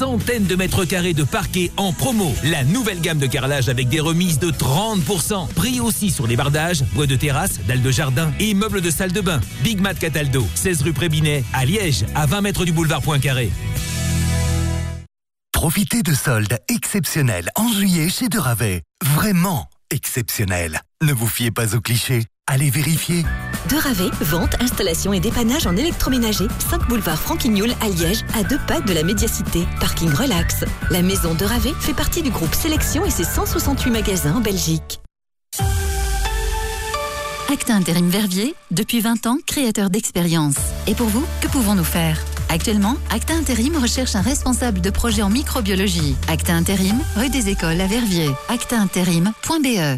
centaines de mètres carrés de parquet en promo. La nouvelle gamme de carrelage avec des remises de 30%. Prix aussi sur les bardages, bois de terrasse, dalles de jardin et meubles de salle de bain. Big Mat Cataldo, 16 rue Prébinet, à Liège, à 20 mètres du boulevard Poincaré. Profitez de soldes exceptionnels en juillet chez De Ravay. Vraiment exceptionnels. Ne vous fiez pas aux clichés. Allez vérifier. De Ravay, vente, installation et dépannage en électroménager. 5 boulevard Franquignoul à Liège, à 2 pas de la Médiacité. Parking relax. La maison De Ravay fait partie du groupe Sélection et ses 168 magasins en Belgique. Acta Intérim Verviers, depuis 20 ans, créateur d'expérience. Et pour vous, que pouvons-nous faire ? Actuellement, Acta Intérim recherche un responsable de projet en microbiologie. Acta Intérim, rue des Écoles à Verviers. actaintérim.be.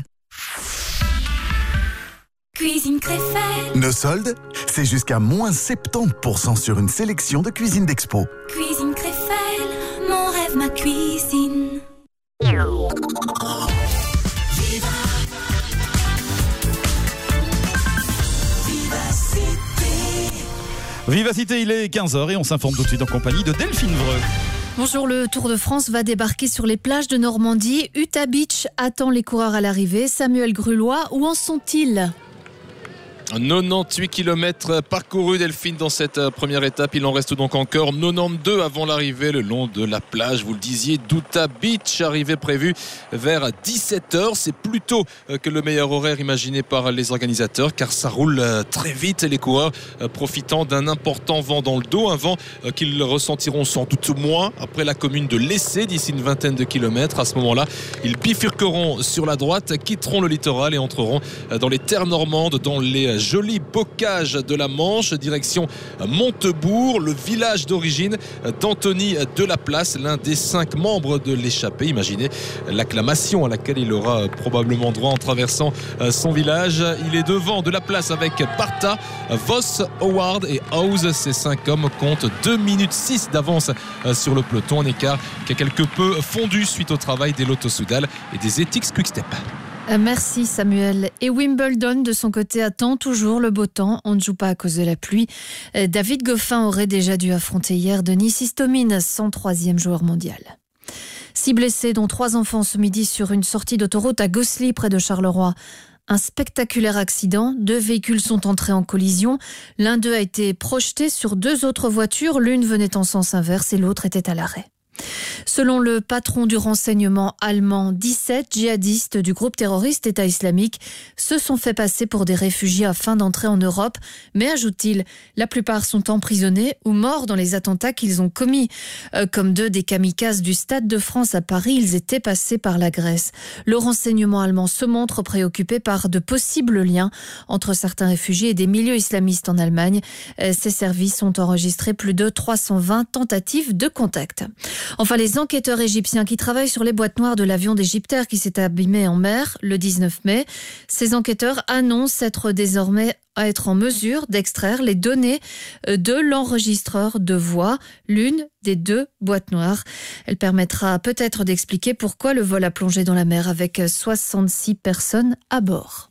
Cuisine Créfelle. Nos soldes, c'est jusqu'à moins 70% sur une sélection de cuisine d'expo. Cuisine Créfelle, mon rêve, ma cuisine. Vivacité, il est 15h et on s'informe tout de suite en compagnie de Delphine Vreux. Bonjour, le Tour de France va débarquer sur les plages de Normandie. Utah Beach attend les coureurs à l'arrivée. Samuel Grulois, où en sont-ils ? 98 km parcourus, Delphine, dans cette première étape. Il en reste donc encore 92 avant l'arrivée le long de la plage. Vous le disiez, d'Utah Beach, arrivée prévue vers 17h. C'est plus tôt que le meilleur horaire imaginé par les organisateurs, car ça roule très vite. Les coureurs profitant d'un important vent dans le dos, un vent qu'ils ressentiront sans doute moins après la commune de Lessé d'ici une vingtaine de kilomètres. À ce moment-là, ils bifurqueront sur la droite, quitteront le littoral et entreront dans les terres normandes, dans les joli bocage de la Manche, direction Montebourg, le village d'origine d'Anthony Delaplace, l'un des 5 membres de l'échappée. Imaginez l'acclamation à laquelle il aura probablement droit en traversant son village. Il est devant Delaplace avec Barta, Voss, Howard et House. Ces 5 hommes comptent 2 minutes 6 d'avance sur le peloton, un écart qui a quelque peu fondu suite au travail des Lotto Soudal et des Ethics Quick-Step. Merci Samuel. Et Wimbledon, de son côté, attend toujours le beau temps. On ne joue pas à cause de la pluie. David Goffin aurait déjà dû affronter hier Denis Istomin, 103e joueur mondial. 6 blessés, dont 3 enfants ce midi sur une sortie d'autoroute à Gosselies, près de Charleroi. Un spectaculaire accident. 2 véhicules sont entrés en collision. L'un d'eux a été projeté sur 2 autres voitures. L'une venait en sens inverse et l'autre était à l'arrêt. Selon le patron du renseignement allemand, 17 djihadistes du groupe terroriste État islamique se sont fait passer pour des réfugiés afin d'entrer en Europe. Mais, ajoute-t-il, la plupart sont emprisonnés ou morts dans les attentats qu'ils ont commis. Comme 2 des kamikazes du Stade de France à Paris, ils étaient passés par la Grèce. Le renseignement allemand se montre préoccupé par de possibles liens entre certains réfugiés et des milieux islamistes en Allemagne. Ces services ont enregistré plus de 320 tentatives de contact. Enfin, les enquêteurs égyptiens qui travaillent sur les boîtes noires de l'avion d'Égyptaire qui s'est abîmé en mer le 19 mai. Ces enquêteurs annoncent être désormais en mesure d'extraire les données de l'enregistreur de voix, l'une des 2 boîtes noires. Elle permettra peut-être d'expliquer pourquoi le vol a plongé dans la mer avec 66 personnes à bord.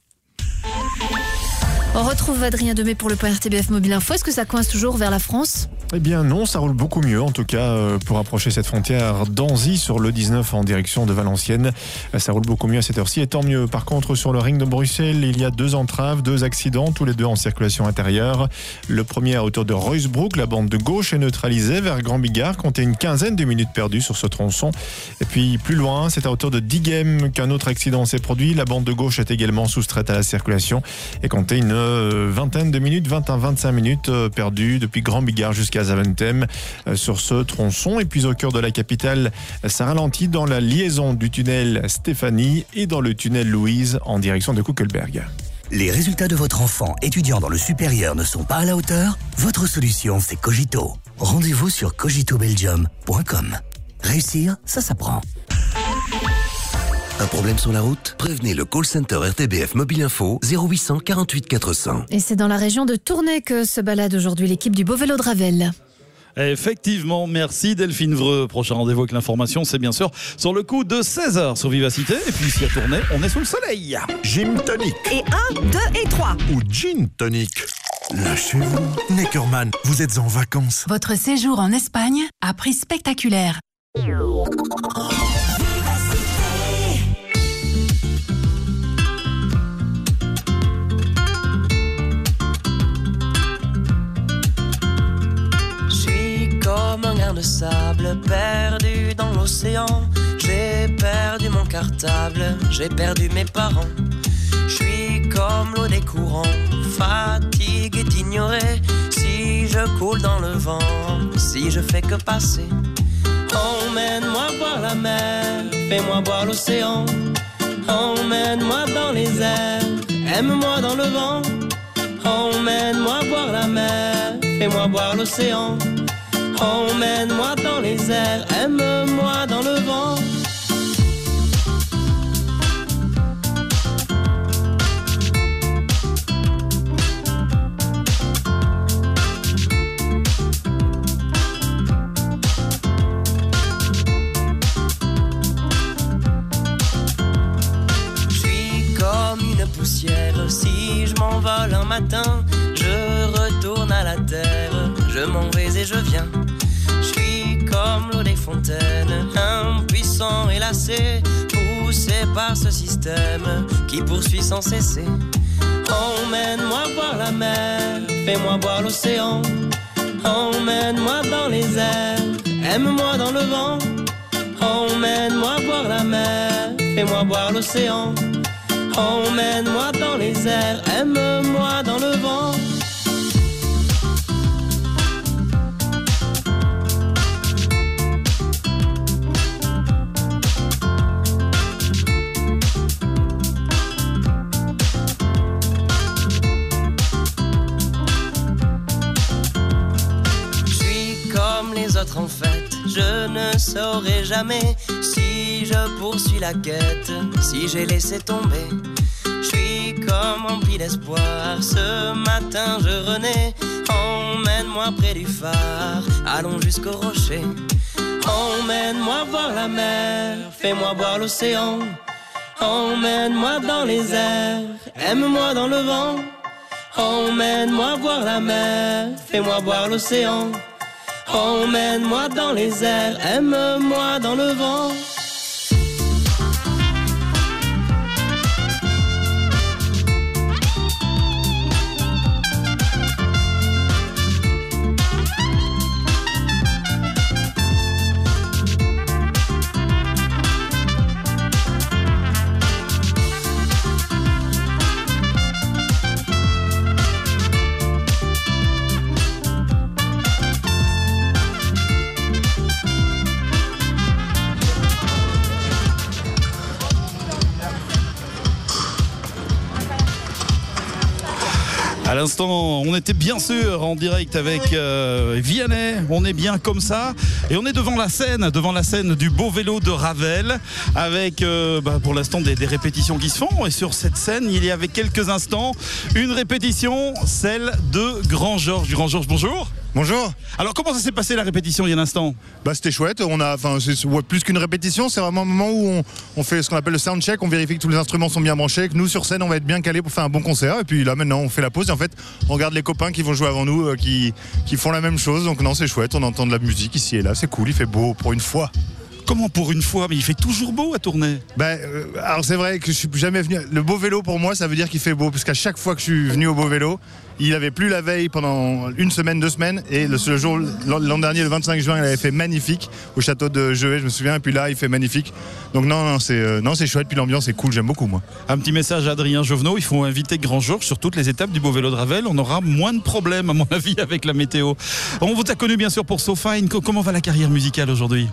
On retrouve Adrien Demey pour le point RTBF Mobile Info. Est-ce que ça coince toujours vers la France ? Eh bien non, ça roule beaucoup mieux, en tout cas pour approcher cette frontière d'Anzy sur le 19 en direction de Valenciennes. Ça roule beaucoup mieux à cette heure-ci et tant mieux. Par contre, sur le ring de Bruxelles, il y a 2 entraves, 2 accidents, tous les 2 en circulation intérieure. Le premier à hauteur de Ruysbroek, la bande de gauche est neutralisée vers Grand Bigard, comptez une quinzaine de minutes perdues sur ce tronçon. Et puis plus loin, c'est à hauteur de Diegem qu'un autre accident s'est produit. La bande de gauche est également soustraite à la circulation et comptez une vingtaine de minutes, 20 à 25 minutes perdues depuis Grand Bigard jusqu'à Zaventem sur ce tronçon. Et puis au cœur de la capitale, ça ralentit dans la liaison du tunnel Stéphanie et dans le tunnel Louise en direction de Kuckelberg. Les résultats de votre enfant étudiant dans le supérieur ne sont pas à la hauteur ? Votre solution, c'est Cogito. Rendez-vous sur cogitobelgium.com. Réussir, ça s'apprend. Un problème sur la route ? Prévenez le call center RTBF Mobile Info 0800 48 400. Et c'est dans la région de Tournai que se balade aujourd'hui l'équipe du Beau Vélo de Ravel. Effectivement, merci Delphine Vreux. Prochain rendez-vous avec l'information, c'est bien sûr sur le coup de 16h sur Vivacité. Et puis ici à Tournai, on est sous le soleil. Gym Tonic. Et 1, 2 et 3. Ou Gin Tonic. Lâchez-vous. Neckerman, vous êtes en vacances. Votre séjour en Espagne a prix spectaculaire. Comme un grain de sable perdu dans l'océan. J'ai perdu mon cartable, j'ai perdu mes parents. Je suis comme l'eau des courants, fatigue est ignorée. Si je coule dans le vent, si je fais que passer. Emmène-moi voir la mer, fais-moi voir l'océan. Emmène-moi dans les airs, aime-moi dans le vent. Emmène-moi voir la mer, fais-moi voir l'océan. Emmène-moi dans les airs, aime-moi dans le vent. Je suis comme une poussière, si je m'envole un matin, je retourne à la terre, je m'en vais et je viens. Je suis comme l'eau des fontaines, impuissant et lassé, poussé par ce système qui poursuit sans cesser. Emmène-moi voir la mer, fais-moi voir l'océan. Emmène-moi dans les airs, aime-moi dans le vent. Emmène-moi voir la mer, fais-moi voir l'océan. Emmène-moi dans les airs, aime-moi dans le vent. En fait, je ne saurai jamais si je poursuis la quête, si j'ai laissé tomber. Je suis comme rempli d'espoir, ce matin je renais. Emmène-moi près du phare, allons jusqu'au rocher. Emmène-moi voir la mer, fais-moi voir l'océan. Emmène-moi dans les airs, aime-moi dans le vent. Emmène-moi voir la mer, fais-moi voir l'océan. Emmène-moi dans les airs, aime-moi dans le vent. À l'instant, on était bien sûr en direct avec Vianney, on est bien comme ça. Et on est devant la scène du beau vélo de Ravel, avec pour l'instant des répétitions qui se font. Et sur cette scène, il y avait quelques instants une répétition, celle de Grand Georges. Grand Georges, bonjour. Bonjour. Alors comment ça s'est passé la répétition il y a un instant? C'était chouette, c'est plus qu'une répétition, c'est vraiment un moment où on fait ce qu'on appelle le sound check, on vérifie que tous les instruments sont bien branchés, que nous sur scène on va être bien calés pour faire un bon concert, et puis là maintenant on fait la pause et en fait on regarde les copains qui vont jouer avant nous, qui font la même chose, donc non c'est chouette, on entend de la musique ici et là, c'est cool, il fait beau pour une fois. Comment pour une fois? Mais il fait toujours beau à tourner. Alors c'est vrai que je suis jamais venu. Le beau vélo pour moi ça veut dire qu'il fait beau, parce qu'à chaque fois que je suis venu au beau vélo, il avait plu la veille pendant une semaine, 2 semaines, et le jour, l'an dernier, le 25 juin, il avait fait magnifique au château de Jeuet, je me souviens, et puis là il fait magnifique. Donc c'est chouette, puis l'ambiance est cool, j'aime beaucoup moi. Un petit message à Adrien Jovenot, il faut inviter Grand Georges sur toutes les étapes du beau vélo de Ravel, on aura moins de problèmes à mon avis avec la météo. On vous a connu bien sûr pour So Fine, comment va la carrière musicale aujourd'hui?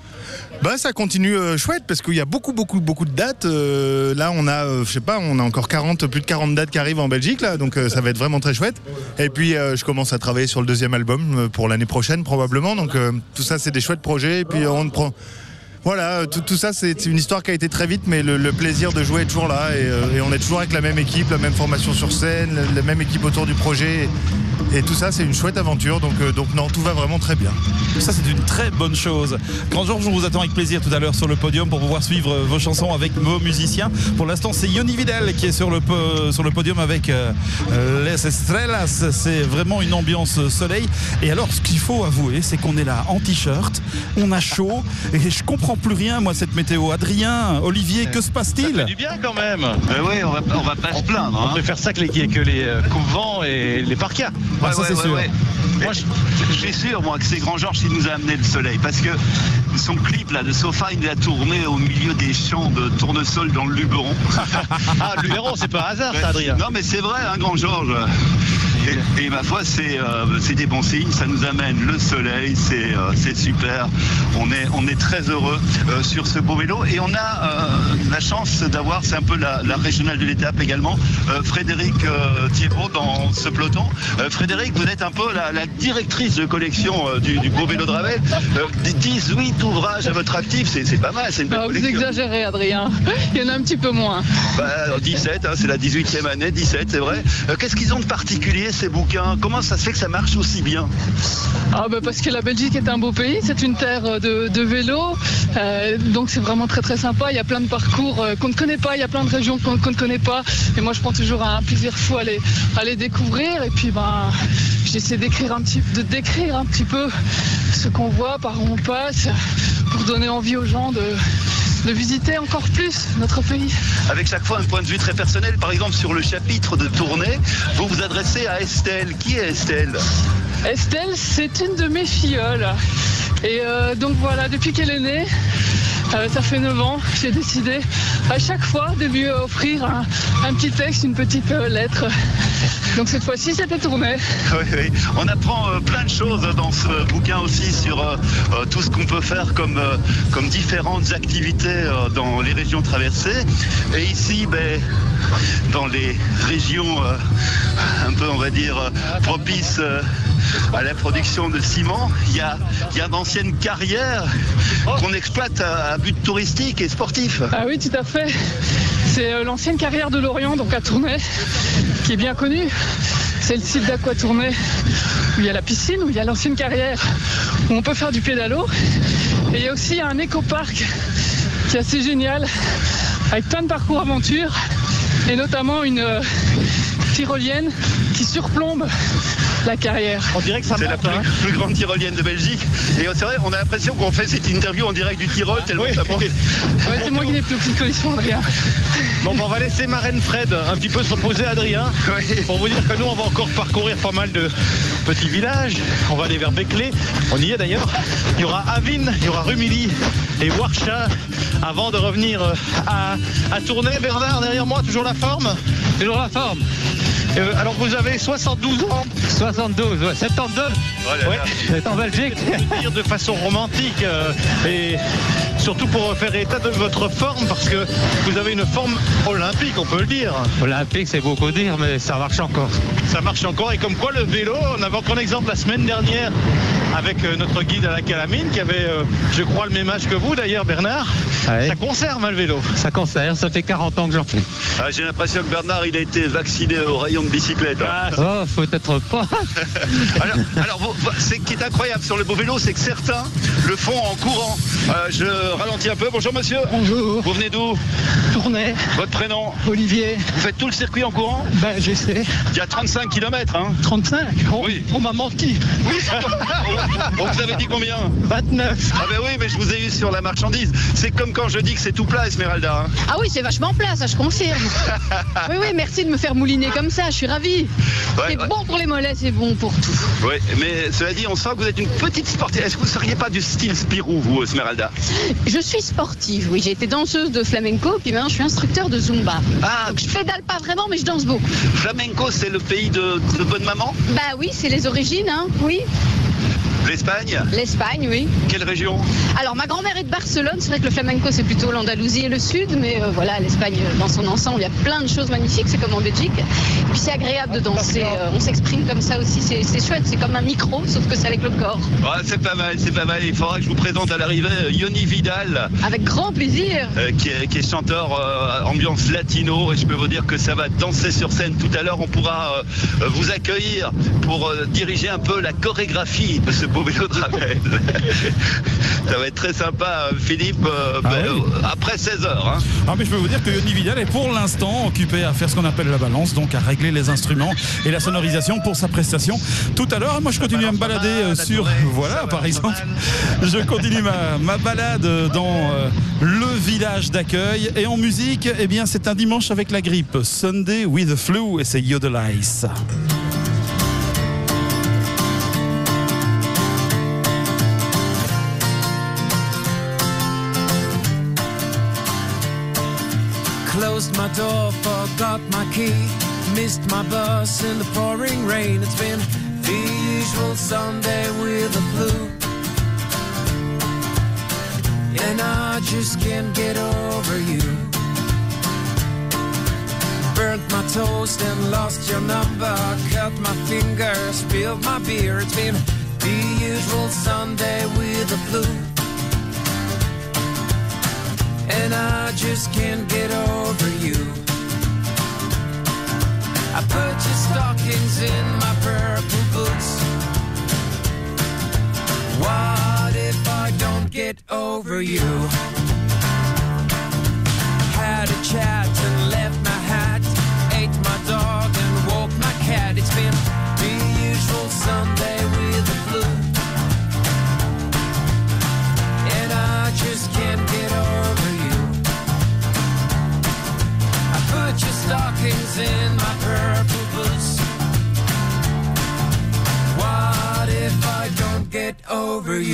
Ça continue chouette, parce qu'il y a beaucoup de dates. Là on a, on a encore plus de 40 dates qui arrivent en Belgique là, donc ça va être vraiment très chouette. Et puis je commence à travailler sur le 2e album pour l'année prochaine probablement, donc tout ça c'est des chouettes projets, et puis on prend... Voilà, tout ça c'est une histoire qui a été très vite, mais le plaisir de jouer est toujours là, et on est toujours avec la même équipe, la même formation sur scène, la même équipe autour du projet, Et tout ça, c'est une chouette aventure. Donc non, tout va vraiment très bien. Ça, c'est une très bonne chose. Grand Georges, on vous attend avec plaisir tout à l'heure sur le podium pour pouvoir suivre vos chansons avec vos musiciens. Pour l'instant, c'est Yoni Vidal qui est sur le podium avec Les Estrellas. C'est vraiment une ambiance soleil. Et alors, ce qu'il faut avouer, c'est qu'on est là en t-shirt, on a chaud, et je comprends plus rien, moi, cette météo. Adrien, Olivier, que se passe-t-il ? Ça fait du bien quand même. Oui, on va pas se plaindre. On préfère ça que les coupe-vents et les parkas. Ça, c'est sûr. Moi, je suis sûr, moi, que c'est Grand Georges qui nous a amené le soleil. Parce que son clip là, de Sofa, il a tourné au milieu des champs de tournesol dans le Luberon. Ah, le Luberon, c'est pas un hasard, ça, Adrien. Non, mais c'est vrai, hein, Grand Georges. Et ma foi, c'est des bons signes. Ça nous amène le soleil. C'est super. On est très heureux sur ce beau vélo. Et on a la chance d'avoir, c'est un peu la régionale de l'étape également, Frédéric Thiebaud dans ce peloton. Frédéric, vous êtes un peu la directrice de collection du beau vélo de Ravel. 18 ouvrages à votre actif, c'est pas mal. C'est une belle collection. Vous exagérez, Adrien. Il y en a un petit peu moins. 17, hein, c'est la 18e année, 17, c'est vrai. Qu'est-ce qu'ils ont de particulier, ces bouquins? Comment ça se fait que ça marche aussi bien? Parce que la Belgique est un beau pays, c'est une terre de vélo, donc c'est vraiment très très sympa. Il y a plein de parcours qu'on ne connaît pas, il y a plein de régions qu'on ne connaît pas, et moi je prends toujours un plaisir fou à les découvrir. Et puis j'essaie de décrire un petit peu ce qu'on voit, par où on passe, pour donner envie aux gens de visiter encore plus notre pays. Avec chaque fois un point de vue très personnel. Par exemple, sur le chapitre de tournée, vous vous adressez à Estelle. Qui est Estelle? Estelle, c'est une de mes filleules. Et donc voilà, depuis qu'elle est née, ça fait 9 ans, j'ai décidé à chaque fois de lui offrir un petit texte, une petite lettre. Donc cette fois-ci, c'était tourné. Oui. On apprend plein de choses dans ce bouquin aussi sur tout ce qu'on peut faire comme différentes activités dans les régions traversées. Et ici, dans les régions un peu, on va dire, propices à la production de ciment, il y a d'anciennes carrières qu'on exploite à but touristique et sportif. Ah oui, tout à fait. C'est l'ancienne carrière de Lorient, donc à Tournai, qui est bien connue. C'est le site d'Aqua-Tournai, où il y a la piscine, où il y a l'ancienne carrière, où on peut faire du pédalo. Et il y a aussi un éco-parc qui est assez génial, avec plein de parcours aventures, et notamment une tyrolienne qui surplombe la carrière. On dirait que c'est la plus grande tyrolienne de Belgique. Et c'est vrai, on a l'impression qu'on fait cette interview en direct du Tyrol, tellement ça monte. C'est moi qui n'ai plus de conditions, Adrien. Bon, on va laisser Marraine Fred un petit peu se reposer, Adrien, pour vous dire que nous, on va encore parcourir pas mal de petits villages. On va aller vers Beclé, on y est d'ailleurs. Il y aura Avine, il y aura Rumilly et Warcha avant de revenir à Tournai. Bernard, derrière moi, toujours la forme? Toujours la forme. Alors vous avez 72 ans? 72, ouais, 72. C'est en Belgique. Dire de façon romantique et surtout pour faire état de votre forme, parce que vous avez une forme olympique, on peut le dire. Olympique, c'est beaucoup dire, mais ça marche encore. Ça marche encore, et comme quoi le vélo, on avait encore un exemple la semaine dernière avec notre guide à la Calamine qui avait, je crois, le même âge que vous d'ailleurs, Bernard. Ouais. Ça conserve le vélo. Ça conserve, ça fait 40 ans que j'en fais. J'ai l'impression que Bernard, il a été vacciné au rayon de bicyclette. Peut-être pas. alors ce qui est incroyable sur le beau vélo, c'est que certains le font en courant. Je ralentis un peu. Bonjour monsieur. Bonjour. Vous venez d'où? Tournai. Votre prénom? Olivier. Vous faites tout le circuit en courant? J'essaie. Il y a 35 km, hein? 35? Oui. On m'a menti. Oui. On vous avait dit combien? 29. Ah oui, mais je vous ai eu sur la marchandise. C'est comme quand je dis que c'est tout plat, Esmeralda. Hein. Ah oui, c'est vachement plat, ça je confirme. oui, merci de me faire mouliner comme ça, je suis ravie. C'est bon pour les mollets, c'est bon pour tout. Oui, mais cela dit, on sent que vous êtes une petite sportive. Est-ce que vous ne seriez pas du style Spirou, vous, Esmeralda? Je suis sportive, oui. J'ai été danseuse de flamenco, puis maintenant je suis instructeur de Zumba. Donc je pédale pas vraiment, mais je danse beaucoup. Flamenco, c'est le pays de bonne maman? Oui, c'est les origines, hein, oui. L'Espagne? L'Espagne, oui. Quelle région? Alors, ma grand-mère est de Barcelone. C'est vrai que le flamenco, c'est plutôt l'Andalousie et le sud. Mais voilà, l'Espagne, dans son ensemble, il y a plein de choses magnifiques. C'est comme en Belgique. Et puis, c'est agréable de danser. On s'exprime comme ça aussi. C'est chouette. C'est comme un micro, sauf que c'est avec le corps. Ouais, c'est pas mal, c'est pas mal. Il faudra que je vous présente à l'arrivée Yoni Vidal. Avec grand plaisir. Qui est chanteur ambiance latino. Et je peux vous dire que ça va danser sur scène. Tout à l'heure, on pourra vous accueillir pour diriger un peu la chorégraphie de ce beau vélo de Ravel. Ça va être très sympa, Philippe, après 16h. Hein. Ah, mais je peux vous dire que Yoni Vidal est pour l'instant occupé à faire ce qu'on appelle la balance, donc à régler les instruments et la sonorisation pour sa prestation. Tout à l'heure, moi je continue à me balader sur... Voilà, par exemple, je continue ma balade dans le village d'accueil. Et en musique, eh bien, c'est un dimanche avec la grippe. Sunday with the flu, et c'est Yodel Ice. Closed my door, forgot my key, missed my bus in the pouring rain. It's been the usual Sunday with the flu, and I just can't get over you. Burnt my toast and lost your number, cut my finger, spilled my beer. It's been the usual Sunday with the flu, and I just can't get over you. I put your stockings in my purple boots. What if I don't get over you? Had a chat and left my hat, ate my dog and woke my cat. It's been the usual Sunday with the flu, and I just can't get over you. I put your stockings in my purple boots. What if I don't get over you?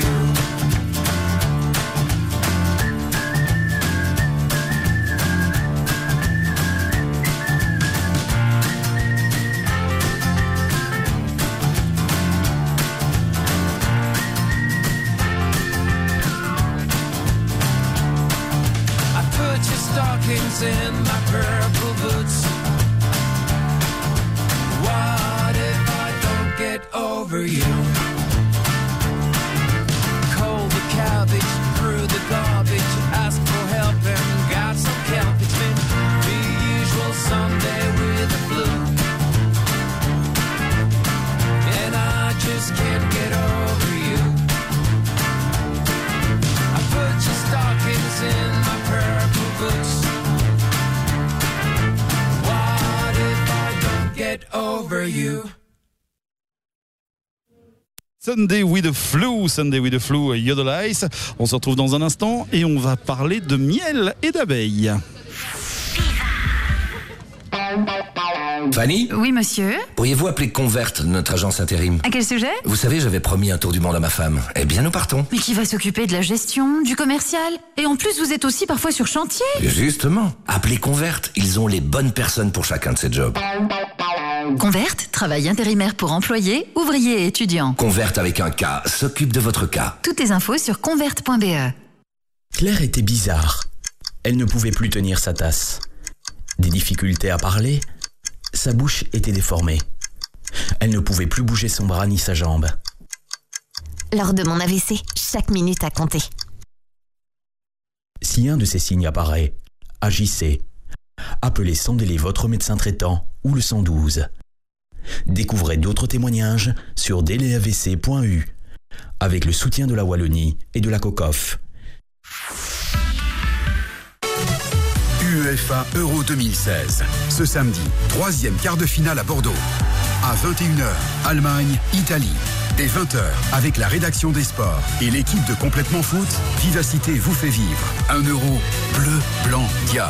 Stockings in my purple boots. What if I don't get over you? Cold the cabbage, threw the garbage, asked for help and got some kelp. It's been the usual Sunday with the flu, and I just can't get over you. I put your stockings in my purple boots. What if I don't get over you? Sunday with the flu, Yodel Ice. On se retrouve dans un instant et on va parler de miel et d'abeilles. Fanny? Oui, monsieur? Pourriez-vous appeler Convert, notre agence intérim? À quel sujet? Vous savez, j'avais promis un tour du monde à ma femme. Eh bien, nous partons. Mais qui va s'occuper de la gestion, du commercial? Et en plus, vous êtes aussi parfois sur chantier? Justement. Appelez Convert. Ils ont les bonnes personnes pour chacun de ces jobs. Convert, travail intérimaire pour employés, ouvriers et étudiants. Convert avec un K, s'occupe de votre cas. Toutes les infos sur convert.be. Claire était bizarre. Elle ne pouvait plus tenir sa tasse. Des difficultés à parler, sa bouche était déformée. Elle ne pouvait plus bouger son bras ni sa jambe. Lors de mon AVC, chaque minute a compté. Si un de ces signes apparaît, agissez. Appelez sans délai votre médecin traitant ou le 112. Découvrez d'autres témoignages sur delayavc.eu avec le soutien de la Wallonie et de la COCOF. UEFA Euro 2016. Ce samedi, 3e quart de finale à Bordeaux. À 21h, Allemagne, Italie. Dès 20h, avec la rédaction des sports et l'équipe de Complètement Foot, Vivacité vous fait vivre 1 euro bleu, blanc, diable.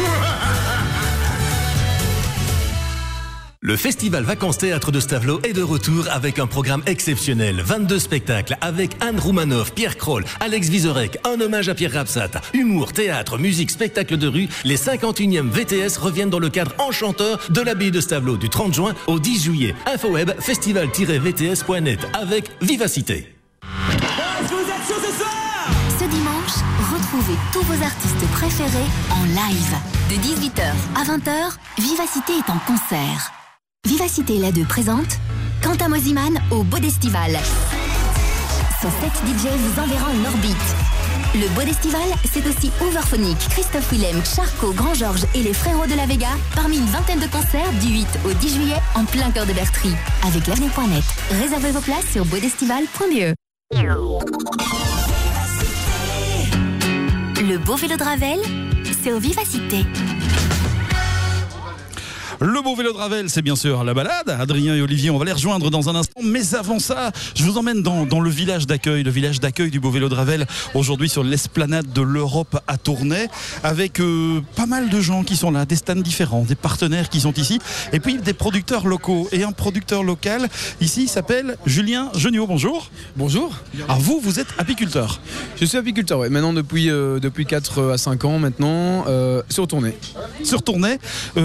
Le Festival Vacances Théâtre de Stavelot est de retour avec un programme exceptionnel. 22 spectacles avec Anne Roumanoff, Pierre Kroll, Alex Vizorek, un hommage à Pierre Rapsat. Humour, théâtre, musique, spectacle de rue. Les 51e VTS reviennent dans le cadre enchanteur de l'abbaye de Stavelot du 30 juin au 10 juillet. Info web festival-vts.net avec Vivacité. dimanche, retrouvez tous vos artistes préférés en live. De 18h à 20h, Vivacité est en concert. Vivacité La 2 présente Quentin Mosiman au Bodestival. Son set DJ vous enverra en orbite. Le Bodestival, c'est aussi Overphonic, Christophe Willem, Charcot, Grand Georges et les Frérots de la Vega, parmi une vingtaine de concerts du 8 au 10 juillet en plein cœur de Bertry. Avec l'avenir.net. Réservez vos places sur bodestival.be. Le beau vélo de Ravel, c'est au Vivacité. Le beau vélo de Ravel, c'est bien sûr la balade. Adrien et Olivier, on va les rejoindre dans un instant. Mais avant ça, je vous emmène dans le village d'accueil du beau vélo de Ravel. Aujourd'hui sur l'esplanade de l'Europe à Tournai, avec pas mal de gens qui sont là, des stands différents, des partenaires qui sont ici, et puis des producteurs locaux. Et un producteur local ici s'appelle Julien Geniot. Bonjour. Bonjour. Alors vous êtes apiculteur. Je suis apiculteur, oui. Maintenant depuis 4 à 5 ans maintenant, sur Tournai. Sur Tournai,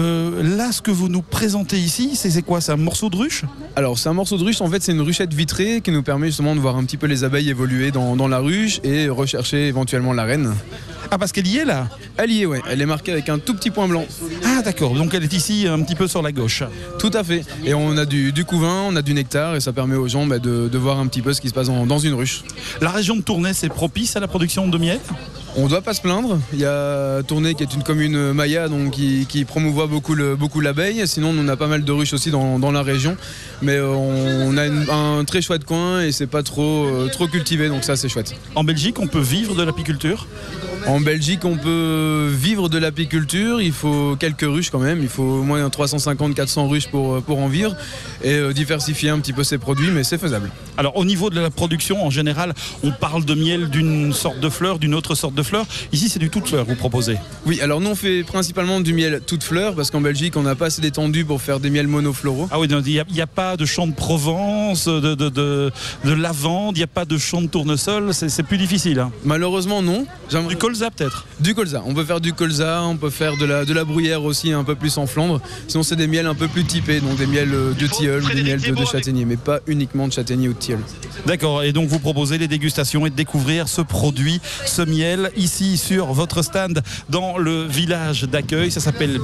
là ce que vous nous présentez ici, c'est quoi? C'est un morceau de ruche? Alors c'est un morceau de ruche, en fait c'est une ruchette vitrée qui nous permet justement de voir un petit peu les abeilles évoluer dans la ruche et rechercher éventuellement la reine. Ah, parce qu'elle y est là? Elle y est, ouais. Elle est marquée avec un tout petit point blanc. Ah d'accord, donc elle est ici un petit peu sur la gauche. Tout à fait. Et on a du couvain, on a du nectar et ça permet aux gens de voir un petit peu ce qui se passe dans une ruche. La région de Tournai, c'est propice à la production de miel? On ne doit pas se plaindre. Il y a Tournai qui est une commune maya donc qui promouvoit beaucoup l'abeille. Sinon, on a pas mal de ruches aussi dans la région. Mais on a un très chouette coin et c'est pas trop cultivé, donc ça c'est chouette. En Belgique, on peut vivre de l'apiculture? En Belgique, on peut vivre de l'apiculture. Il faut quelques ruches quand même. Il faut au moins 350-400 ruches pour en vivre et diversifier un petit peu ses produits, mais c'est faisable. Alors au niveau de la production, en général, on parle de miel d'une sorte de fleur, d'une autre sorte de fleur. Ici, c'est du toute fleur, vous proposez? Oui, alors nous, on fait principalement du miel toute fleur parce qu'en Belgique, on n'a pas assez d'étendue pour faire des miels monofloraux. Ah oui, il n'y a pas de champ de Provence, de lavande, il n'y a pas de champ de tournesol, c'est plus difficile. Hein. Malheureusement, non. Du colza peut-être? Du colza. On peut faire du colza, on peut faire de la bruyère aussi, un peu plus en Flandre. Sinon, c'est des miels un peu plus typés, donc des miels de tilleul, des miels de châtaignier, mais pas uniquement de châtaignier ou de tilleul. D'accord, et donc vous proposez les dégustations et de découvrir ce produit, ce miel, ici sur votre stand dans le village d'accueil. Ça s'appelle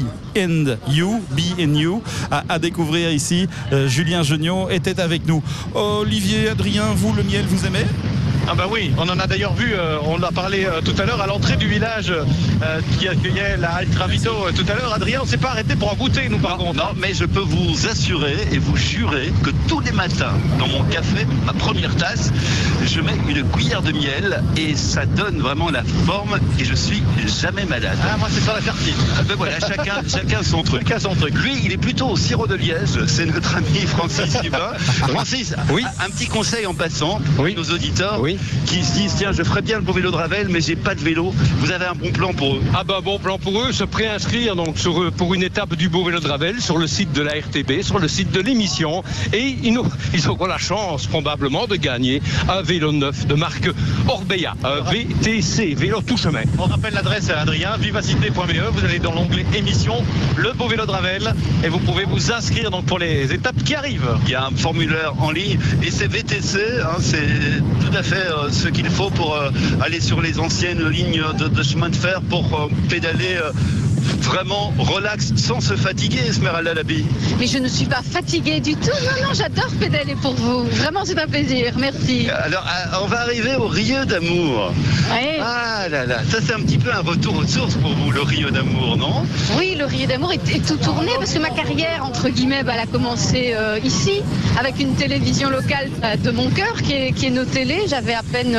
B&You, à découvrir ici. Julien Geniot était avec nous. Olivier, Adrien, vous, le miel, vous aimez? Ah bah oui, on en a d'ailleurs vu, on a parlé tout à l'heure à l'entrée du village qui accueillait la Altravito tout à l'heure. Adrien, on ne s'est pas arrêté pour en goûter, nous par contre. Non, mais je peux vous assurer et vous jurer que tous les matins, dans mon café, ma première tasse, je mets une cuillère de miel et ça donne vraiment la forme et je suis jamais malade. Ah, moi c'est sur la tartine. Ben voilà, chacun son truc. Lui, il est plutôt au sirop de liège, c'est notre ami Francis Hubin. Francis, oui. Un petit conseil en passant pour nos auditeurs. Oui. Qui se disent tiens je ferais bien le beau vélo de Ravel mais j'ai pas de vélo, vous avez un bon plan pour eux? Ah bah bon plan pour eux, se préinscrire donc pour une étape du beau vélo de Ravel sur le site de la RTB, sur le site de l'émission, et ils auront la chance probablement de gagner un vélo neuf de marque Orbea, un VTC, vélo tout chemin. On rappelle l'adresse à Adrien, vivacité.be, vous allez dans l'onglet émission, le beau vélo de Ravel, et vous pouvez vous inscrire donc pour les étapes qui arrivent. Il y a un formulaire en ligne et c'est VTC, c'est tout à fait ce qu'il faut pour aller sur les anciennes lignes de chemin de fer pour pédaler vraiment relax sans se fatiguer, Esmeralda Labi. Mais je ne suis pas fatiguée du tout. Non, j'adore pédaler pour vous. Vraiment, c'est un plaisir. Merci. Alors, on va arriver au Rio d'Amour. Ouais. Ah là là, ça c'est un petit peu un retour aux sources pour vous, le Rio d'Amour, non? Oui, le Rio d'Amour est tout tourné parce que ma carrière, entre guillemets, elle a commencé ici, avec une télévision locale de mon cœur qui est nos télé. J'avais à peine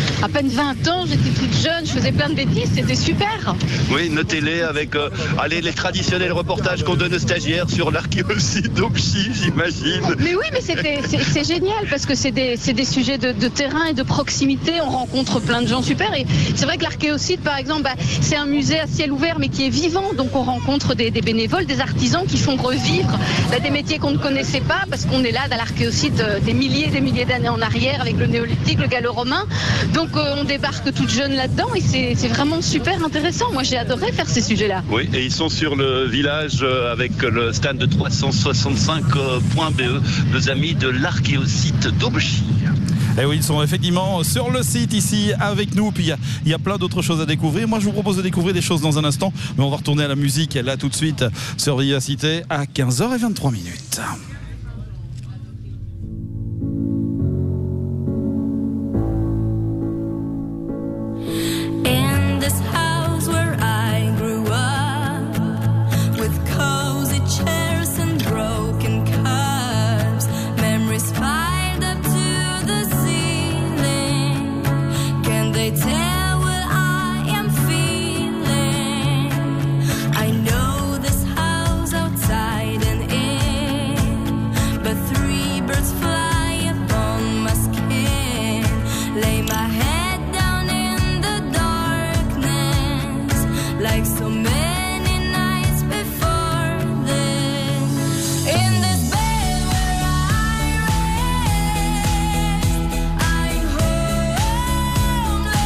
20 ans, j'étais toute jeune, je faisais plein de bêtises, c'était super. Oui, nos télé avec les traditionnels reportages qu'on donne aux stagiaires sur l'archéosite d'Opchy, j'imagine. Mais oui, mais c'est génial parce que c'est des sujets de terrain et de proximité. On rencontre plein de gens super. Et c'est vrai que l'archéosite, par exemple, c'est un musée à ciel ouvert mais qui est vivant. Donc on rencontre des bénévoles, des artisans qui font revivre des métiers qu'on ne connaissait pas parce qu'on est là dans l'archéosite des milliers d'années en arrière avec le néolithique, le gallo-romain. Donc on débarque toute jeune là-dedans et c'est vraiment super intéressant. Moi j'ai adoré faire ces sujets-là. Oui, et ils sont sur le village avec le stand de 365.be, nos amis de l'archéosite d'Aubechy. Et oui, ils sont effectivement sur le site ici avec nous. Puis il y a plein d'autres choses à découvrir. Moi, je vous propose de découvrir des choses dans un instant. Mais on va retourner à la musique là tout de suite sur Vivacité à 15h23. In this house where I grew up, with cozy chairs and broken cups, memories piled up to the ceiling. Can they tell what I am feeling? I know this house outside and in, but three birds fly upon my skin. Lay my head down in the darkness, like so many nights before this. In this bed where I rest, I'm homeless.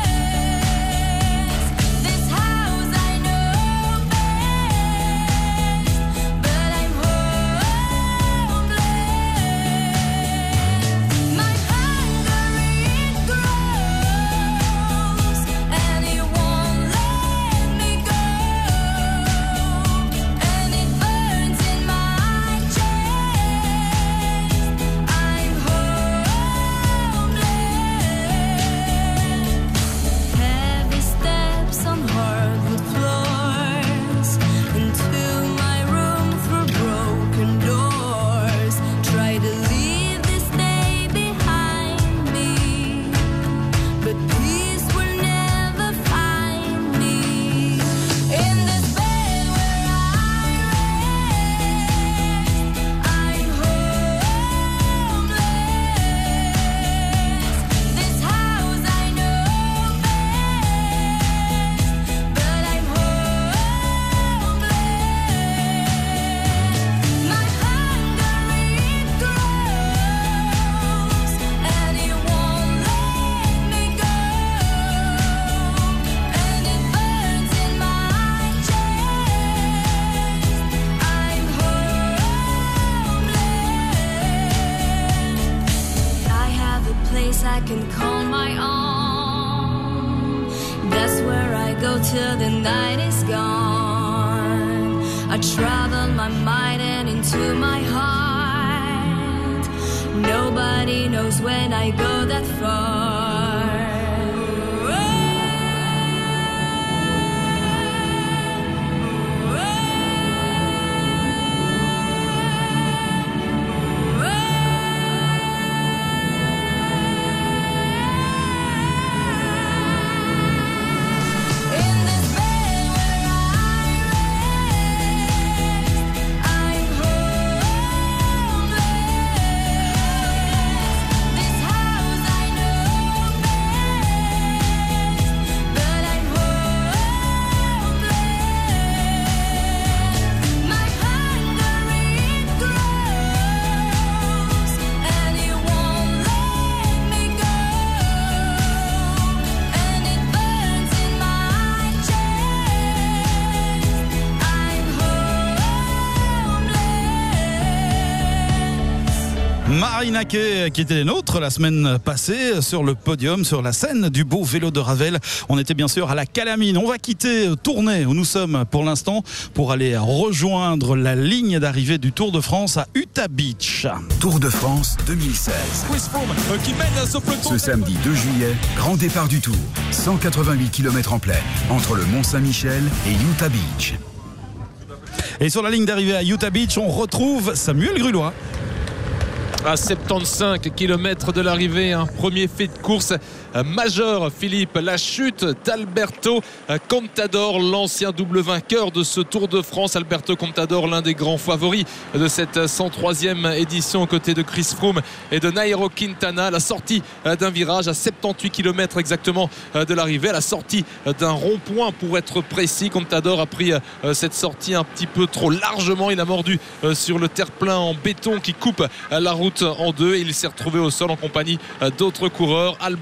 This house I know best, but I'm homeless. My hunger it grows, and it won't let me go, and it burns in my chest. I'm homeless. Heavy steps on hardwood floors, into my room through broken doors. Try to leave this day behind me, but peace will never find me. In this bed where I rest, I'm homeless. This house I know best, but I'm homeless. My hunger it grows, and it won't let me go, and it burns in my chest. I'm homeless. I have a place I can call my own. That's where I go till the night is gone. I travel my mind and into my heart. Nobody knows when I go that far. In this bed where I rest, I'm homeless. This house I know best, but I'm homeless. My hunger it grows, and it won't let me go, and it burns in my chest. I'm homeless. Marina Kaye, qui était les nôtres la semaine passée sur le podium, sur la scène du beau vélo de Ravel. On était bien sûr à la Calamine. On va quitter Tournai où nous sommes pour l'instant pour aller rejoindre la ligne d'arrivée du Tour de France à Utah Beach. Tour de France 2016. Qui mène ce peloton. Ce samedi 2 juillet, grand départ du Tour. 188 km en plaine entre le Mont-Saint-Michel et Utah Beach. Et sur la ligne d'arrivée à Utah Beach, on retrouve Samuel Grulois. À 75 km de l'arrivée, un premier fait de course majeur, Philippe, la chute d'Alberto Contador, l'ancien double vainqueur de ce Tour de France. Alberto Contador, l'un des grands favoris de cette 103e édition aux côtés de Chris Froome et de Nairo Quintana. La sortie d'un virage à 78 km exactement de l'arrivée, à la sortie d'un rond-point pour être précis. Contador a pris cette sortie un petit peu trop largement, il a mordu sur le terre-plein en béton qui coupe la route en deux et il s'est retrouvé au sol en compagnie d'autres coureurs. Alberto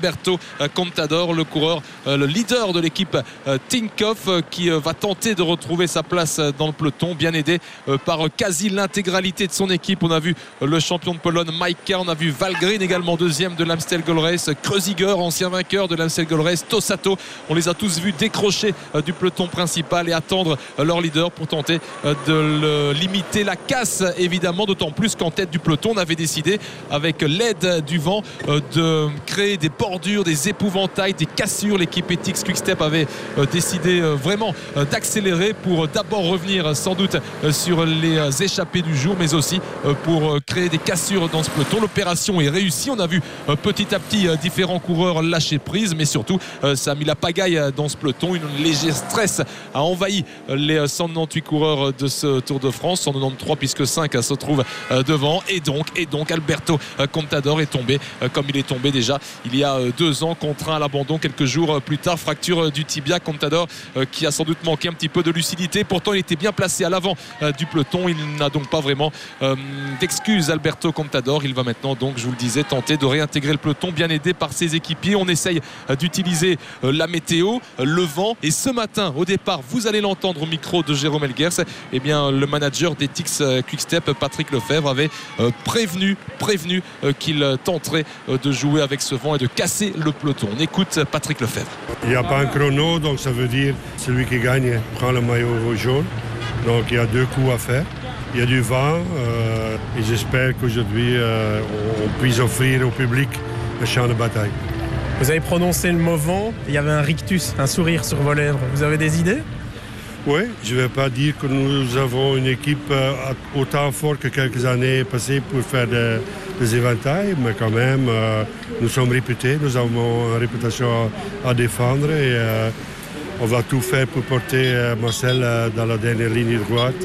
Contador, le coureur, le leader de l'équipe Tinkoff, qui va tenter de retrouver sa place dans le peloton, bien aidé par quasi l'intégralité de son équipe. On a vu le champion de Pologne Majka, on a vu Valgren également deuxième de l'Amstel Gold Race, Kreuziger ancien vainqueur de l'Amstel Gold Race, Tossato. On les a tous vus décrocher du peloton principal et attendre leur leader pour tenter de limiter la casse, évidemment, d'autant plus qu'en tête du peloton on avait décidé, avec l'aide du vent, de créer des bordures, des épouvantails, des cassures. L'équipe Etixx Quick-Step avait décidé vraiment d'accélérer pour d'abord revenir sans doute sur les échappées du jour, mais aussi pour créer des cassures dans ce peloton. L'opération est réussie, on a vu petit à petit différents coureurs lâcher prise, mais surtout ça a mis la pagaille dans ce peloton. Un léger stress a envahi les 198 coureurs de ce Tour de France, 193 puisque 5 se trouvent devant, et donc Alberto Contador est tombé comme il est tombé déjà il y a 2 ans, contraint à l'abandon quelques jours plus tard, fracture du tibia. Contador qui a sans doute manqué un petit peu de lucidité, pourtant il était bien placé à l'avant du peloton, il n'a donc pas vraiment d'excuses. Alberto Contador, il va maintenant donc, je vous le disais, tenter de réintégrer le peloton, bien aidé par ses équipiers. On essaye d'utiliser la météo, le vent, et ce matin au départ, vous allez l'entendre au micro de Jérôme Elguers, eh bien le manager d'Etixx Quick-Step, Patrick Lefebvre, avait prévenu qu'il tenterait de jouer avec ce vent et de casser le peloton. On écoute Patrick Lefebvre. Il n'y a pas un chrono, donc ça veut dire celui qui gagne prend le maillot jaune. Donc il y a 2 coups à faire. Il y a du vent et j'espère qu'aujourd'hui on puisse offrir au public un champ de bataille. Vous avez prononcé le mot vent, il y avait un rictus, un sourire sur vos lèvres. Vous avez des idées ? Oui, je ne vais pas dire que nous avons une équipe autant forte que quelques années passées pour faire des éventails, mais quand même, nous sommes réputés, nous avons une réputation à défendre et on va tout faire pour porter Marcel dans la dernière ligne droite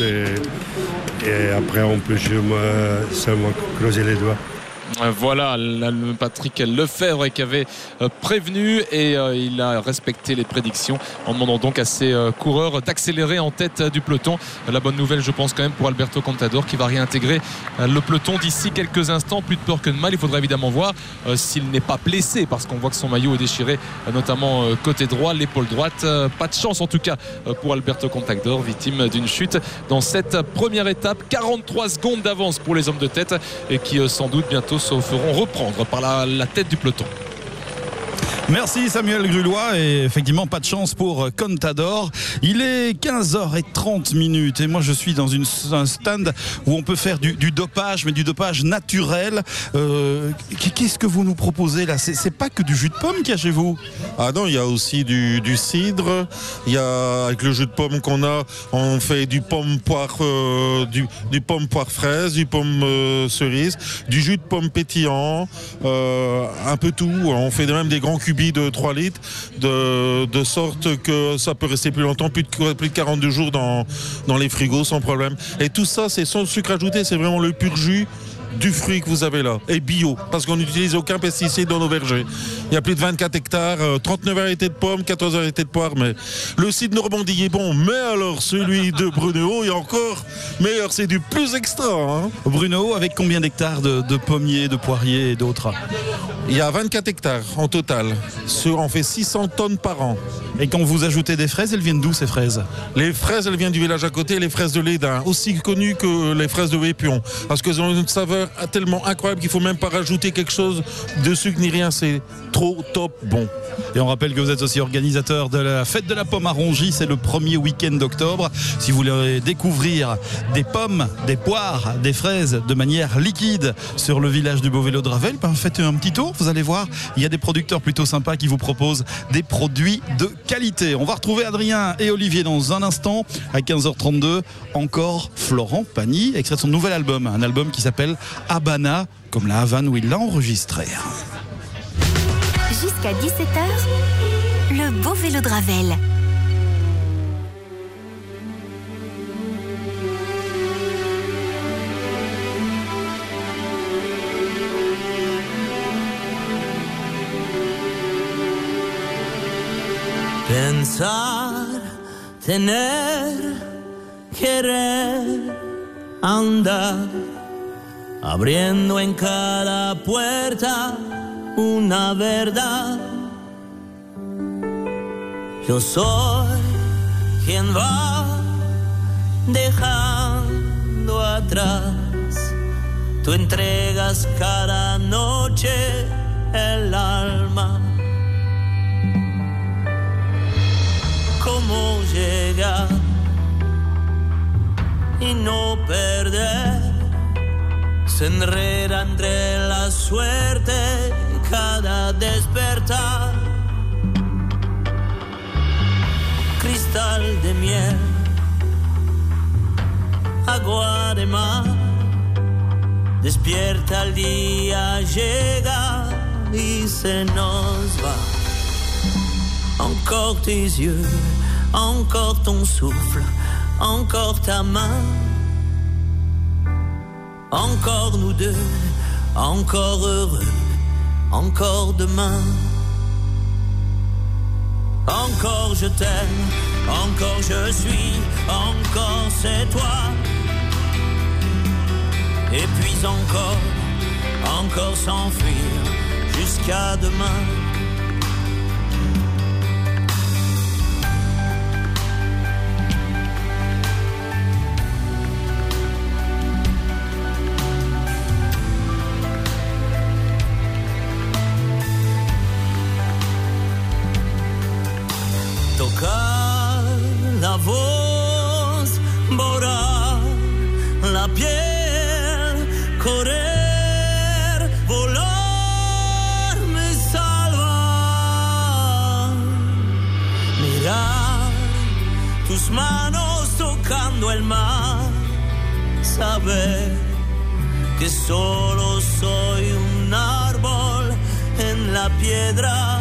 et après on peut seulement creuser les doigts. Voilà, Patrick Lefebvre qui avait prévenu et il a respecté les prédictions en demandant donc à ses coureurs d'accélérer en tête du peloton. La bonne nouvelle, je pense quand même, pour Alberto Contador qui va réintégrer le peloton d'ici quelques instants. Plus de peur que de mal. Il faudra évidemment voir s'il n'est pas blessé, parce qu'on voit que son maillot est déchiré, notamment côté droit, l'épaule droite. Pas de chance en tout cas pour Alberto Contador, victime d'une chute dans cette première étape. 43 secondes d'avance pour les hommes de tête et qui sans doute bientôt se feront reprendre par la tête du peloton. Merci Samuel Grulois, et effectivement pas de chance pour Contador. Il est 15h30 et moi je suis dans un stand où on peut faire du dopage, mais du dopage naturel. Qu'est-ce que vous nous proposez là ? C'est pas que du jus de pomme qu'il y a chez vous ? Ah non, il y a aussi du cidre. Il y a, avec le jus de pomme qu'on a, on fait du pomme poire, du pomme poire fraise, du pomme cerise, du jus de pomme pétillant, un peu tout. On fait même des grands cubis de 3 litres de sorte que ça peut rester plus longtemps, plus de 42 jours dans les frigos sans problème. Et tout ça, c'est sans sucre ajouté, c'est vraiment le pur jus du fruit que vous avez là, et bio, parce qu'on n'utilise aucun pesticide dans nos vergers. Il y a plus de 24 hectares, 39 variétés de pommes, 14 variétés de poires, mais le cidre Normandie est bon, mais alors celui de Brunehaut est encore meilleur, c'est du plus extra. Hein. Brunehaut, avec combien d'hectares de pommiers, de poiriers et d'autres ? Il y a 24 hectares en total, on fait 600 tonnes par an. Et quand vous ajoutez des fraises, elles viennent d'où ces fraises ? Les fraises, elles viennent du village à côté, les fraises de Lédin, aussi connues que les fraises de Vépion, parce qu'elles ont une saveur tellement incroyable qu'il ne faut même pas rajouter quelque chose de sucre ni rien, c'est trop top bon. Et on rappelle que vous êtes aussi organisateur de la fête de la pomme à Rongy, c'est le premier week-end d'octobre. Si vous voulez découvrir des pommes, des poires, des fraises de manière liquide sur le village du Beau-Vélo de Ravel, faites un petit tour, vous allez voir, il y a des producteurs plutôt sympas qui vous proposent des produits de qualité. On va retrouver Adrien et Olivier dans un instant à 15h32. Encore Florent Pagny, extrait de son nouvel album, un album qui s'appelle Habana, comme la Havane où il l'a enregistré. Jusqu'à 17h, le Beau-Vélo de Ravel. Pensar, tener, querer, andar, abriendo en cada puerta una verdad Yo soy quien va dejando atrás. Tú entregas cada noche el alma. ¿Cómo llegar y no perder? Se enreda entre la suerte cada despertar. Cristal de miel, agua de mar. Despierta el día, llega y se nos va. Encore tes yeux, encore ton souffle, encore ta main. Encore nous deux, encore heureux, encore demain. Encore je t'aime, encore je suis, encore c'est toi. Et puis encore s'enfuir jusqu'à demain. Tocar la voz, borrar la piel, correr, volar, me salva. Mirar tus manos tocando el mar, saber que solo soy un árbol en la piedra.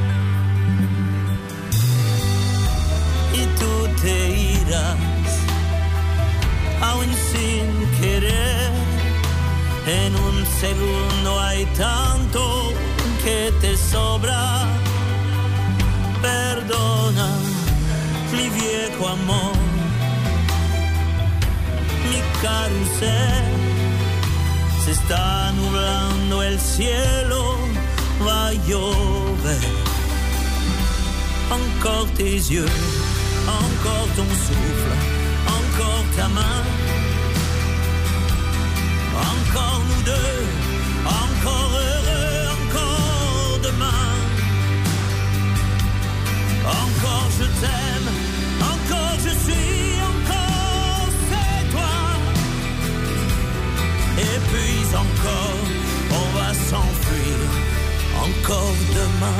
Y tú te irás, aún sin querer. En un segundo hay tanto que te sobra. Perdona, mi viejo amor, mi carrusel. Se está nublando el cielo, va a llover. Encore tes yeux, encore ton souffle, encore ta main. Encore nous deux, encore heureux, encore demain. Encore je t'aime, encore je suis, encore c'est toi. Et puis encore, on va s'enfuir, encore demain.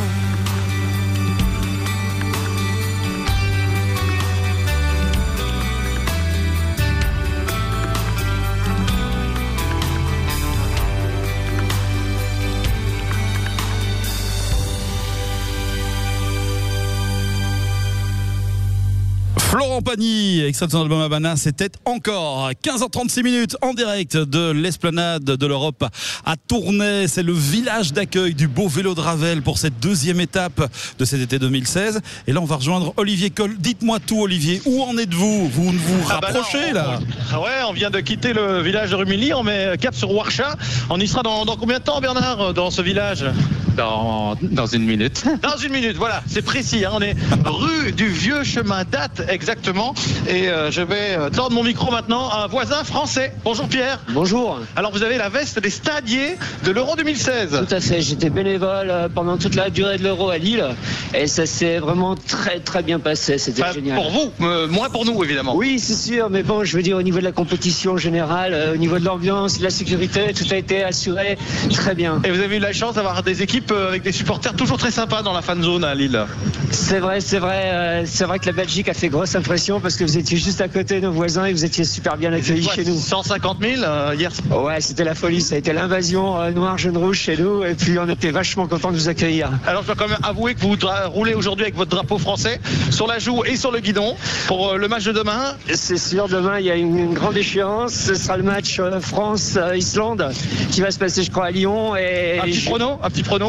Florent Pagny, extrait de son album Havana, c'était encore 15h36 minutes en direct de l'Esplanade de l'Europe à Tournai. C'est le village d'accueil du Beau Vélo de Ravel pour cette deuxième étape de cet été 2016. Et là, on va rejoindre Olivier Coll. Dites-moi tout, Olivier. Où en êtes-vous? Vous vous rapprochez là? Ouais, on vient de quitter le village de Rumilly. On met cap sur Ouarcha. On y sera dans combien de temps, Bernard, dans ce village? Dans une minute. Dans une minute, voilà, c'est précis. Hein. On est rue du Vieux Chemin Date, exactement. Et je vais tordre mon micro maintenant à un voisin français. Bonjour Pierre. Bonjour. Alors vous avez la veste des stadiers de l'Euro 2016. Tout à fait, j'étais bénévole pendant toute la durée de l'Euro à Lille. Et ça s'est vraiment très très bien passé, c'était génial. Pour vous, moins pour nous évidemment. Oui, c'est sûr, mais bon, je veux dire au niveau de la compétition générale, au niveau de l'ambiance, de la sécurité, tout a été assuré très bien. Et vous avez eu la chance d'avoir des équipes avec des supporters toujours très sympas dans la fan zone à Lille. C'est vrai que la Belgique a fait grosse impression parce que vous étiez juste à côté de nos voisins et vous étiez super bien accueillis chez nous. 150 000 hier. Ouais, c'était la folie, ça a été l'invasion noire jaune rouge chez nous et puis on était vachement contents de vous accueillir. Alors je dois quand même avouer que vous roulez aujourd'hui avec votre drapeau français sur la joue et sur le guidon pour le match de demain. C'est sûr, demain il y a une grande échéance, ce sera le match France-Islande qui va se passer je crois à Lyon. Et un petit prono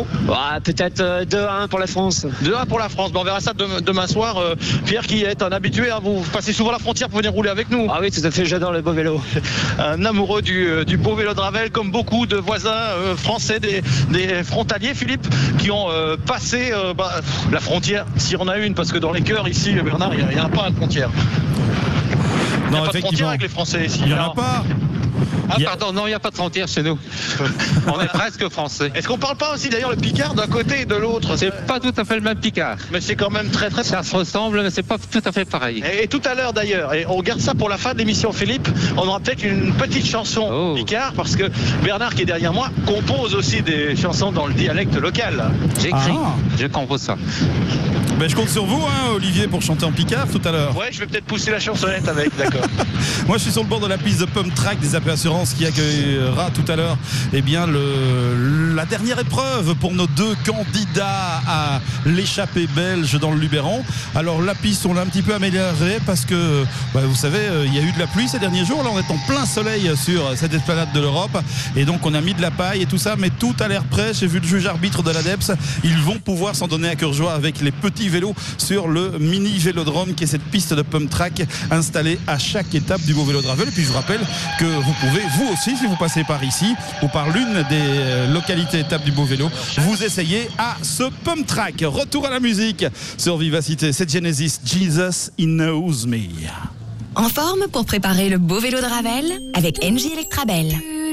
Peut-être 2-1 pour la France. 2-1 pour la France. On verra ça demain soir. Pierre, qui est un habitué, vous passez souvent la frontière pour venir rouler avec nous. Ah oui, tout à fait, j'adore le beau vélo. Un amoureux du beau vélo de Ravel, comme beaucoup de voisins français, des frontaliers, Philippe, qui ont passé la frontière, s'il y en a une, parce que dans les cœurs ici, Bernard, il n'y a pas de frontière. Il n'y a pas de frontière avec les Français ici. Il n'y en a pas. Pardon, non, il n'y a pas de frontière chez nous. On est presque français. Est-ce qu'on parle pas aussi d'ailleurs le Picard d'un côté et de l'autre? C'est pas tout à fait le même Picard. Mais c'est quand même très très... Ça se ressemble, mais c'est pas tout à fait pareil. Et tout à l'heure d'ailleurs, et on garde ça pour la fin de l'émission, Philippe, on aura peut-être une petite chanson Picard, parce que Bernard, qui est derrière moi, compose aussi des chansons dans le dialecte local. J'écris, je compose ça. Ben, je compte sur vous, Olivier, pour chanter en Picard tout à l'heure. Ouais, je vais peut-être pousser la chansonnette avec, d'accord. Moi, je suis sur le bord de la piste de Pump Track des AP Assurances qui accueillera tout à l'heure la dernière épreuve pour nos deux candidats à l'échappée belge dans le Luberon. Alors, la piste, on l'a un petit peu améliorée parce que, vous savez, il y a eu de la pluie ces derniers jours. Là, on est en plein soleil sur cette esplanade de l'Europe. Et donc, on a mis de la paille et tout ça, mais tout a l'air prêt. J'ai vu le juge arbitre de l'ADEPS. Ils vont pouvoir s'en donner à cœur joie avec les petits vélos sur le mini vélodrome qui est cette piste de Pump Track installée à chaque étape du beau vélo de Ravel. Et puis je vous rappelle que vous pouvez, vous aussi, si vous passez par ici ou par l'une des localités étapes du beau vélo, vous essayez à ce Pump Track. Retour à la musique sur Vivacité. C'est Genesis, Jesus He Knows Me. En forme pour préparer le beau vélo de Ravel avec Engie Electrabel.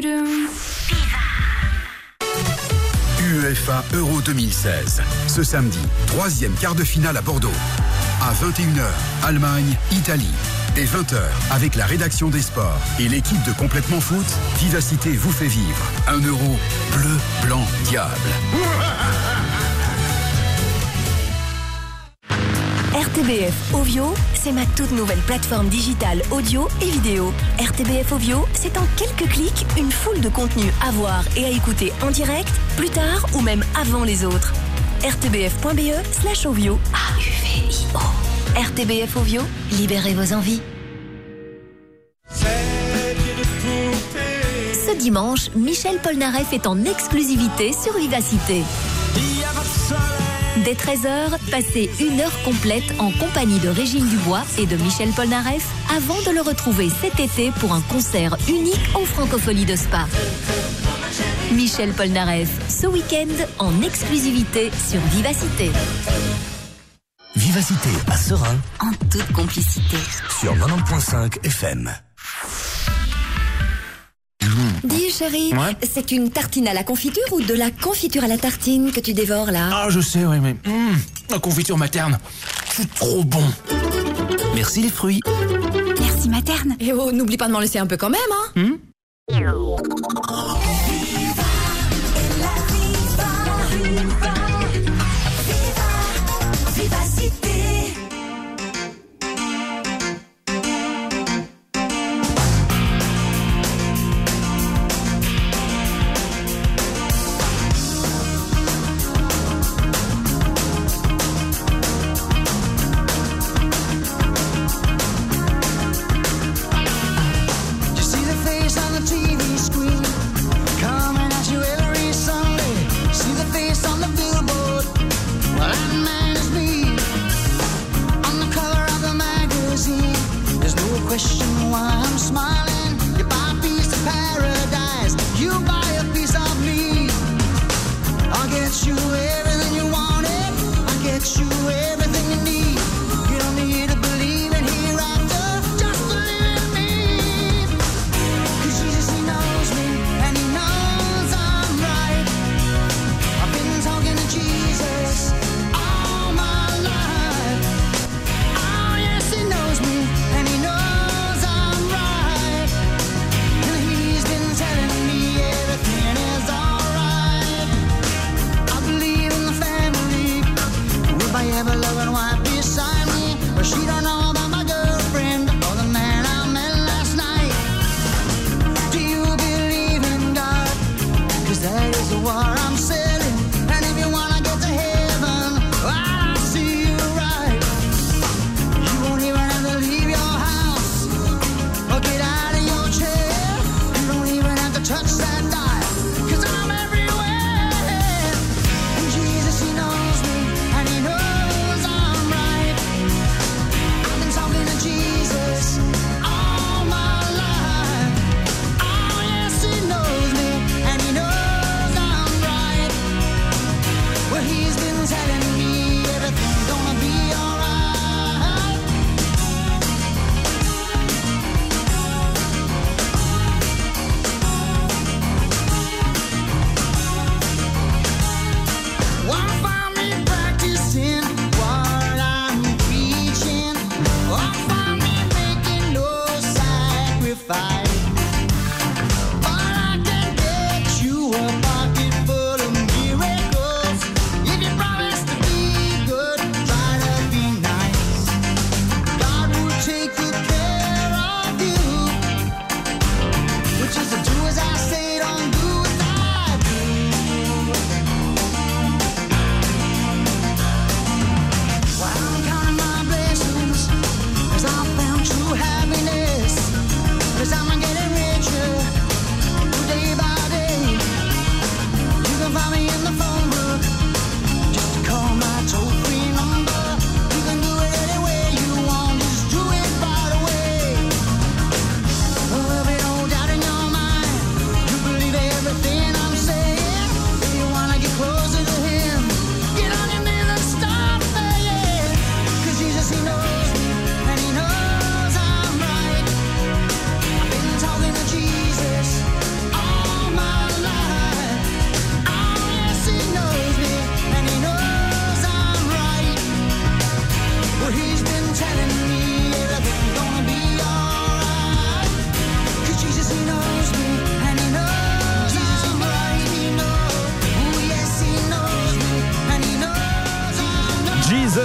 UEFA Euro 2016. Ce samedi, 3e quart de finale à Bordeaux. À 21h, Allemagne, Italie. Dès 20h, avec la rédaction des sports et l'équipe de Complètement Foot, Vivacité vous fait vivre 1 euro bleu, blanc, diable. RTBF Ovio, c'est ma toute nouvelle plateforme digitale audio et vidéo. RTBF Ovio, c'est en quelques clics une foule de contenus à voir et à écouter en direct, plus tard ou même avant les autres. rtbf.be/ovio. AUVIO. RTBF Ovio, libérez vos envies. Ce dimanche, Michel Polnareff est en exclusivité sur Vivacité. Dès 13h, passez 1 heure complète en compagnie de Régine Dubois et de Michel Polnareff avant de le retrouver cet été pour un concert unique aux Francopholies de Spa. Michel Polnareff, ce week-end en exclusivité sur Vivacité. Vivacité à Serein En toute complicité. sur 90.5 FM. Dis chérie, c'est une tartine à la confiture ou de la confiture à la tartine que tu dévores là? Ah, je sais, oui, mais la confiture materne, c'est trop bon. Merci les fruits. Merci materne. Et oh, n'oublie pas de m'en laisser un peu quand même, hein.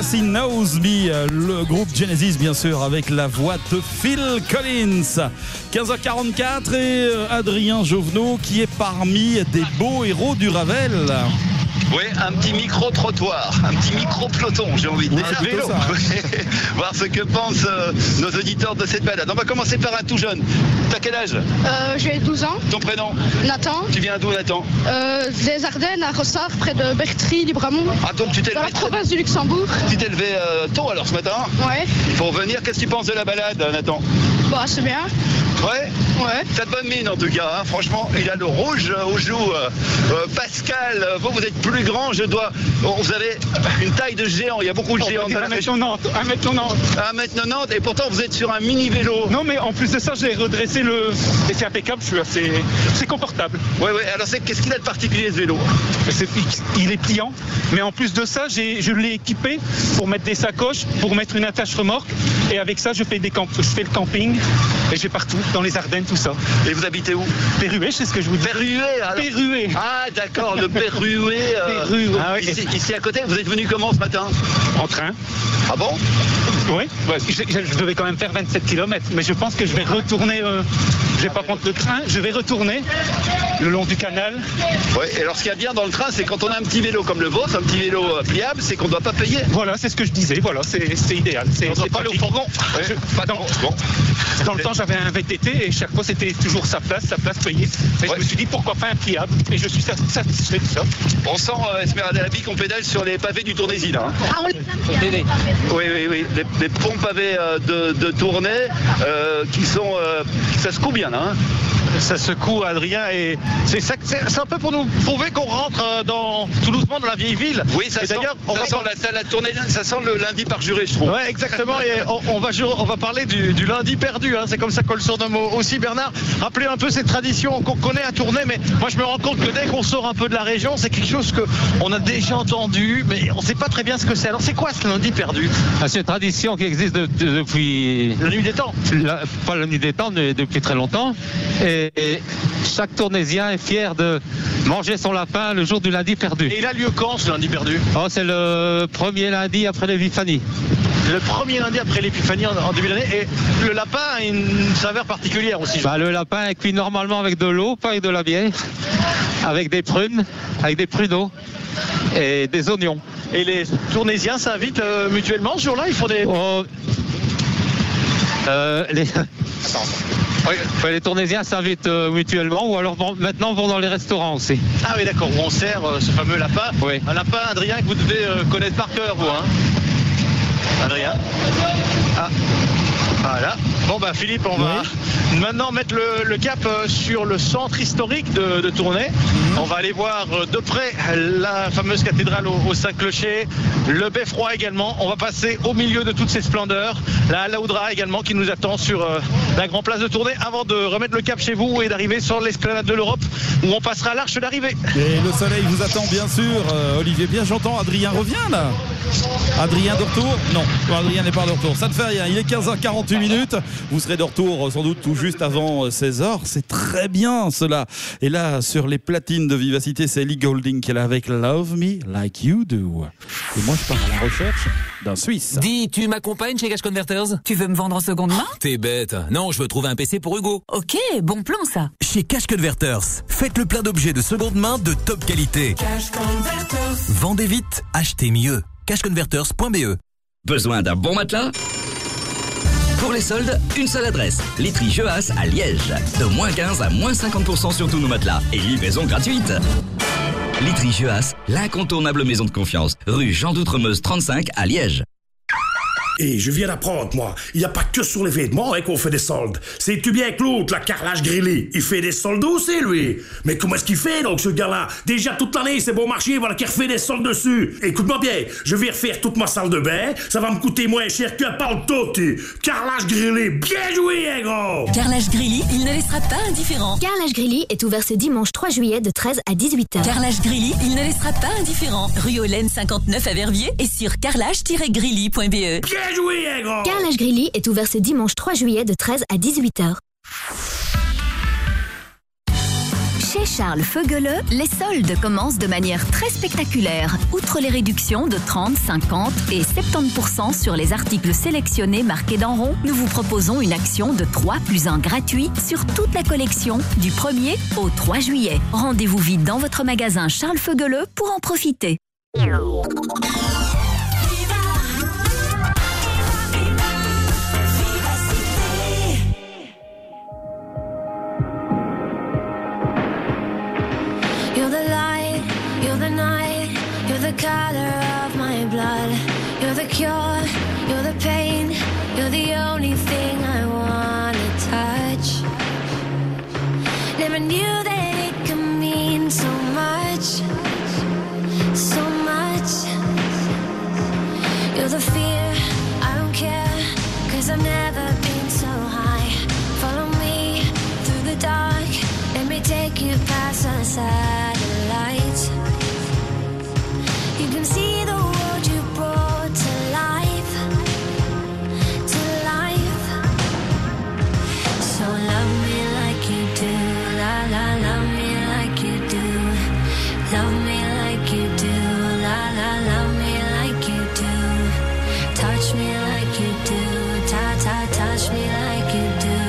She Knows Me, le groupe Genesis bien sûr avec la voix de Phil Collins. 15h44 et Adrien Jovenot qui est parmi des beaux héros du Ravel. Oui, un petit micro-trottoir, un petit micro-peloton, j'ai envie de dire. Vélo. Voir ce que pensent nos auditeurs de cette balade. On va commencer par un tout jeune. T'as quel âge? J'ai 12 ans. Ton prénom? Nathan. Tu viens d'où, Nathan? Des Ardennes, à Rossard, près de Bertry, Libramont. Ah, donc tu t'es dans levé la province du Luxembourg. Tu t'es levé tôt alors ce matin? Ouais. Pour venir, qu'est-ce que tu penses de la balade, Nathan? Bah, c'est bien. Ouais. T'as de bonne mine en tout cas, hein. Franchement, il a le rouge aux joues. Pascal, vous êtes plus grand, vous avez une taille de géant, il y a beaucoup de géants. 1m90. 1m90 et pourtant vous êtes sur un mini vélo. Non mais en plus de ça, j'ai redressé et c'est impeccable, c'est confortable. Ouais, alors qu'est-ce qu'il a de particulier ce vélo? Il est pliant, mais en plus de ça, je l'ai équipé pour mettre des sacoches, pour mettre une attache remorque et avec ça je fais le camping et je vais partout, dans les Ardennes, tout ça. Et vous habitez où? Pérué, c'est ce que je vous dis. Pérué. Ah d'accord, le Pérué. Ah, oui. Ici à côté, vous êtes venu comment ce matin? En train. Ah bon? Oui, je devais quand même faire 27 km, mais je pense que je vais retourner, je vais pas prendre le train, je vais retourner le long du canal. Oui, et alors ce qu'il y a bien dans le train, c'est quand on a un petit vélo comme le vôtre, un petit vélo pliable, c'est qu'on ne doit pas payer. Voilà, c'est ce que je disais, voilà, c'est idéal. On ne doit pas aller au fourgon. Dans le temps, j'avais un VTT et chaque fois, c'était toujours sa place payée. Et je me suis dit, pourquoi pas un pliable? Et je suis satisfait de ça. On sent, Esmeralda Labi, qu'on pédale sur les pavés du Tournaisis, là. Hein. Ah, on l'a. Oui. Les ponts pavés de Tournai qui sont... ça secoue bien, là. Hein. Ça secoue, Adrien, et c'est un peu pour nous prouver qu'on rentre tout doucement dans la vieille ville. Oui, ça sent la tournée, ça sent le lundi par juré, je trouve. Ouais, exactement, et on va parler du lundi perdu, hein. C'est comme ça qu'on le surnomme aussi, Bernard. Rappelez un peu cette tradition qu'on connaît à Tournai, mais moi je me rends compte que dès qu'on sort un peu de la région, c'est quelque chose qu'on a déjà entendu, mais on ne sait pas très bien ce que c'est. Alors c'est quoi ce lundi perdu? C'est une tradition qui existe depuis... La nuit des temps. Pas la nuit des temps, mais depuis très longtemps. Et chaque Tournaisien est fier de manger son lapin le jour du lundi perdu. Et il a lieu quand ce lundi perdu? C'est le premier lundi après l'Épiphanie. Le premier lundi après l'Épiphanie en début d'année. Et le lapin a une saveur particulière aussi. Le lapin est cuit normalement avec de l'eau, pas avec de la bière, avec des prunes, avec des pruneaux et des oignons. Et les Tournaisiens s'invitent mutuellement ce jour-là? Ils font des... Les Tournaisiens s'invitent mutuellement ou alors maintenant vont dans les restaurants aussi. Ah oui, d'accord, où on sert ce fameux lapin. Oui. Un lapin, Adrien, que vous devez connaître par cœur, vous, hein? Adrien? Ah, voilà. Bon, Philippe, on va maintenant mettre le cap sur le centre historique de Tournai. On va aller voir de près la fameuse cathédrale aux 5 clochers, le beffroi également. On va passer au milieu de toutes ces splendeurs. La Alaoudra également qui nous attend sur la grande place de Tournai avant de remettre le cap chez vous et d'arriver sur l'esplanade de l'Europe où on passera l'arche d'arrivée. Et le soleil vous attend bien sûr. Olivier, bien j'entends. Adrien revient là. Adrien de retour? Non, Adrien n'est pas de retour. Ça ne fait rien. Il est 15h48 minutes. Vous serez de retour sans doute tout juste avant 16h. C'est très bien cela. Et là, sur les platines de Vivacité, c'est Ellie Goulding qui est là avec Love Me Like You Do. Et moi, je pars à la recherche d'un Suisse. Dis, tu m'accompagnes chez Cash Converters? Tu veux me vendre en seconde main? T'es bête. Non, je veux trouver un PC pour Hugo. Ok, bon plan ça. Chez Cash Converters, faites le plein d'objets de seconde main de top qualité. Cash Converters. Vendez vite, achetez mieux. cashconverters.be. Besoin d'un bon matelas? Pour les soldes, une seule adresse, Literie Jeuas à Liège. De moins 15 à moins 50% sur tous nos matelas et livraison gratuite. Literie Jeuas, l'incontournable maison de confiance, rue Jean d'Outremeuse 35 à Liège. Et je viens d'apprendre, moi, il n'y a pas que sur les vêtements qu'on fait des soldes. C'est-tu bien que l'autre, la Carrelage Grilly, il fait des soldes aussi, lui. Mais comment est-ce qu'il fait, donc, ce gars-là? Déjà, toute l'année, c'est bon marché, voilà qu'il refait des soldes dessus. Écoute-moi bien, je vais refaire toute ma salle de bain, ça va me coûter moins cher qu'un paletot, tu. Carrelage Grilly, bien joué, hein, gros! Carrelage Grilly, il ne laissera pas indifférent. Carrelage Grilly est ouvert ce dimanche 3 juillet de 13 à 18h. Carrelage Grilly, il ne laissera pas indifférent. Rue Olaine 59 à Verviers et sur carrelage-grilly.be. Bien joué, hein, gros! Carrelage Grilly est ouvert ce dimanche 3 juillet de 13 à 18h. Chez Charles Feugeleux, les soldes commencent de manière très spectaculaire. Outre les réductions de 30, 50 et 70% sur les articles sélectionnés marqués d'en rond, nous vous proposons une action de 3+1 gratuit sur toute la collection du 1er au 3 juillet. Rendez-vous vite dans votre magasin Charles Feugeleux pour en profiter. You're the light, you're the night, you're the color of my blood. You're the cure, you're the pain, you're the only thing I wanna touch. Never knew that it could mean so much, so much. You're the fear, I don't care, 'cause I've never been so high. Follow me through the dark, let me take you past the satellites. You can see the world you brought to life, to life. So love me like you do, la la, love me like you do. Love me like you do, la la, love me like you do. Touch me like you do, ta ta, touch me like you do.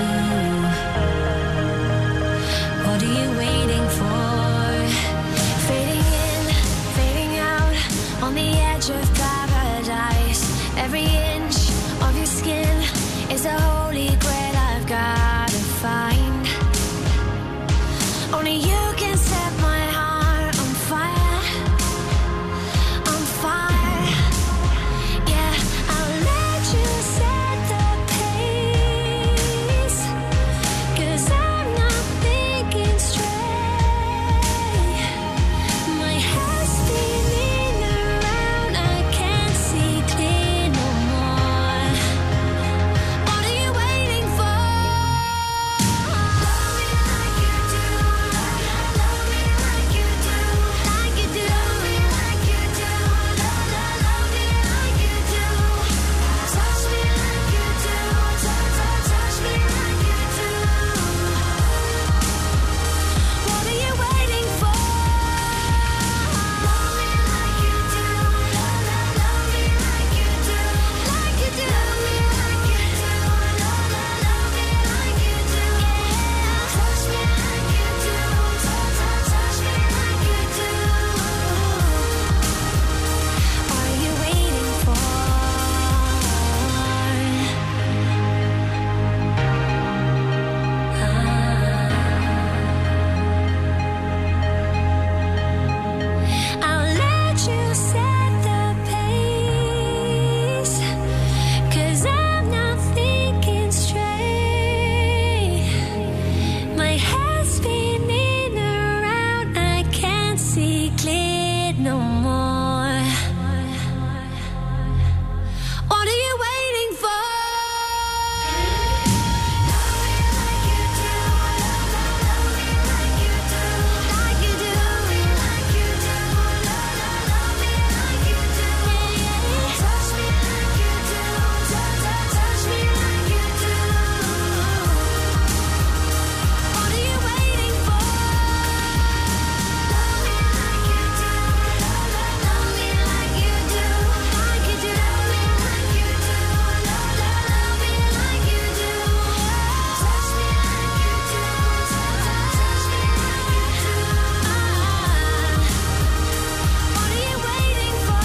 What are you waiting for? Fading in, fading out, on the edge of paradise. Every inch of your skin is a holy grail I've gotta find. Only you can set my heart on fire, on fire. Yeah, I'll let you set the pace, 'cause I'm not thinking straight. My head's spinning around, I can't see clear no more. What are you waiting for? Love me like you do, love me like you do, like you do. Love me like you do, love me like you do. Touch me like you do, touch me like you do. What are you waiting for? Love me like you do, love me like you do, like you do. Love me like you do, love me like you do. Touch me like you do, touch me like you do. What are you waiting for? I'll let you set the pace, 'cause I'm not thinking straight. My head's spinning around, I can't see clear no more. What are you waiting for? Like you do, like you do, love me like you do. Touch me like you do, touch me like you do. What are you waiting for? Love me like you do, love me like you do, like you do. Love me like you do, love me like you do. Touch me like you do, touch me like you do. What are you waiting for?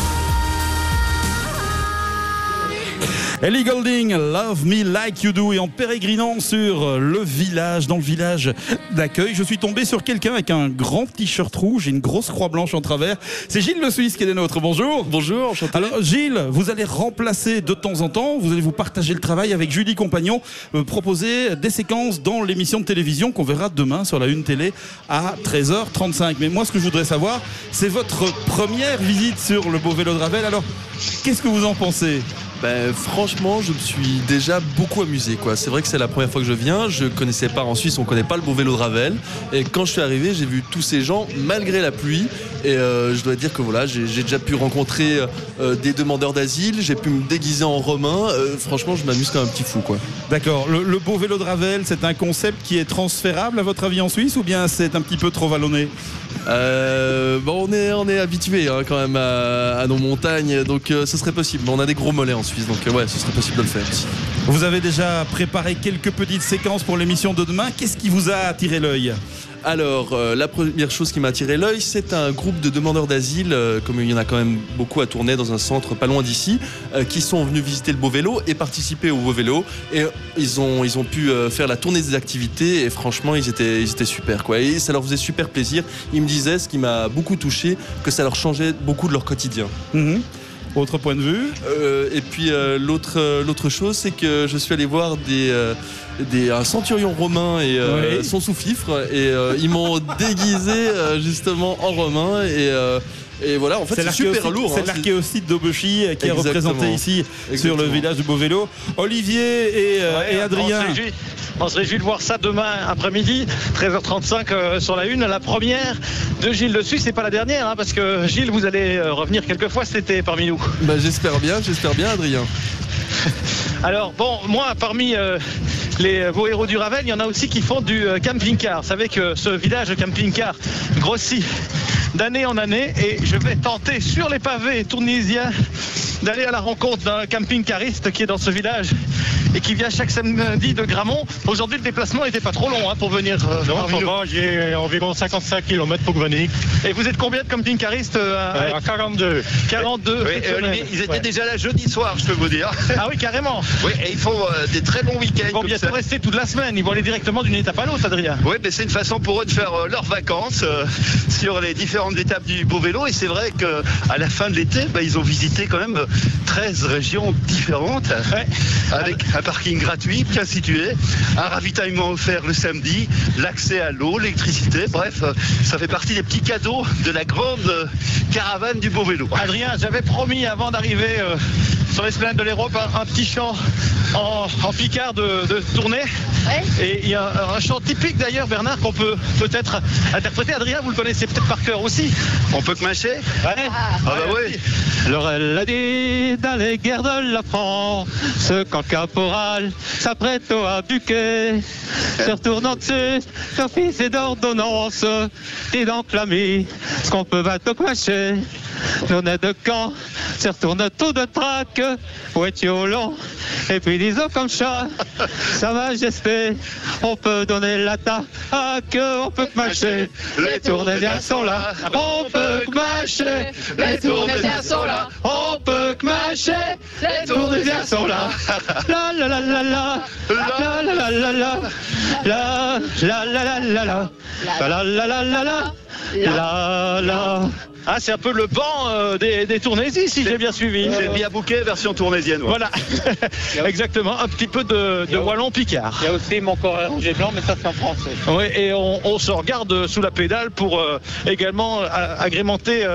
Ellie Goulding, Love Me Like You Do. Et en pérégrinant sur le village, dans le village d'accueil, je suis tombé sur quelqu'un avec un grand t-shirt rouge et une grosse croix blanche en travers. C'est Gilles Le Suisse qui est des nôtres. Bonjour. Bonjour, enchanté. Alors Gilles, vous allez remplacer de temps en temps, vous allez vous partager le travail avec Julie Compagnon, proposer des séquences dans l'émission de télévision qu'on verra demain sur la Une Télé à 13h35. Mais moi, ce que je voudrais savoir, c'est votre première visite sur le beau vélo de Ravel. Alors, qu'est-ce que vous en pensez? Franchement, je me suis déjà beaucoup amusé, quoi. C'est vrai que c'est la première fois que je viens. Je connaissais pas, en Suisse, on connaît pas le beau vélo de Ravel. Et quand je suis arrivé, j'ai vu tous ces gens malgré la pluie. Et je dois dire que voilà, j'ai déjà pu rencontrer des demandeurs d'asile. J'ai pu me déguiser en romain. Franchement, je m'amuse comme un petit fou, quoi. D'accord. Le beau vélo de Ravel, c'est un concept qui est transférable à votre avis en Suisse ou bien c'est un petit peu trop vallonné? On est habitué quand même à nos montagnes, donc ce serait possible. On a des gros mollets en Suisse, donc ouais, ce serait possible de le faire aussi. Vous avez déjà préparé quelques petites séquences pour l'émission de demain. Qu'est-ce qui vous a attiré l'œil ? Alors, la première chose qui m'a attiré l'œil, c'est un groupe de demandeurs d'asile, comme il y en a quand même beaucoup à tourner dans un centre pas loin d'ici, qui sont venus visiter le beau vélo et participer au beau vélo. Et ils ont pu faire la tournée des activités et franchement, ils étaient super, quoi. Et ça leur faisait super plaisir. Ils me disaient, ce qui m'a beaucoup touché, que ça leur changeait beaucoup de leur quotidien. Autre point de vue. Et puis l'autre chose, c'est que je suis allé voir un centurion romain et son sous-fifre et ils m'ont déguisé justement en romain et voilà, en fait c'est super lourd. C'est l'archéosite d'Aubechy qui est représenté ici sur le village du Beau Vélo. Olivier et Adrien. On se réjouit de voir ça demain après-midi, 13h35 sur la une. La première de Gilles de Suisse, c'est pas la dernière, parce que Gilles, vous allez revenir quelques fois cet été parmi nous. J'espère bien, Adrien. Alors bon, moi parmi les beaux héros du Ravel, il y en a aussi qui font du camping-car. Vous savez que ce village camping-car grossit d'année en année et je vais tenter sur les pavés tournaisiens d'aller à la rencontre d'un camping-cariste qui est dans ce village et qui vient chaque samedi de Gramont. Aujourd'hui, le déplacement n'était pas trop long pour venir. Non, j'ai environ 55 km pour venir. Et vous êtes combien de camping-caristes à 42. 42. Oui, Olivier, ils étaient déjà là jeudi soir, je peux vous dire. Ah oui, carrément. Oui, et ils font des très bons week-ends. Ils vont bientôt rester toute la semaine. Ils vont aller directement d'une étape à l'autre, Adrien. Oui, mais c'est une façon pour eux de faire leurs vacances sur les différentes étapes du beau vélo. Et c'est vrai qu'à la fin de l'été, ils ont visité quand même 13 régions différentes, avec un parking gratuit, bien situé, un ravitaillement offert le samedi, l'accès à l'eau, l'électricité, bref, ça fait partie des petits cadeaux de la grande caravane du beau vélo. Adrien, j'avais promis avant d'arriver sur l'esplanade de l'Europe un petit chant en picard de tournée. Et il y a un chant typique d'ailleurs, Bernard, qu'on peut peut-être interpréter. Adrien, vous le connaissez peut-être par cœur aussi. On peut que mâcher. Oui. Alors elle a dit dans les guerres de la France, quand le caporal s'apprête à buquer, se retournant dessus, d'office d'ordonnance, et donc l'ami, ce qu'on peut battre au mâcher. Nous on est de camp, se retourne tout de traque, où est-il au long, et puis disons comme chat, Sa Majesté, on peut donner l'attaque, on peut que mâcher, les tournésiens sont là, on peut que mâcher, les tournésiens sont là, on peut que mâcher, les tournésiens sont là, la la la la la, la la la la la, la la la la la, la la la la la, la. Ah, c'est un peu le banc des Tournaisies, si j'ai bien suivi. C'est bien bouquet, version tournaisienne. Ouais. Voilà, exactement, un petit peu de wallon picard. Il y a aussi mon corps rouge et blanc, mais ça c'est en français. Oui, et on se regarde sous la pédale pour également agrémenter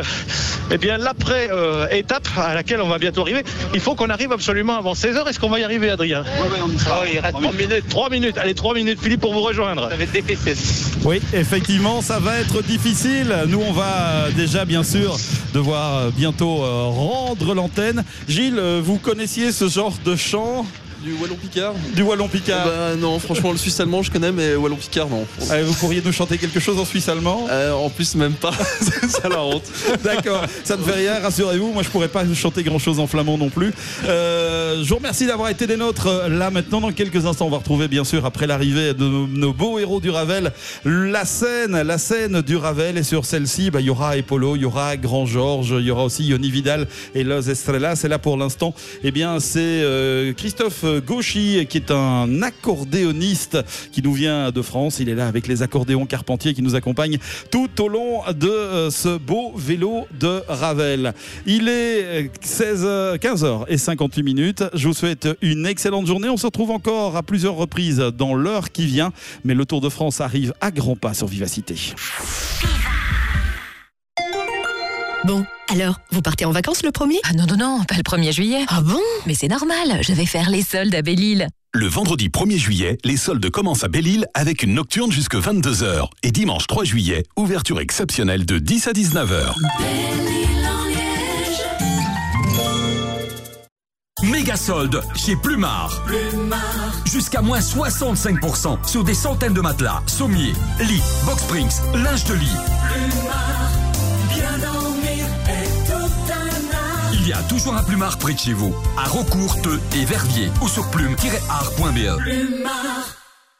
l'après-étape à laquelle on va bientôt arriver. Il faut qu'on arrive absolument avant 16h. Est-ce qu'on va y arriver, Adrien? Il reste 3 minutes. 3 minutes. Allez, 3 minutes, Philippe, pour vous rejoindre. Ça va être difficile. Oui, effectivement, ça va être difficile. Nous, on va déjà, bien sûr, devoir bientôt rendre l'antenne. Gilles, vous connaissiez ce genre de chant? Du wallon picard? Du wallon picard. Non, franchement, le suisse allemand je connais, mais wallon picard non. Vous pourriez nous chanter quelque chose en suisse allemand? En plus, même pas. C'est la honte. D'accord, ça ne fait rien, rassurez-vous. Moi, je pourrais pas chanter grand chose en flamand non plus. Je vous remercie d'avoir été des nôtres. Là, maintenant, dans quelques instants, on va retrouver, bien sûr, après l'arrivée de nos beaux héros du Ravel, la scène du Ravel. Et sur celle-ci, il y aura Epolo, il y aura Grand Georges, il y aura aussi Yoni Vidal et Los Estrellas. Et là, pour l'instant, c'est Christophe Gauchy, qui est un accordéoniste qui nous vient de France. Il est là avec les accordéons Carpentier qui nous accompagnent tout au long de ce beau vélo de Ravel. Il est 15h58. Je vous souhaite une excellente journée. On se retrouve encore à plusieurs reprises dans l'heure qui vient, mais le Tour de France arrive à grands pas sur Vivacité. Bon, alors, vous partez en vacances le 1er ? Ah non, pas le 1er juillet. Ah bon ? Mais c'est normal, je vais faire les soldes à Belle-Île. Le vendredi 1er juillet, les soldes commencent à Belle-Île avec une nocturne jusque 22h. Et dimanche 3 juillet, ouverture exceptionnelle de 10 à 19h. Méga solde chez Plumard. Jusqu'à moins 65% sur des centaines de matelas, sommiers, lits, box springs, linge de lit. Plumard, bien dormir est tout un art. Il y a toujours un Plumard près de chez vous, à Raucourt, Teux et Verviers ou sur plume-art.be. Plumard.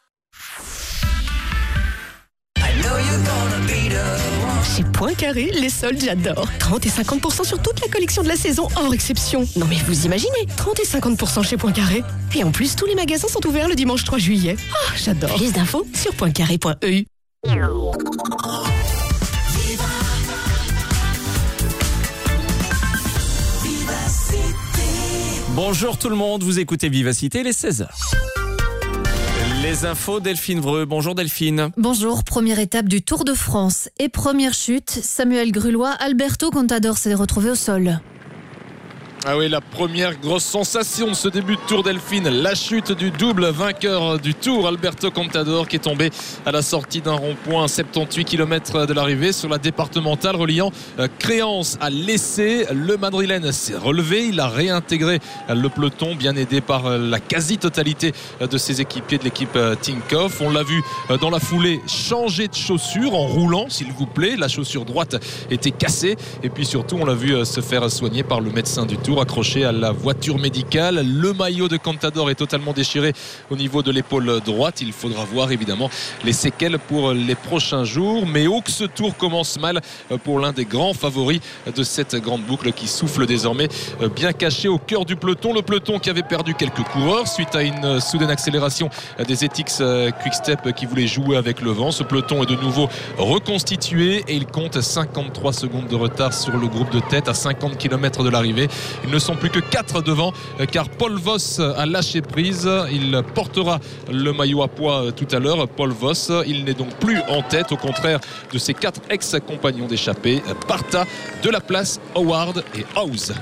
Chez Poincaré, les soldes, j'adore. 30 et 50% sur toute la collection de la saison, hors exception. Non mais vous imaginez, 30 et 50% chez Poincaré. Et en plus, tous les magasins sont ouverts le dimanche 3 juillet. Ah, j'adore. Plus d'infos sur poincaré.eu. Bonjour tout le monde, vous écoutez Vivacité, les 16h. Les infos, Delphine Vreux. Bonjour Delphine. Bonjour, première étape du Tour de France et première chute. Samuel Grulois, Alberto Contador s'est retrouvé au sol. Ah oui, la première grosse sensation de ce début de Tour Delphine, la chute du double vainqueur du Tour, Alberto Contador, qui est tombé à la sortie d'un rond-point à 78 km de l'arrivée sur la départementale reliant Créance à Lessé. Le Madrilène s'est relevé, il a réintégré le peloton, bien aidé par la quasi-totalité de ses équipiers de l'équipe Tinkoff. On l'a vu dans la foulée changer de chaussure en roulant, s'il vous plaît. La chaussure droite était cassée et puis surtout on l'a vu se faire soigner par le médecin du Tour, accroché à la voiture médicale. Le maillot de Contador est totalement déchiré au niveau de l'épaule droite. Il faudra voir évidemment les séquelles pour les prochains jours, mais oh que ce Tour commence mal pour l'un des grands favoris de cette grande boucle qui souffle désormais bien caché au cœur du peloton. Le peloton qui avait perdu quelques coureurs suite à une soudaine accélération des Ethics Quick-Step qui voulaient jouer avec le vent. Ce peloton est de nouveau reconstitué et il compte 53 secondes de retard sur le groupe de tête à 50 km de l'arrivée. Ils ne sont plus que 4 devant car Paul Voss a lâché prise. Il portera le maillot à pois tout à l'heure. Paul Voss, il n'est donc plus en tête, au contraire de ses 4 ex-compagnons d'échappée, Parta, de la place, Howard et House.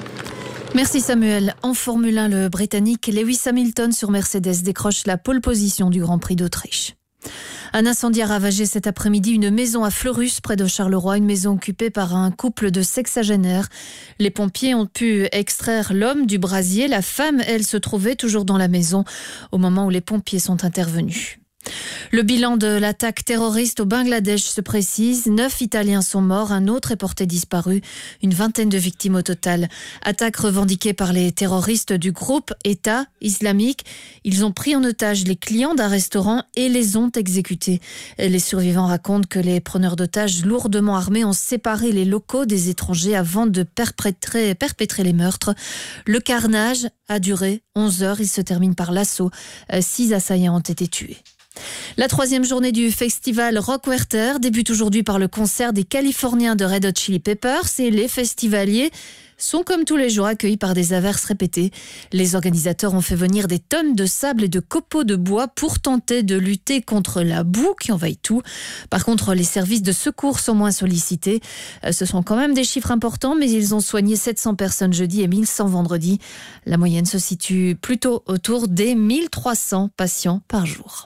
Merci Samuel. En Formule 1, le Britannique Lewis Hamilton sur Mercedes décroche la pole position du Grand Prix d'Autriche. Un incendie a ravagé cet après-midi une maison à Fleurus, près de Charleroi, une maison occupée par un couple de sexagénaires. Les pompiers ont pu extraire l'homme du brasier. La femme, elle, se trouvait toujours dans la maison au moment où les pompiers sont intervenus. Le bilan de l'attaque terroriste au Bangladesh se précise. 9 Italiens sont morts, un autre est porté disparu. Une vingtaine de victimes au total. Attaque revendiquée par les terroristes du groupe État islamique. Ils ont pris en otage les clients d'un restaurant et les ont exécutés. Les survivants racontent que les preneurs d'otages lourdement armés ont séparé les locaux des étrangers avant de perpétrer les meurtres. Le carnage a duré 11 heures. Il se termine par l'assaut. 6 assaillants ont été tués. La 3e journée du festival Rock Werther débute aujourd'hui par le concert des Californiens de Red Hot Chili Peppers et les festivaliers sont comme tous les jours accueillis par des averses répétées. Les organisateurs ont fait venir des tonnes de sable et de copeaux de bois pour tenter de lutter contre la boue qui envahit tout. Par contre, les services de secours sont moins sollicités. Ce sont quand même des chiffres importants, mais ils ont soigné 700 personnes jeudi et 1100 vendredi. La moyenne se situe plutôt autour des 1300 patients par jour.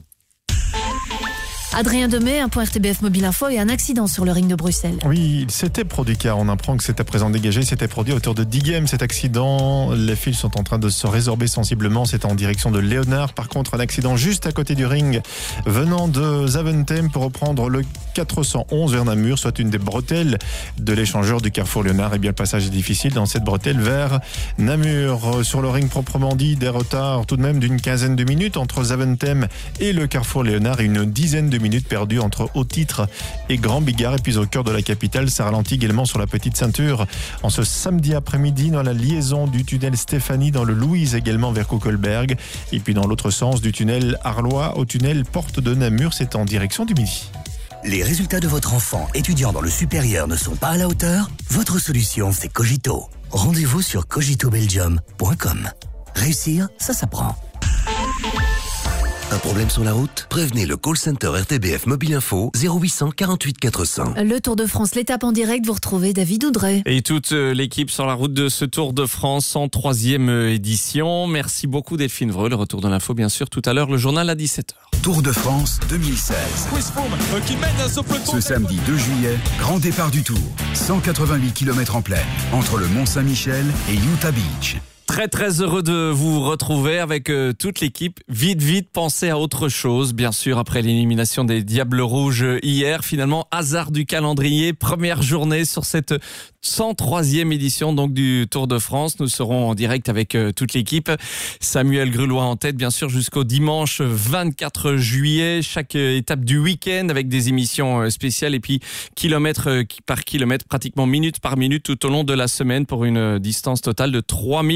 Adrien Demey, un point RTBF Mobile Info et un accident sur le ring de Bruxelles. Oui, il s'était produit car on apprend que c'est à présent dégagé. C'était produit à hauteur de 10 games cet accident. Les fils sont en train de se résorber sensiblement. C'est en direction de Léonard. Par contre, un accident juste à côté du ring venant de Zaventem pour reprendre le 411 vers Namur, soit une des bretelles de l'échangeur du carrefour Léonard. Et bien, le passage est difficile dans cette bretelle vers Namur. Sur le ring proprement dit, des retards tout de même d'une quinzaine de minutes entre Zaventem et le carrefour Léonard et une dizaine de minutes perdues entre Haut-Titre et Grand Bigard. Et puis au cœur de la capitale, ça ralentit également sur la petite ceinture en ce samedi après-midi dans la liaison du tunnel Stéphanie dans le Louise également vers Kokelberg. Et puis dans l'autre sens du tunnel Arlois au tunnel Porte de Namur, c'est en direction du Midi. Les résultats de votre enfant étudiant dans le supérieur ne sont pas à la hauteur? Votre solution, c'est Cogito. Rendez-vous sur cogitobelgium.com. Réussir, ça s'apprend. Un problème sur la route? Prévenez le call center RTBF Mobile Info 0800 48 400. Le Tour de France, l'étape en direct, vous retrouvez David Oudray. Et toute l'équipe sur la route de ce Tour de France en 3e édition. Merci beaucoup Delphine Vreux. Le retour de l'info, bien sûr, tout à l'heure, le journal à 17h. Tour de France 2016. Chris Froome qui mène ce peloton. Ce samedi 2 juillet, grand départ du Tour. 188 km en plaine, entre le Mont-Saint-Michel et Utah Beach. Très heureux de vous retrouver avec toute l'équipe. Vite, pensez à autre chose. Bien sûr, après l'élimination des Diables Rouges hier, finalement, hasard du calendrier, première journée sur cette 103e édition donc du Tour de France. Nous serons en direct avec toute l'équipe. Samuel Grulois en tête, bien sûr, jusqu'au dimanche 24 juillet. Chaque étape du week-end avec des émissions spéciales et puis kilomètre par kilomètre, pratiquement minute par minute tout au long de la semaine pour une distance totale de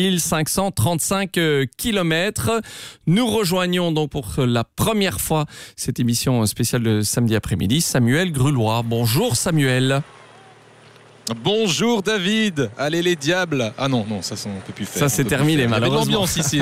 3535 kilomètres. Nous rejoignons donc pour la première fois cette émission spéciale de samedi après-midi, Samuel Grulois. Bonjour Samuel. Bonjour David. Allez les diables. Ah non, ça on peut plus faire. Ça c'est terminé malheureusement. Il y avait de l'ambiance ici.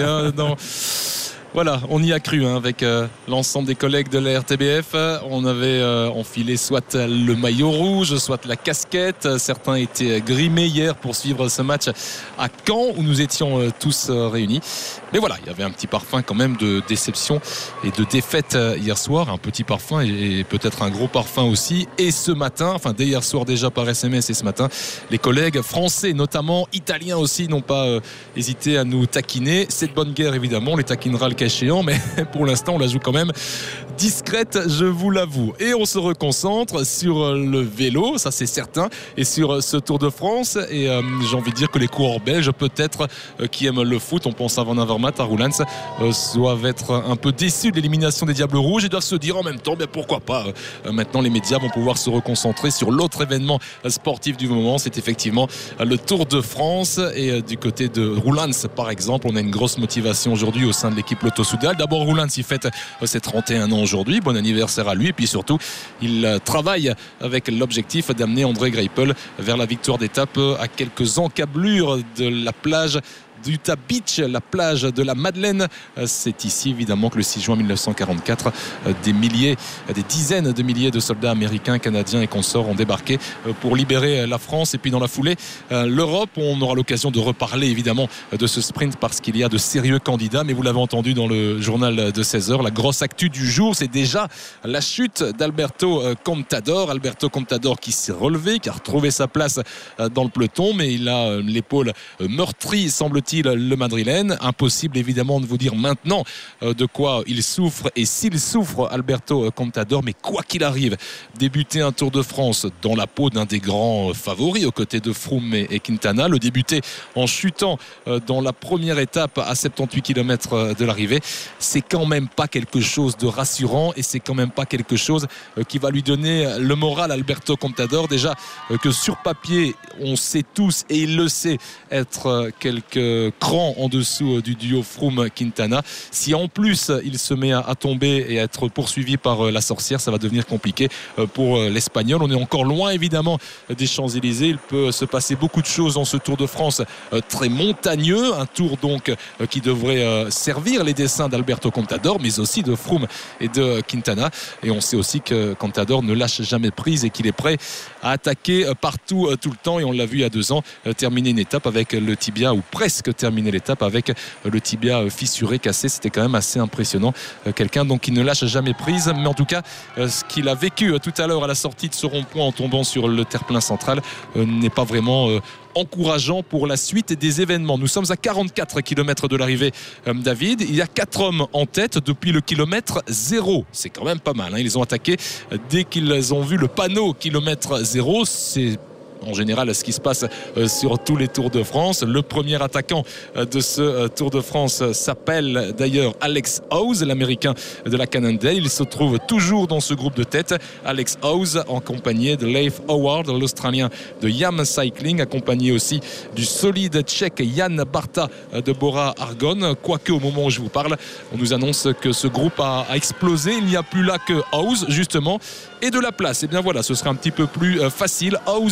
Voilà, on y a cru avec l'ensemble des collègues de la RTBF. On avait enfilé soit le maillot rouge, soit la casquette. Certains étaient grimés hier pour suivre ce match à Caen où nous étions tous réunis. Mais voilà, il y avait un petit parfum quand même de déception et de défaite hier soir. Un petit parfum et peut-être un gros parfum aussi. Et ce matin, dès hier soir déjà par SMS et ce matin, les collègues français, notamment italiens aussi, n'ont pas hésité à nous taquiner. C'est de bonne guerre évidemment, on les taquinera le cas échéant, mais pour l'instant on la joue quand même discrète, je vous l'avoue. Et on se reconcentre sur le vélo, ça c'est certain, et sur ce Tour de France. Et j'ai envie de dire que les coureurs belges, peut-être qui aiment le foot, on pense à Van Avermaet, à Roelants, doivent être un peu déçus de l'élimination des Diables Rouges et doivent se dire en même temps, pourquoi pas. Maintenant les médias vont pouvoir se reconcentrer sur l'autre événement sportif du moment, c'est effectivement le Tour de France. Et du côté de Roelants par exemple, on a une grosse motivation aujourd'hui au sein de l'équipe Lotto Soudal. D'abord Roelants, il fête ses 31 ans aujourd'hui, bon anniversaire à lui, et puis surtout il travaille avec l'objectif d'amener André Greipel vers la victoire d'étape à quelques encablures de la plage d'Utah Beach, la plage de la Madeleine. C'est ici évidemment que le 6 juin 1944 des dizaines de milliers de soldats américains, canadiens et consorts ont débarqué pour libérer la France. Et puis dans la foulée, l'Europe. On aura l'occasion de reparler évidemment de ce sprint parce qu'il y a de sérieux candidats, mais vous l'avez entendu dans le journal de 16h, la grosse actu du jour, c'est déjà la chute d'Alberto Contador. Alberto Contador qui s'est relevé, qui a retrouvé sa place dans le peloton, mais il a l'épaule meurtrie, semble-t-il, le Madrilène. Impossible évidemment de vous dire maintenant de quoi il souffre et s'il souffre, Alberto Contador, mais quoi qu'il arrive, débuter un Tour de France dans la peau d'un des grands favoris aux côtés de Froome et Quintana, le débuter en chutant dans la première étape à 78 km de l'arrivée, c'est quand même pas quelque chose de rassurant et c'est quand même pas quelque chose qui va lui donner le moral à Alberto Contador. Déjà que sur papier on sait tous et il le sait être quelques cran en dessous du duo Froome-Quintana. Si en plus il se met à tomber et à être poursuivi par la sorcière, ça va devenir compliqué pour l'Espagnol. On est encore loin évidemment des Champs-Élysées. Il peut se passer beaucoup de choses dans ce Tour de France très montagneux, un tour donc qui devrait servir les desseins d'Alberto Contador, mais aussi de Froome et de Quintana. Et on sait aussi que Contador ne lâche jamais prise et qu'il est prêt à attaquer partout tout le temps. Et on l'a vu il y a 2 ans terminer une étape avec le tibia, ou presque terminer l'étape avec le tibia fissuré, cassé. C'était quand même assez impressionnant. Quelqu'un donc qui ne lâche jamais prise, mais en tout cas ce qu'il a vécu tout à l'heure à la sortie de ce rond-point en tombant sur le terre-plein central n'est pas vraiment encourageant pour la suite des événements. Nous sommes à 44 km de l'arrivée, David. Il y a 4 hommes en tête depuis le kilomètre 0. C'est quand même pas mal. Ils ont attaqué dès qu'ils ont vu le panneau kilomètre 0. C'est en général ce qui se passe sur tous les Tours de France. Le premier attaquant de ce Tour de France s'appelle d'ailleurs Alex Howes, l'américain de la Cannondale. Il se trouve toujours dans ce groupe de tête. Alex Howes accompagné de Leif Howard, l'Australien de Yam Cycling, accompagné aussi du solide tchèque Jan Barta de Bora Argonne. Quoique au moment où je vous parle, on nous annonce que ce groupe a explosé. Il n'y a plus là que Howes justement et de la place. Et bien voilà, ce sera un petit peu plus facile. Howes et de la place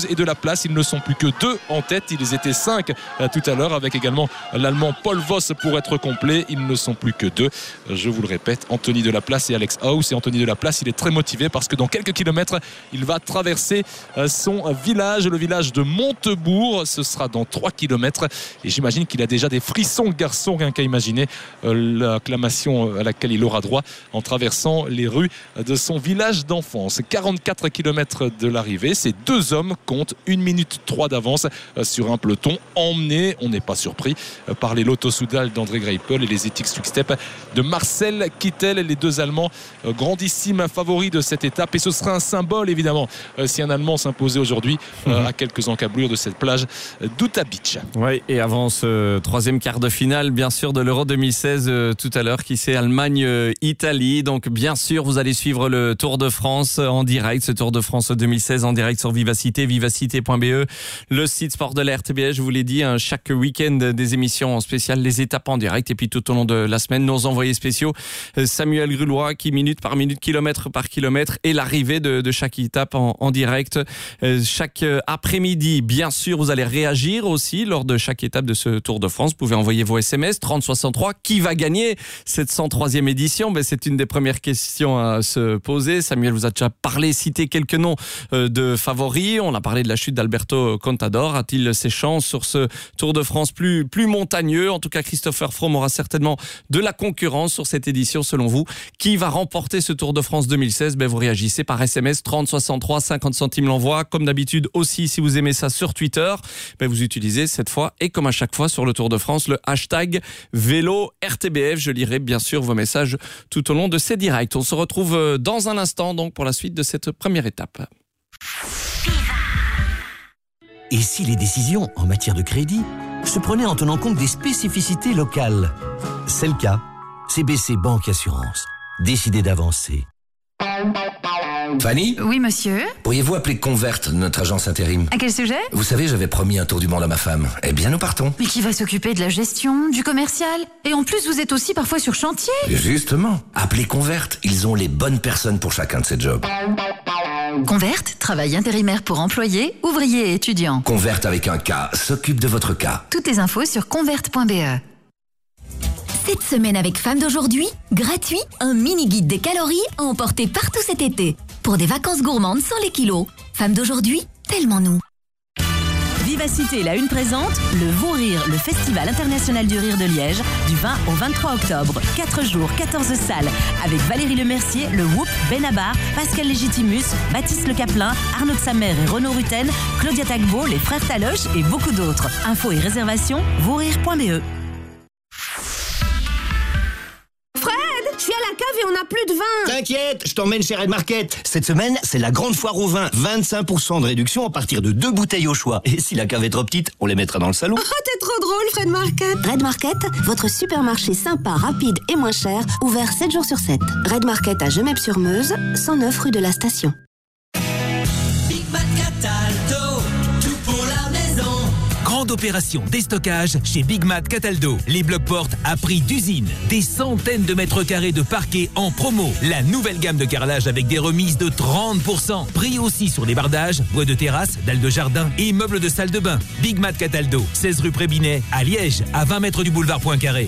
place. Ils ne sont plus que 2 en tête. Ils étaient 5 tout à l'heure, avec également l'Allemand Paul Voss pour être complet. Ils ne sont plus que 2. Je vous le répète, Anthony Delaplace et Alex House. Et Anthony Delaplace, il est très motivé parce que dans quelques kilomètres, il va traverser son village, le village de Montebourg. Ce sera dans 3 kilomètres. Et j'imagine qu'il a déjà des frissons, le garçon, rien qu'à imaginer l'acclamation à laquelle il aura droit en traversant les rues de son village d'enfance. 44 km de l'arrivée. Ces 2 hommes comptent 1 minute 3 d'avance sur un peloton emmené, on n'est pas surpris, par les Lotto Soudal d'André Greipel et les Ethics Quick-Step de Marcel Kittel, les 2 Allemands grandissimes favoris de cette étape. Et ce serait un symbole, évidemment, si un Allemand s'imposait aujourd'hui à quelques encablures de cette plage d'Utah Beach. Oui, et avant ce 3e quart de finale, bien sûr, de l'Euro 2016 tout à l'heure, qui c'est Allemagne-Italie. Donc, bien sûr, vous allez suivre le Tour de France en direct, ce Tour de France 2016 en direct sur Vivacité, vivacité.be, le site sport de la RTBF. Je vous l'ai dit, chaque week-end des émissions en spécial, les étapes en direct, et puis tout au long de la semaine, nos envoyés spéciaux, Samuel Grulois, qui minute par minute, kilomètre par kilomètre, et l'arrivée de chaque étape en direct. Chaque après-midi, bien sûr, vous allez réagir aussi lors de chaque étape de ce Tour de France. Vous pouvez envoyer vos SMS 3063. Qui va gagner cette 103e édition? C'est une des premières questions à se poser. Samuel vous a déjà cité quelques noms de favoris. On a parlé de la chute d'Alberto Contador. A-t-il ses chances sur ce Tour de France plus montagneux? En tout cas, Christopher Froome aura certainement de la concurrence sur cette édition. Selon vous, qui va remporter ce Tour de France 2016? Vous réagissez par SMS 3063, 50 centimes l'envoi. Comme d'habitude aussi, si vous aimez ça, sur Twitter, vous utilisez cette fois, et comme à chaque fois sur le Tour de France, le hashtag vélo RTBF. Je lirai bien sûr vos messages tout au long de ces directs. On se retrouve dans un instant donc pour la suite de cette première étape. Et si les décisions en matière de crédit se prenaient en tenant compte des spécificités locales? C'est le cas. CBC Banque Assurance. Décidez d'avancer. Fanny ? Oui, monsieur. Pourriez-vous appeler Convert, notre agence intérim ? À quel sujet ? Vous savez, j'avais promis un tour du monde à ma femme. Eh bien, nous partons. Mais qui va s'occuper de la gestion, du commercial? Et en plus, vous êtes aussi parfois sur chantier. Justement. Appelez Convert. Ils ont les bonnes personnes pour chacun de ces jobs. Convert, travail intérimaire pour employés, ouvriers et étudiants. Convert avec un K, s'occupe de votre cas. Toutes les infos sur convert.be. Cette semaine avec Femmes d'aujourd'hui, gratuit, un mini-guide des calories à emporter partout cet été. Pour des vacances gourmandes sans les kilos. Femmes d'aujourd'hui, tellement nous. Vivacité La Une présente le Vous Rire, le Festival international du rire de Liège, du 20 au 23 octobre. 4 jours, 14 salles, avec Valérie Lemercier, le Whoop, Benabar, Pascal Légitimus, Baptiste Le Caplin, Arnaud de Samer et Renaud Rutten, Claudia Tagbo, les Frères Taloche et beaucoup d'autres. Infos et réservations, vousrire.be. Je suis à la cave et on n'a plus de vin. T'inquiète, je t'emmène chez Red Market. Cette semaine, c'est la grande foire au vin. 25% de réduction à partir de 2 bouteilles au choix. Et si la cave est trop petite, on les mettra dans le salon. Oh, t'es trop drôle, Red Market. Red Market, votre supermarché sympa, rapide et moins cher, ouvert 7 jours sur 7. Red Market à Gemep-sur-Meuse, 109 rue de la Station. Big Mac Cataldo, tout pour la maison. Grande opération déstockage chez Big Mat Cataldo. Les blocs portes à prix d'usine. Des centaines de mètres carrés de parquet en promo. La nouvelle gamme de carrelage avec des remises de 30%. Prix aussi sur les bardages, bois de terrasse, dalles de jardin et meubles de salle de bain. Big Mat Cataldo, 16 rue Prébinet, à Liège, à 20 mètres du boulevard Poincaré.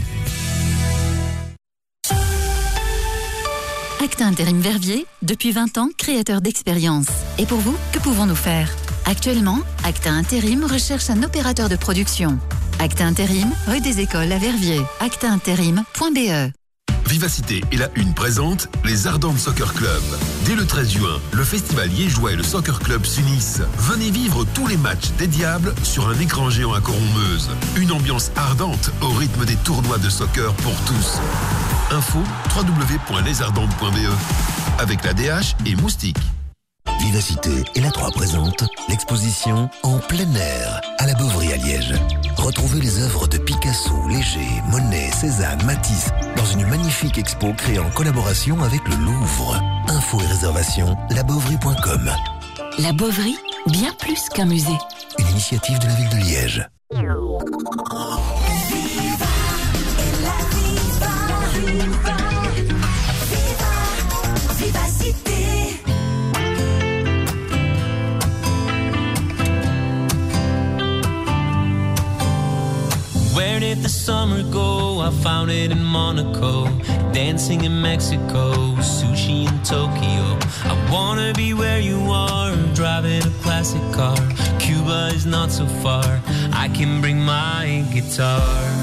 Acta Intérim Verviers, depuis 20 ans, créateur d'expérience. Et pour vous, que pouvons-nous faire ? Actuellement, Acta Intérim recherche un opérateur de production. Acta Intérim, rue des Écoles à Verviers. actaintérim.be. Vivacité et La Une présente les Ardentes Soccer Club. Dès le 13 juin, le festival liégeois et le Soccer Club s'unissent. Venez vivre tous les matchs des Diables sur un écran géant à Coron-Meuse. Une ambiance ardente au rythme des tournois de soccer pour tous. Info www.lesardentes.be avec la DH et Moustique. Vivacité et la 3 présente l'exposition En plein air à la Beauvry à Liège. Retrouvez les œuvres de Picasso, Léger, Monet, Cézanne, Matisse dans une magnifique expo créée en collaboration avec le Louvre. Infos et réservations, labeauvry.com. La Beauvry, bien plus qu'un musée. Une initiative de la ville de Liège. found it in Monaco, dancing in Mexico, sushi in Tokyo. I wanna be where you are, driving a classic car. Cuba is not so far, I can bring my guitar.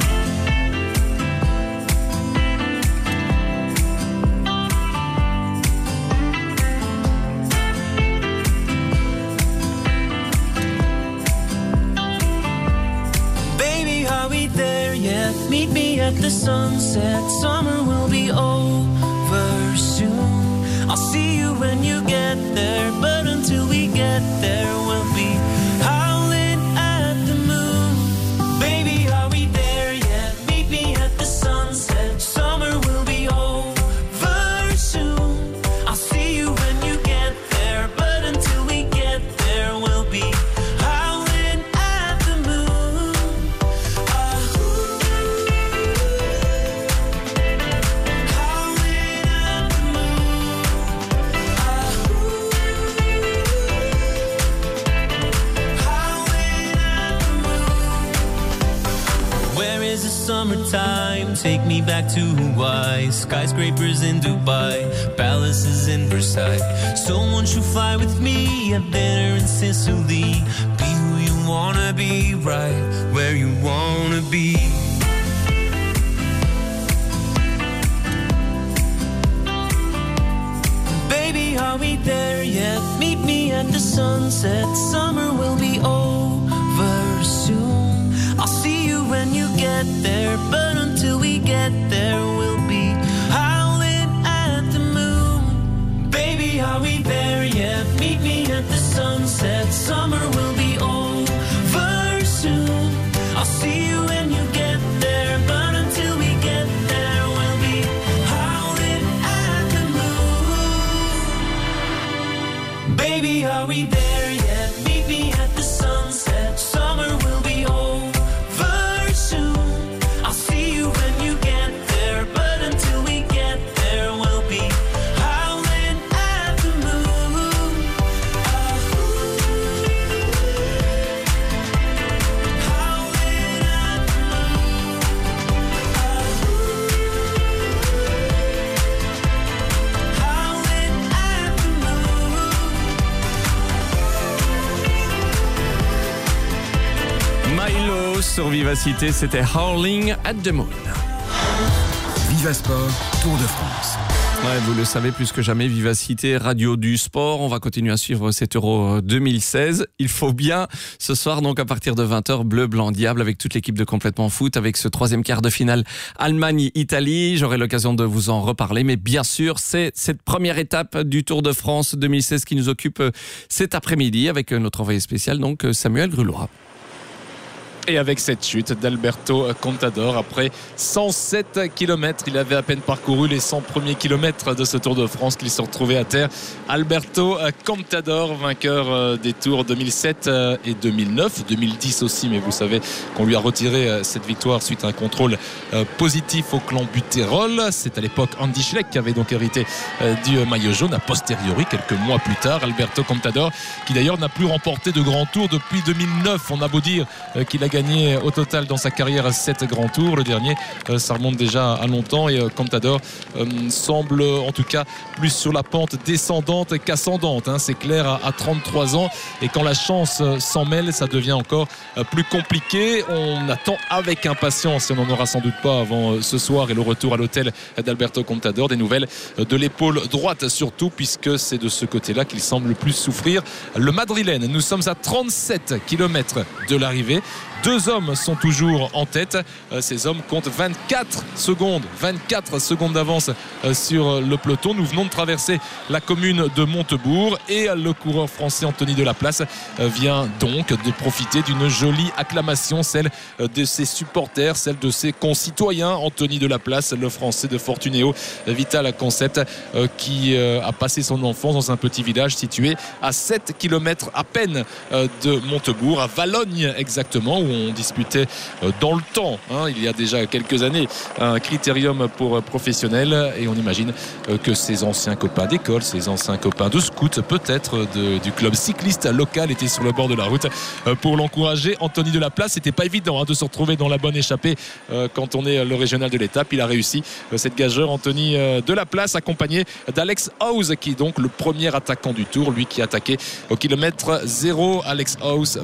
Meet me at the sunset, summer will be over soon. I'll see you when you get there, but until we get there, we'll be howling at the moon. Baby, are we there yet? Meet me at the sunset, summer will be over soon. I'll see you when you get there, but until we get there, we'll be summertime, take me back to Hawaii, skyscrapers in Dubai, palaces in Versailles. So won't you fly with me, have dinner in Sicily, be who you wanna be, right where you wanna be. Baby, are we there yet? Meet me at the sunset, summer will be over soon. I'll see you when you get there, but until we get there, we'll be howling at the moon. Baby, are we there yet? Meet me at the sunset, summer will be over soon. I'll see you when you get there, but until we get there, we'll be howling at the moon. Baby, are we there yet? Meet me at the sunset, summer will be over. I'll see you when you get there, but until we get there, we'll be howling at the moon. Howling at the moon. Howling at the moon. Milo sur Vivacité, c'était Howling at the Moon. Vivasport, Tour de France. Ouais, vous le savez plus que jamais, Vivacité, radio du sport. On va continuer à suivre cet Euro 2016. Il faut bien, ce soir, donc à partir de 20h, bleu, blanc, diable, avec toute l'équipe de Complètement Foot, avec ce troisième quart de finale Allemagne-Italie. J'aurai l'occasion de vous en reparler, mais bien sûr, c'est cette première étape du Tour de France 2016 qui nous occupe cet après-midi avec notre envoyé spécial, donc Samuel Grulois. Et avec cette chute d'Alberto Contador, après 107 km, il avait à peine parcouru les 100 premiers kilomètres de ce Tour de France qu'il se retrouvait à terre. Alberto Contador, vainqueur des Tours 2007 et 2009, 2010 aussi, mais vous savez qu'on lui a retiré cette victoire suite à un contrôle positif au clan Butérol. C'est à l'époque Andy Schleck qui avait donc hérité du maillot jaune. A posteriori, quelques mois plus tard, Alberto Contador, qui d'ailleurs n'a plus remporté de grand tour depuis 2009. On a beau dire qu'il a gagné au total dans sa carrière 7 grands tours. Le dernier, ça remonte déjà à longtemps, et Contador semble en tout cas plus sur la pente descendante qu'ascendante, hein, c'est clair, à 33 ans, et quand la chance s'en mêle, ça devient encore plus compliqué. On attend avec impatience, et on n'en aura sans doute pas avant ce soir et le retour à l'hôtel d'Alberto Contador, des nouvelles de l'épaule droite surtout, puisque c'est de ce côté-là qu'il semble le plus souffrir. Le Madrilène, nous sommes à 37 km de l'arrivée. Deux hommes sont toujours en tête. Ces hommes comptent 24 secondes d'avance sur le peloton. Nous venons de traverser la commune de Montebourg, et le coureur français Anthony Delaplace vient donc de profiter d'une jolie acclamation, celle de ses supporters, celle de ses concitoyens. Anthony Delaplace, le français de Fortunéo Vital Concept, qui a passé son enfance dans un petit village situé à 7 km à peine de Montebourg, à Valognes exactement, où on disputait dans le temps, il y a déjà quelques années, un critérium pour professionnels, et on imagine que ses anciens copains d'école, ses anciens copains de scout, peut-être du club cycliste local, étaient sur le bord de la route pour l'encourager. Anthony Delaplace, c'était pas évident de se retrouver dans la bonne échappée quand on est le régional de l'étape. Il a réussi, cette gageure Anthony Delaplace, accompagné d'Alex House, qui est donc le premier attaquant du Tour, lui qui a attaqué au kilomètre 0. Alex House,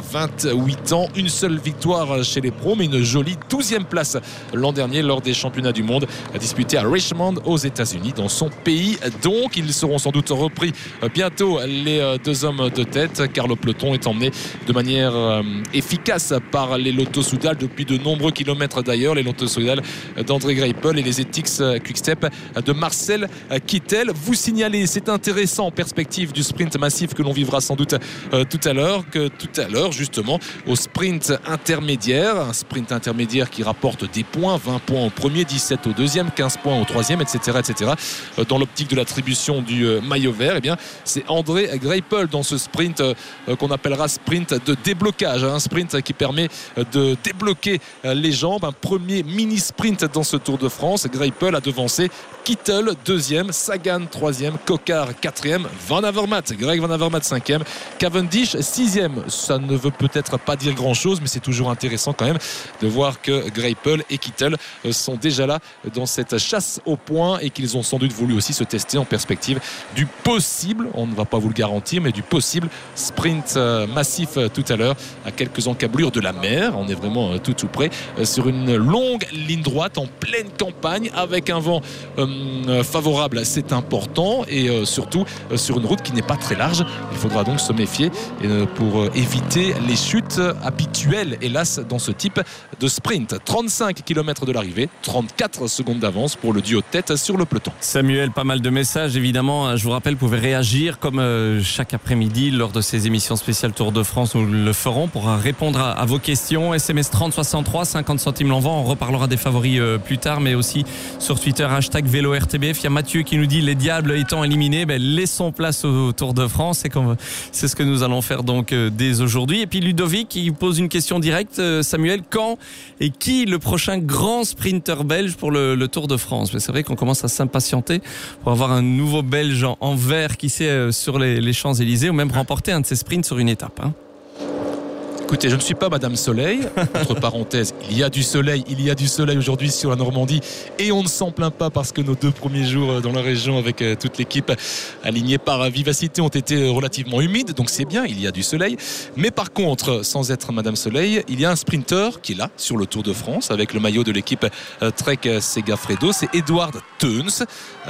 28 ans, une seule victoire chez les pros, mais une jolie 12e place l'an dernier lors des championnats du monde disputés à Richmond aux États-Unis, dans son pays. Donc ils seront sans doute repris bientôt, les deux hommes de tête, car le peloton est emmené de manière efficace par les Lotto Soudal depuis de nombreux kilomètres d'ailleurs, les Lotto Soudal d'André Greipel et les Ethics Quickstep de Marcel Kittel. Vous signalez, c'est intéressant en perspective du sprint massif que l'on vivra sans doute tout à l'heure, justement au sprint intermédiaire, un sprint intermédiaire qui rapporte des points, 20 points au premier, 17 au deuxième, 15 points au troisième, etc. Dans l'optique de l'attribution du maillot vert, eh bien, c'est André Greipel dans ce sprint qu'on appellera sprint de déblocage, un sprint qui permet de débloquer les jambes, un premier mini sprint dans ce Tour de France. Greipel a devancé Kittel, deuxième, Sagan, troisième, Coquard, quatrième, Van Avermaet, Greg Van Avermaet, cinquième, Cavendish, sixième. Ça ne veut peut-être pas dire grand-chose, mais c'est toujours intéressant quand même de voir que Greipel et Kittel sont déjà là dans cette chasse au point et qu'ils ont sans doute voulu aussi se tester en perspective du possible, on ne va pas vous le garantir, mais du possible sprint massif tout à l'heure à quelques encablures de la mer. On est vraiment tout près sur une longue ligne droite en pleine campagne avec un vent favorable, c'est important, et surtout sur une route qui n'est pas très large. Il faudra donc se méfier pour éviter les chutes habituelles, hélas, dans ce type de sprint. 35 km de l'arrivée, 34 secondes d'avance pour le duo de tête sur le peloton. Samuel, pas mal de messages évidemment. Je vous rappelle, vous pouvez réagir comme chaque après-midi lors de ces émissions spéciales Tour de France. Nous le ferons pour répondre à vos questions. SMS 3063, 50 centimes l'envoi. On reparlera des favoris plus tard, mais aussi sur Twitter, hashtag VéloRTBF. Il y a Mathieu qui nous dit: les diables étant éliminés, laissons place au Tour de France. C'est ce que nous allons faire donc dès aujourd'hui. Et puis Ludovic qui pose une question directe. Samuel, quand et qui le prochain grand sprinter belge pour le Tour de France? C'est vrai qu'on commence à s'impatienter pour avoir un nouveau Belge en vert qui sait sur les Champs-Élysées, ou même remporter un de ces sprints sur une étape. Écoutez, je ne suis pas Madame Soleil. Entre parenthèses, il y a du soleil aujourd'hui sur la Normandie, et on ne s'en plaint pas parce que nos 2 premiers jours dans la région avec toute l'équipe alignée par Vivacité ont été relativement humides, donc c'est bien, il y a du soleil. Mais par contre, sans être Madame Soleil, il y a un sprinter qui est là sur le Tour de France avec le maillot de l'équipe Trek Segafredo, c'est Edward Theuns,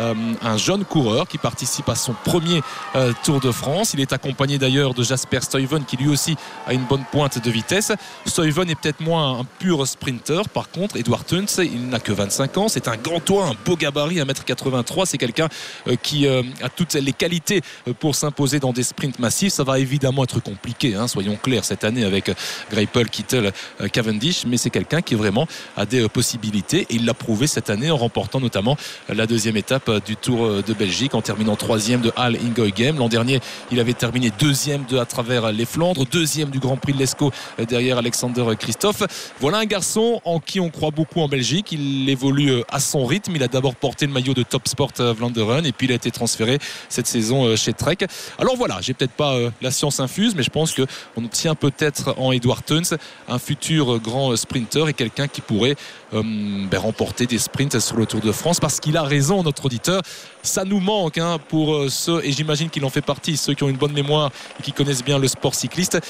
un jeune coureur qui participe à son premier Tour de France. Il est accompagné d'ailleurs de Jasper Stuyven qui lui aussi a une bonne pointe de vitesse. Stuyven est peut-être moins un pur sprinter. Par contre, Edward Theuns, il n'a que 25 ans. C'est un grand toit, un beau gabarit, 1m83. C'est quelqu'un qui a toutes les qualités pour s'imposer dans des sprints massifs. Ça va évidemment être compliqué, soyons clairs, cette année avec Greipel, Kittel, Cavendish. Mais c'est quelqu'un qui vraiment a des possibilités. Et il l'a prouvé cette année en remportant notamment la 2e étape du Tour de Belgique en terminant 3e de Halle Ingoigem. L'an dernier, il avait terminé 2e à travers les Flandres, 2e du Grand Prix de l'Escaut derrière Alexander Christophe. Voilà un garçon en qui on croit beaucoup en Belgique. Il évolue à son rythme. Il a d'abord porté le maillot de Top Sport Vlaanderen et puis il a été transféré cette saison chez Trek. Alors voilà, j'ai peut-être pas la science infuse, mais je pense qu'on tient peut-être en Edward Theuns un futur grand sprinter et quelqu'un qui pourrait remporter des sprints sur le Tour de France, parce qu'il a raison, notre auditeur. Ça nous manque pour ceux, et j'imagine qu'il en fait partie, ceux qui ont une bonne mémoire et qui connaissent bien le sport cycliste.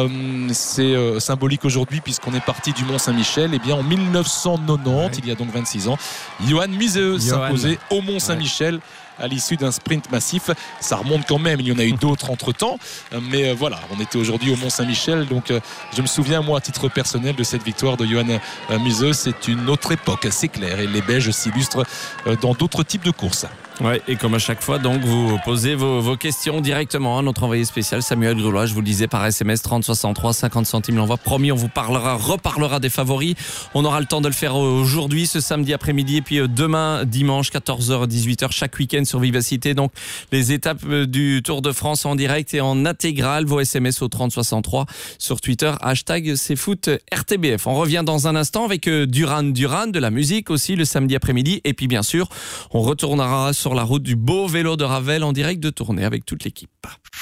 C'est symbolique aujourd'hui puisqu'on est parti du Mont-Saint-Michel. Et bien en 1990, il y a donc 26 ans, Johan Miseux s'imposait au Mont-Saint-Michel à l'issue d'un sprint massif. Ça remonte quand même, il y en a eu d'autres entre temps, mais voilà, on était aujourd'hui au Mont-Saint-Michel, donc je me souviens moi à titre personnel de cette victoire de Johan Miseux. C'est une autre époque, c'est clair, et les Belges s'illustrent dans d'autres types de courses. Ouais, et comme à chaque fois, donc, vous posez vos questions directement à notre envoyé spécial Samuel Grulois. Je vous le disais par SMS 3063, 50 centimes l'envoi. Promis, on vous reparlera des favoris. On aura le temps de le faire aujourd'hui, ce samedi après-midi, et puis demain, dimanche, 14h, 18h, chaque week-end sur Vivacité. Donc, les étapes du Tour de France en direct et en intégrale. Vos SMS au 3063 sur Twitter, #CFootRTBF. On revient dans un instant avec Duran Duran, de la musique aussi le samedi après-midi. Et puis, bien sûr, on retournera sur la route du beau vélo de Ravel en direct de tournée avec toute l'équipe.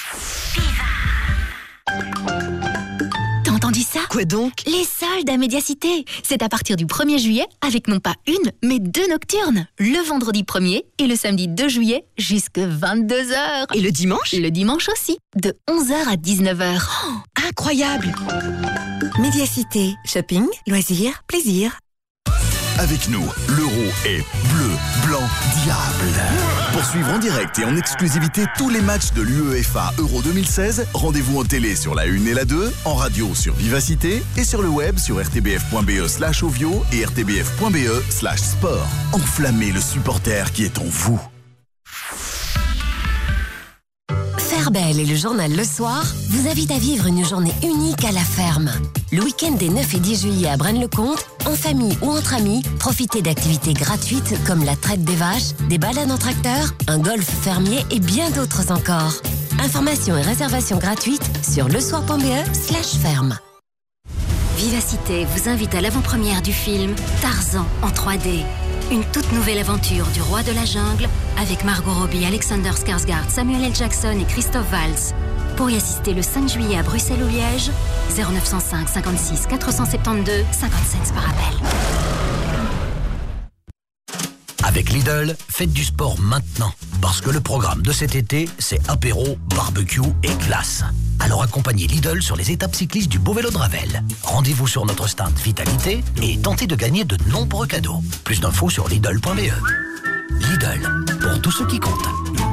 T'as entendu ça? Quoi donc? Les soldes à Médiacité. C'est à partir du 1er juillet avec non pas une, mais 2 nocturnes. Le vendredi 1er et le samedi 2 juillet jusque 22h. Et le dimanche? Le dimanche aussi, de 11h à 19h. Oh, incroyable! Médiacité, shopping, loisirs, plaisir. Avec nous, l'euro est bleu, blanc, diable. Pour suivre en direct et en exclusivité tous les matchs de l'UEFA Euro 2016, rendez-vous en télé sur la 1 et la 2, en radio sur Vivacité et sur le web sur rtbf.be/ovio et rtbf.be/sport. Enflammez le supporter qui est en vous. Ferbel et le journal Le Soir vous invitent à vivre une journée unique à la ferme. Le week-end des 9 et 10 juillet à Braine-le-Comte, en famille ou entre amis, profitez d'activités gratuites comme la traite des vaches, des balades en tracteur, un golf fermier et bien d'autres encore. Informations et réservations gratuites sur lesoir.be/ferme. Vivacité vous invite à l'avant-première du film Tarzan en 3D. Une toute nouvelle aventure du roi de la jungle avec Margot Robbie, Alexander Skarsgård, Samuel L. Jackson et Christophe Waltz. Pour y assister le 5 juillet à Bruxelles ou Liège, 0905 56 472 57 par appel. Avec Lidl, faites du sport maintenant. Parce que le programme de cet été, c'est apéro, barbecue et glace. Alors accompagnez Lidl sur les étapes cyclistes du beau vélo de Ravel. Rendez-vous sur notre stand Vitalité et tentez de gagner de nombreux cadeaux. Plus d'infos sur Lidl.be. Lidl, pour tous ceux qui comptent.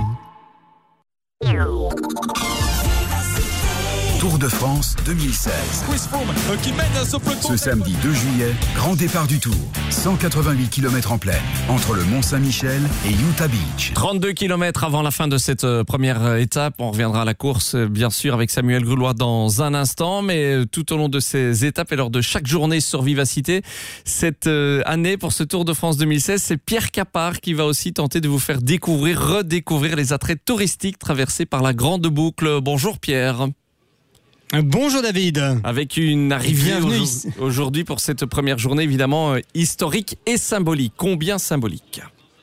Tour de France 2016. Qui mène ce peloton. Ce samedi 2 juillet, grand départ du Tour. 188 km en plaine, entre le Mont-Saint-Michel et Utah Beach. 32 km avant la fin de cette première étape. On reviendra à la course, bien sûr, avec Samuel Grulois dans un instant. Mais tout au long de ces étapes et lors de chaque journée sur Vivacité, cette année, pour ce Tour de France 2016, c'est Pierre Capard qui va aussi tenter de vous faire redécouvrir les attraits touristiques traversés par la Grande Boucle. Bonjour Pierre. Bonjour David. Avec une arrivée aujourd'hui pour cette première journée évidemment historique et symbolique. Combien symbolique ?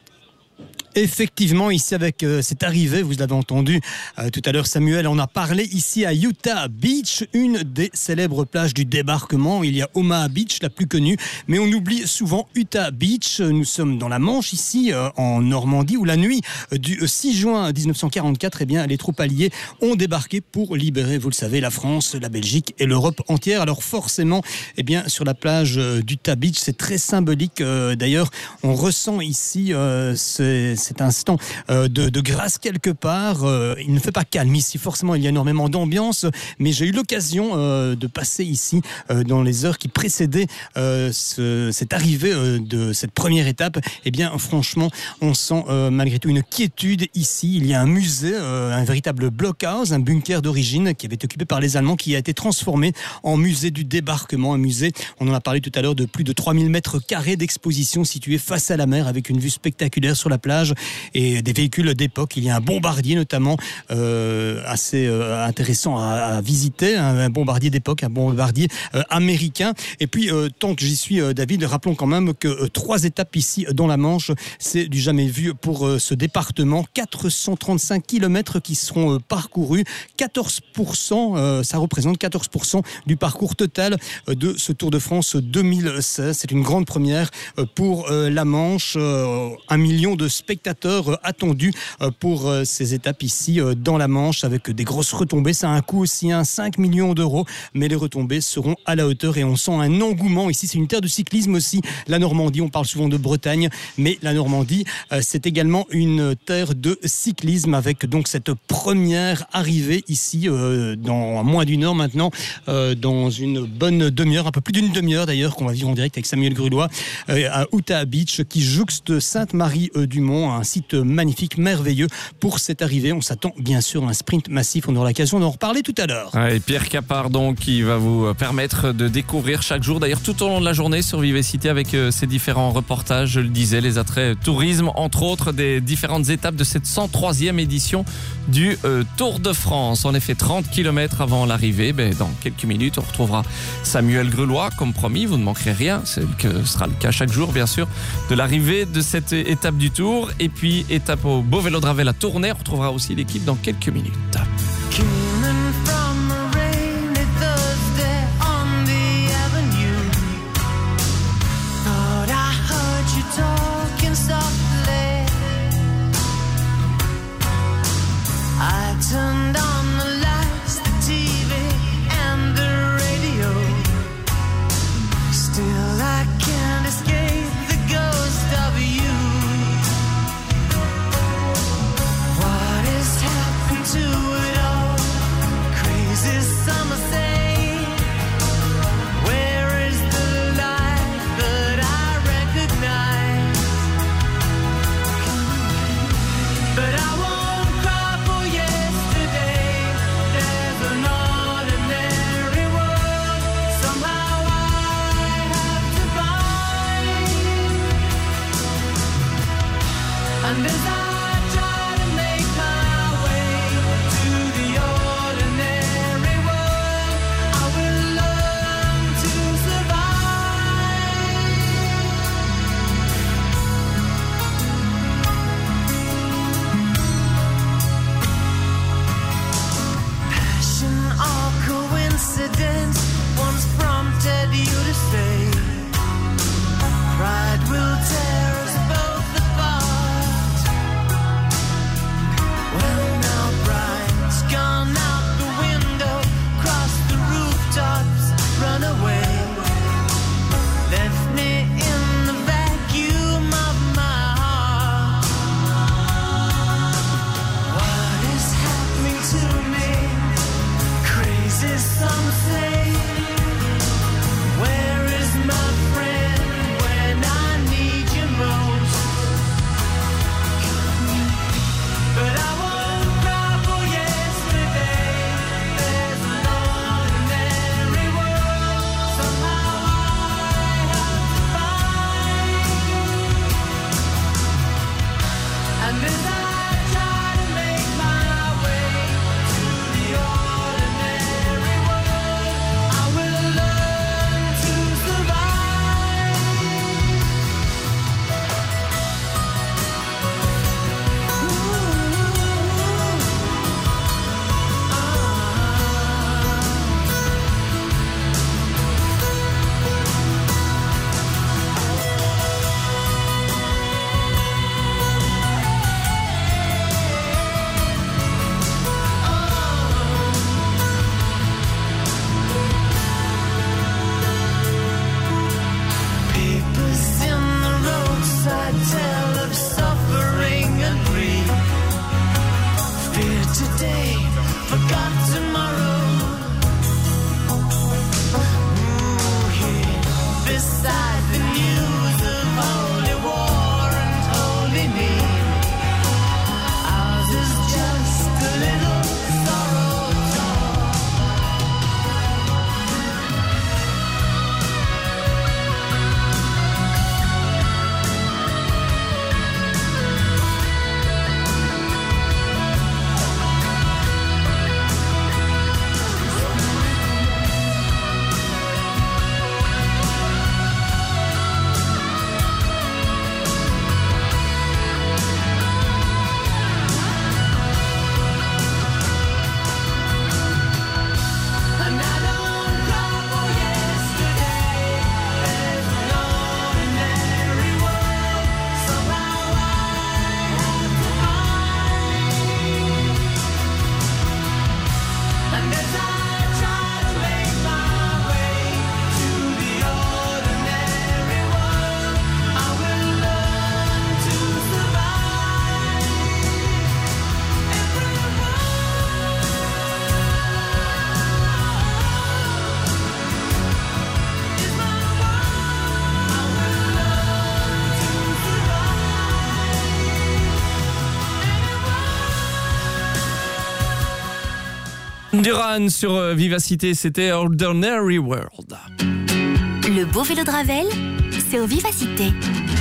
Effectivement, ici avec cette arrivée, vous l'avez entendu tout à l'heure Samuel, on a parlé ici à Utah Beach, une des célèbres plages du débarquement. Il y a Omaha Beach, la plus connue, mais on oublie souvent Utah Beach. Nous sommes dans la Manche ici, en Normandie, où la nuit du 6 juin 1944, eh bien, les troupes alliées ont débarqué pour libérer, vous le savez, la France, la Belgique et l'Europe entière. Alors forcément, eh bien, sur la plage d'Utah Beach, c'est très symbolique. D'ailleurs, on ressent ici cet instant de grâce quelque part. Il ne fait pas calme ici, forcément il y a énormément d'ambiance, mais j'ai eu l'occasion de passer ici dans les heures qui précédaient cette arrivée de cette première étape. Eh bien franchement on sent malgré tout une quiétude ici. Il y a un musée, un véritable blockhouse, un bunker d'origine qui avait été occupé par les Allemands, qui a été transformé en musée du débarquement, un musée, on en a parlé tout à l'heure, de plus de 3000 mètres carrés d'exposition situé face à la mer avec une vue spectaculaire sur la plage et des véhicules d'époque. Il y a un bombardier notamment assez intéressant à visiter, un bombardier d'époque, un bombardier américain. Et puis tant que j'y suis David, rappelons quand même que 3 étapes ici dans la Manche, c'est du jamais vu pour ce département. 435 km qui seront parcourus, 14%, ça représente 14% du parcours total de ce Tour de France 2016. C'est une grande première pour la Manche. 1 million de spectateurs attendus pour ces étapes ici dans la Manche, avec des grosses retombées. Ça a un coût aussi, 5 millions d'euros, mais les retombées seront à la hauteur et on sent un engouement ici. C'est une terre de cyclisme aussi, la Normandie. On parle souvent de Bretagne, mais la Normandie, c'est également une terre de cyclisme, avec donc cette première arrivée ici dans moins d'une heure maintenant, dans une bonne demi-heure, un peu plus d'une demi-heure d'ailleurs, qu'on va vivre en direct avec Samuel Grulois à Utah Beach, qui jouxte Sainte-Marie-du-Mont, vraiment un site magnifique, merveilleux pour cette arrivée. On s'attend bien sûr à un sprint massif. On aura l'occasion d'en reparler tout à l'heure. Et Pierre Capard donc qui va vous permettre de découvrir chaque jour, d'ailleurs tout au long de la journée sur Vivacité avec ses différents reportages, je le disais, les attraits tourisme, entre autres des différentes étapes de cette 103e édition du Tour de France. En effet, 30 km avant l'arrivée, dans quelques minutes on retrouvera Samuel Grelois comme promis, vous ne manquerez rien, ce sera le cas chaque jour bien sûr, de l'arrivée de cette étape du Tour. Et puis étape au Beau Vélo de Ravel à Tournai, on retrouvera aussi l'équipe dans quelques minutes. Turned on the lights, the TV and the radio. Still I can't escape the ghost of you. What has happened to it all? Crazy summer say, where is the life that I recognize? But I won't cry for yesterday. There's an ordinary world somehow I have to find. And as I try to make my way to the ordinary world, I will learn to survive. Passion or coincidence once prompted you to say, pride will tear us both apart. Well, now pride's gone out the window, cross the rooftops, run away, left me in the vacuum of my heart. What is happening to me? Crazy some say. Where is my friend when I need you most? But I won't cry for yesterday. There's an ordinary world somehow I have to find. And as I try to make my way to the ordinary world, I will learn to survive. Duran sur Vivacité, c'était Ordinary World. Le beau vélo de Ravel, c'est au Vivacité.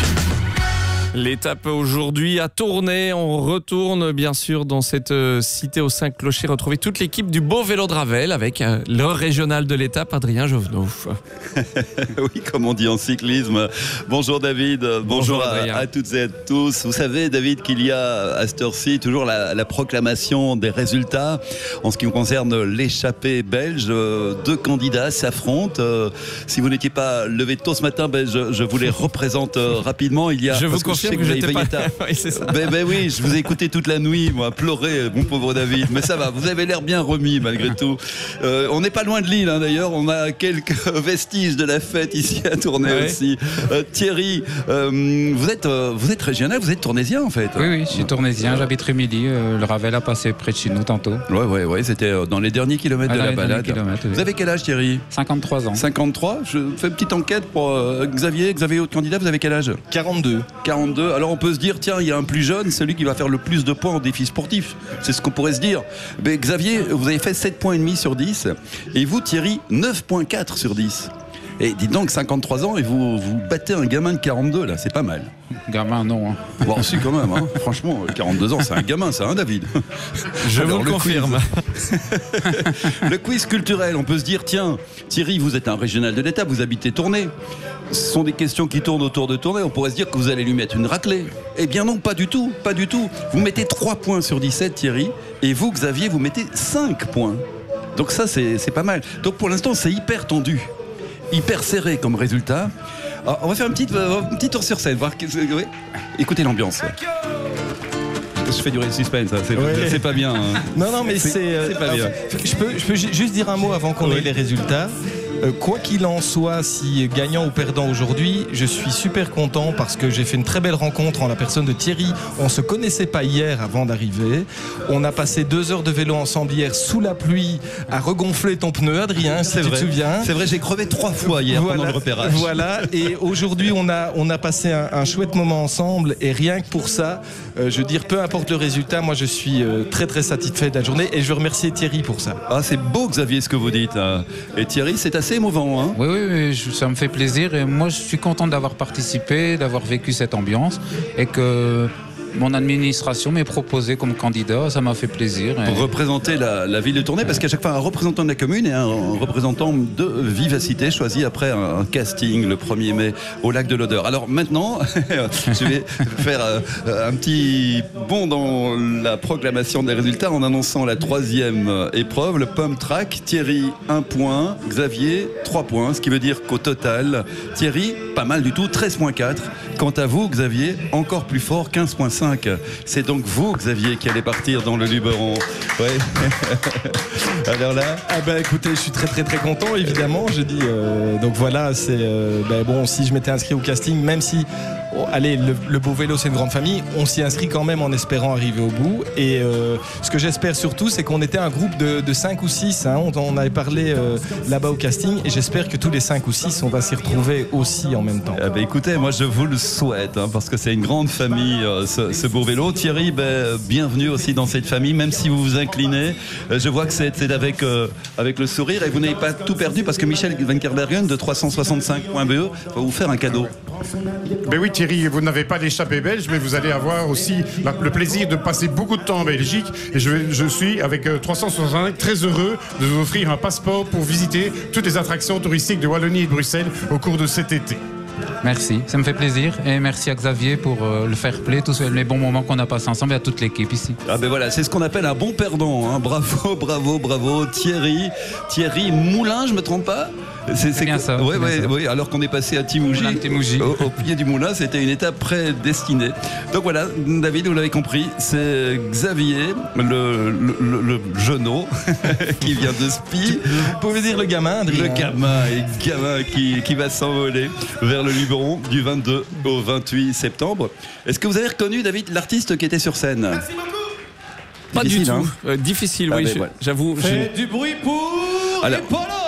L'étape aujourd'hui a tourné. On retourne bien sûr dans cette cité aux 5 clochers. Retrouver toute l'équipe du beau vélo de Ravel avec le régional de l'étape, Adrien Jovenot. Oui, comme on dit en cyclisme. Bonjour David, bonjour à toutes et à tous. Vous savez David qu'il y a à cette heure-ci toujours la proclamation des résultats. En ce qui concerne l'échappée belge, 2 candidats s'affrontent. Si vous n'étiez pas levé tôt ce matin, je vous les représente rapidement. Il y a, je vous confirme que j'étais pas... Oui, c'est ça. Oui, je vous ai écouté toute la nuit, moi, pleurer, mon pauvre David. Mais ça va, vous avez l'air bien remis malgré tout. On n'est pas loin de Lille, hein, d'ailleurs. On a quelques vestiges de la fête ici à Tournai aussi. Thierry, vous êtes régional, vous êtes tournaisien en fait. Oui, je suis tournaisien, j'habite Rémilly. Le Ravel a passé près de chez nous tantôt. Oui, c'était dans les derniers kilomètres de la balade. Vous avez quel âge Thierry ? 53 ans. 53 ? Je fais une petite enquête pour Xavier, autre candidat, vous avez quel âge ? 42. Alors on peut se dire, tiens, il y a un plus jeune, celui qui va faire le plus de points en défi sportif. C'est ce qu'on pourrait se dire. Mais Xavier, vous avez fait 7,5 points sur 10. Et vous, Thierry, 9,4 sur 10. Et dites donc, 53 ans, et vous battez un gamin de 42, là, c'est pas mal. Gamin, non. Hein. Bon, si, quand même. Hein. Franchement, 42 ans, c'est un gamin, ça, hein, David ? Je vous le confirme. Le quiz culturel, on peut se dire, tiens, Thierry, vous êtes un régional de l'État, vous habitez Tournai. Ce sont des questions qui tournent autour de Tournai. On pourrait se dire que vous allez lui mettre une raclée. Eh bien non, pas du tout. Vous mettez 3 points sur 17, Thierry, et vous, Xavier, vous mettez 5 points. Donc ça, c'est pas mal. Donc pour l'instant, c'est hyper tendu. Hyper serré comme résultat. Alors, on va faire un petit tour sur scène, voir. Oui. Écoutez l'ambiance. Ouais. Je fais durer le suspense, c'est pas bien. Hein. Non, mais c'est pas bien. Je peux juste dire un mot avant qu'on ait les résultats. Quoi qu'il en soit, si gagnant ou perdant aujourd'hui, je suis super content parce que j'ai fait une très belle rencontre en la personne de Thierry. On se connaissait pas hier avant d'arriver. On a passé 2 heures de vélo ensemble hier sous la pluie à regonfler ton pneu, Adrien, si tu te souviens. C'est vrai, j'ai crevé 3 fois hier pendant le repérage. Voilà, et aujourd'hui on a passé un chouette moment ensemble et rien que pour ça, je veux dire, peu importe le résultat, moi je suis très très satisfait de la journée et je veux remercier Thierry pour ça. Ah, c'est beau Xavier ce que vous dites. Et Thierry, c'est assez émouvant. Hein. Oui, ça me fait plaisir et moi je suis content d'avoir participé, d'avoir vécu cette ambiance et que mon administration m'est proposé comme candidat, ça m'a fait plaisir. Pour représenter la ville de Tournai, parce qu'à chaque fois un représentant de la commune et un représentant de Vivacité choisi après un casting le 1er mai au lac de l'Odeur. Alors maintenant, je vais faire un petit bond dans la proclamation des résultats en annonçant la 3e épreuve, le pump track. Thierry, 1 point, Xavier, 3 points, ce qui veut dire qu'au total, Thierry, pas mal du tout, 13,4. Quant à vous, Xavier, encore plus fort, 15,5. C'est donc vous, Xavier, qui allez partir dans le Luberon. Ouais. Alors là, écoutez, je suis très très très content, évidemment. Je dis donc voilà, c'est bon. Si je m'étais inscrit au casting, même si le beau vélo c'est une grande famille, on s'y inscrit quand même en espérant arriver au bout. Et ce que j'espère surtout, c'est qu'on était un groupe de 5 ou 6. Hein, on avait parlé là-bas au casting, et j'espère que tous les 5 ou 6, on va s'y retrouver aussi en même temps. Écoutez, moi je vous le souhaite, hein, parce que c'est une grande famille. Ce beau vélo. Thierry, bienvenue aussi dans cette famille, même si vous vous inclinez. Je vois que c'est avec le sourire et vous n'avez pas tout perdu parce que Michel Van Kerbergen de 365.be va vous faire un cadeau. Oui, Thierry, vous n'avez pas d'échappée belge, mais vous allez avoir aussi le plaisir de passer beaucoup de temps en Belgique. Et je suis, avec 365, très heureux de vous offrir un passeport pour visiter toutes les attractions touristiques de Wallonie et de Bruxelles au cours de cet été. Merci, ça me fait plaisir et merci à Xavier pour le fair play, tous les bons moments qu'on a passés ensemble et à toute l'équipe ici. Voilà, c'est ce qu'on appelle un bon perdant, hein. Bravo Thierry Moulin, je me trompe pas? C'est bien ça. Oui, alors qu'on est passé à Timouji. Au pied du moulin, c'était une étape prédestinée. Donc voilà, David, vous l'avez compris, c'est Xavier, le genou qui vient de Spi. Vous pouvez dire le gamin, Adrien. Le gamin qui va s'envoler vers le Luberon du 22 au 28 septembre. Est-ce que vous avez reconnu, David, l'artiste qui était sur scène? Merci beaucoup. Pas difficile, du tout. Difficile, oui. Voilà. J'avoue. Faites du bruit pour les polos.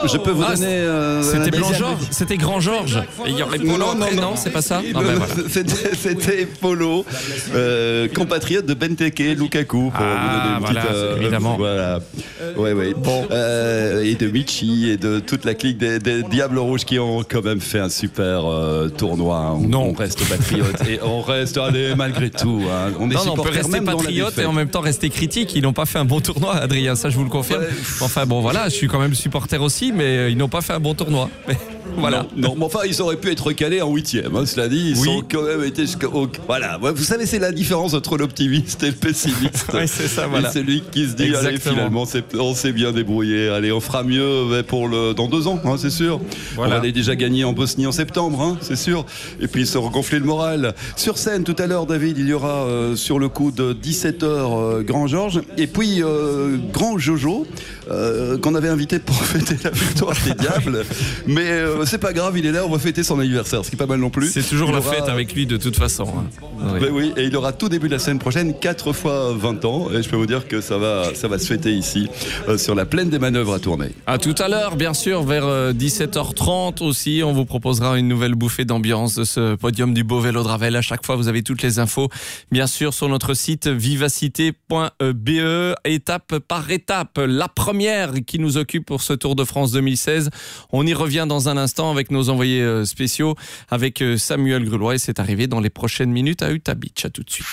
Je peux vous donner. C'était Blanc-Georges. C'était Grand-Georges. Et il y aurait Polo après, non, c'est pas ça. Non, ben voilà. C'était Polo, compatriote de Benteke, Lukaku. Pour vous donner une petite, évidemment. Voilà. Ouais. Bon. Et de Michi et de toute la clique des Diables Rouges qui ont quand même fait un super tournoi. On reste patriote et on reste, allez, malgré tout. Hein. On peut rester patriote et en même temps rester critique. Ils n'ont pas fait un bon tournoi, Adrien, ça je vous le confirme. Enfin bon, voilà, je suis quand même supporter aussi, mais ils n'ont pas fait un bon tournoi. Mais, voilà. Non, mais enfin, ils auraient pu être recalés en 8e. Hein, cela dit, ils sont quand même été jusqu'au. Voilà, vous savez, c'est la différence entre l'optimiste et le pessimiste. Oui, c'est ça, voilà. Et celui qui se dit, allez, finalement, on s'est bien débrouillé. Allez, on fera mieux dans 2 ans, hein, c'est sûr. Voilà. On va aller déjà gagner en Bosnie en septembre, hein, c'est sûr. Et puis se regonfler le moral. Sur scène, tout à l'heure, David, il y aura sur le coup de 17h Grand Georges et puis Grand Jojo qu'on avait invité pour fêter la victoire des Diables. Mais c'est pas grave, il est là, on va fêter son anniversaire, ce qui est pas mal non plus. C'est toujours la fête avec lui de toute façon. Hein. Oui, et il aura tout début de la semaine prochaine 4 fois 20 ans. Et je peux vous dire que ça va se fêter ici, sur la plaine des Manœuvres à Tournai. À tout à l'heure, bien sûr, vers 17h30 aussi. On vous proposera une nouvelle bouffée d'ambiance de ce podium du Beau Vélo de Ravel. À chaque fois, vous avez toutes les infos, bien sûr, sur notre site vivacité.be, étape par étape. La première qui nous occupe pour ce Tour de France 2016. On y revient dans un instant avec nos envoyés spéciaux, avec Samuel Grulois, et c'est arrivé dans les prochaines minutes à Utah Beach. À tout de suite.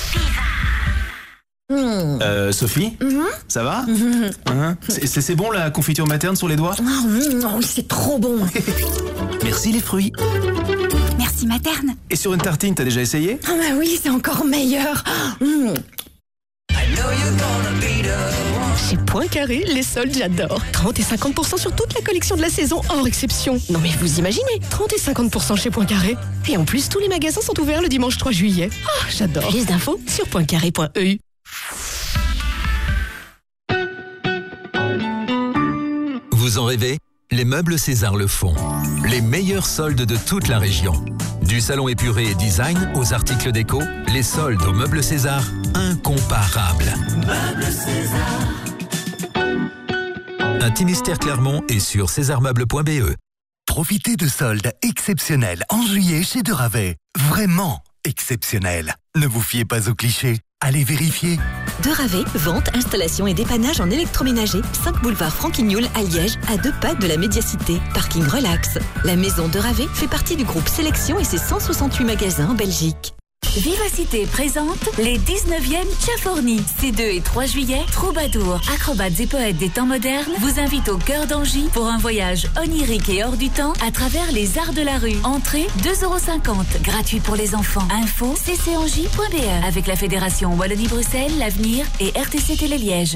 Sophie, ça va? C'est bon la confiture materne sur les doigts? Oui, c'est trop bon. Merci les fruits. Merci materne. Et sur une tartine, t'as déjà essayé? Ah bah oui, c'est encore meilleur. Chez Poincaré, les soldes, j'adore. 30 et 50% sur toute la collection de la saison, hors exception. Non mais vous imaginez, 30 et 50% chez Poincaré. Et en plus, tous les magasins sont ouverts le dimanche 3 juillet. Ah, j'adore. Plus d'infos sur poincaré.eu. Vous en rêvez? Les meubles César le font. Les meilleurs soldes de toute la région. Du salon épuré et design aux articles déco, les soldes aux meubles César, incomparables. Meubles César. Intimistère Clermont est sur césarmeubles.be. Profitez de soldes exceptionnels en juillet chez De Ravay. Vraiment exceptionnels. Ne vous fiez pas aux clichés. Allez vérifier. De Ravay, vente, installation et dépannage en électroménager. 5 boulevard Franquignoul à Liège, à 2 pas de la Médiacité. Parking relax. La maison De Ravay fait partie du groupe Sélection et ses 168 magasins en Belgique. Vivacité présente les 19e Tchafournis. Ces 2 et 3 juillet, Troubadour, acrobates et poètes des temps modernes vous invitent au cœur d'Angy pour un voyage onirique et hors du temps à travers les arts de la rue. Entrée 2,50 €, gratuit pour les enfants. Info ccangy.be avec la Fédération Wallonie-Bruxelles, l'Avenir et RTC Télé Liège.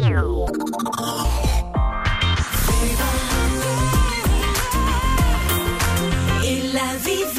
Et la Viva.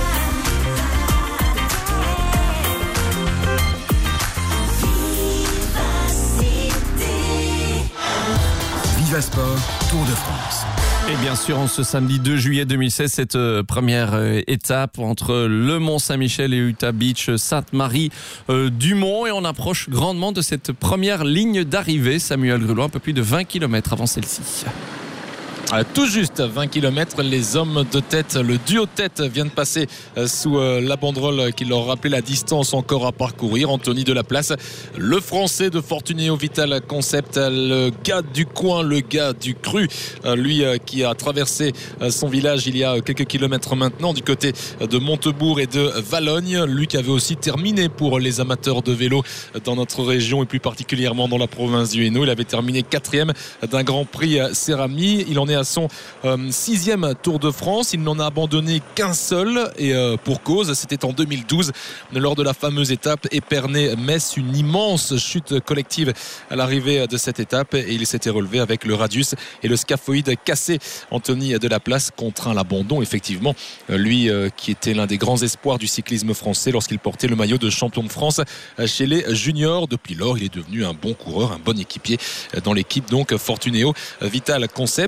Vivasport, Tour de France. Et bien sûr, en ce samedi 2 juillet 2016, cette première étape entre le Mont-Saint-Michel et Utah Beach, Sainte-Marie du Mont. Et on approche grandement de cette première ligne d'arrivée. Samuel Grulois, un peu plus de 20 km avant celle-ci. Tout juste 20 km, les hommes de tête, le duo tête vient de passer sous la banderole qui leur rappelait la distance encore à parcourir. Anthony Delaplace, le français de Fortunéo Vital Concept, le gars du coin, le gars du cru, lui qui a traversé son village il y a quelques kilomètres maintenant du côté de Montebourg et de Valognes, lui qui avait aussi terminé pour les amateurs de vélo dans notre région et plus particulièrement dans la province du Hainaut. Il avait terminé 4e d'un Grand Prix Cérami. Il en est à son 6e Tour de France. Il n'en a abandonné qu'un seul et pour cause, c'était en 2012 lors de la fameuse étape Épernay-Metz, une immense chute collective à l'arrivée de cette étape et il s'était relevé avec le radius et le scaphoïde cassé. Anthony Delaplace contraint l'abandon, effectivement, lui qui était l'un des grands espoirs du cyclisme français lorsqu'il portait le maillot de champion de France chez les juniors. Depuis lors, il est devenu un bon coureur, un bon équipier dans l'équipe donc Fortunéo Vital Concept. Il est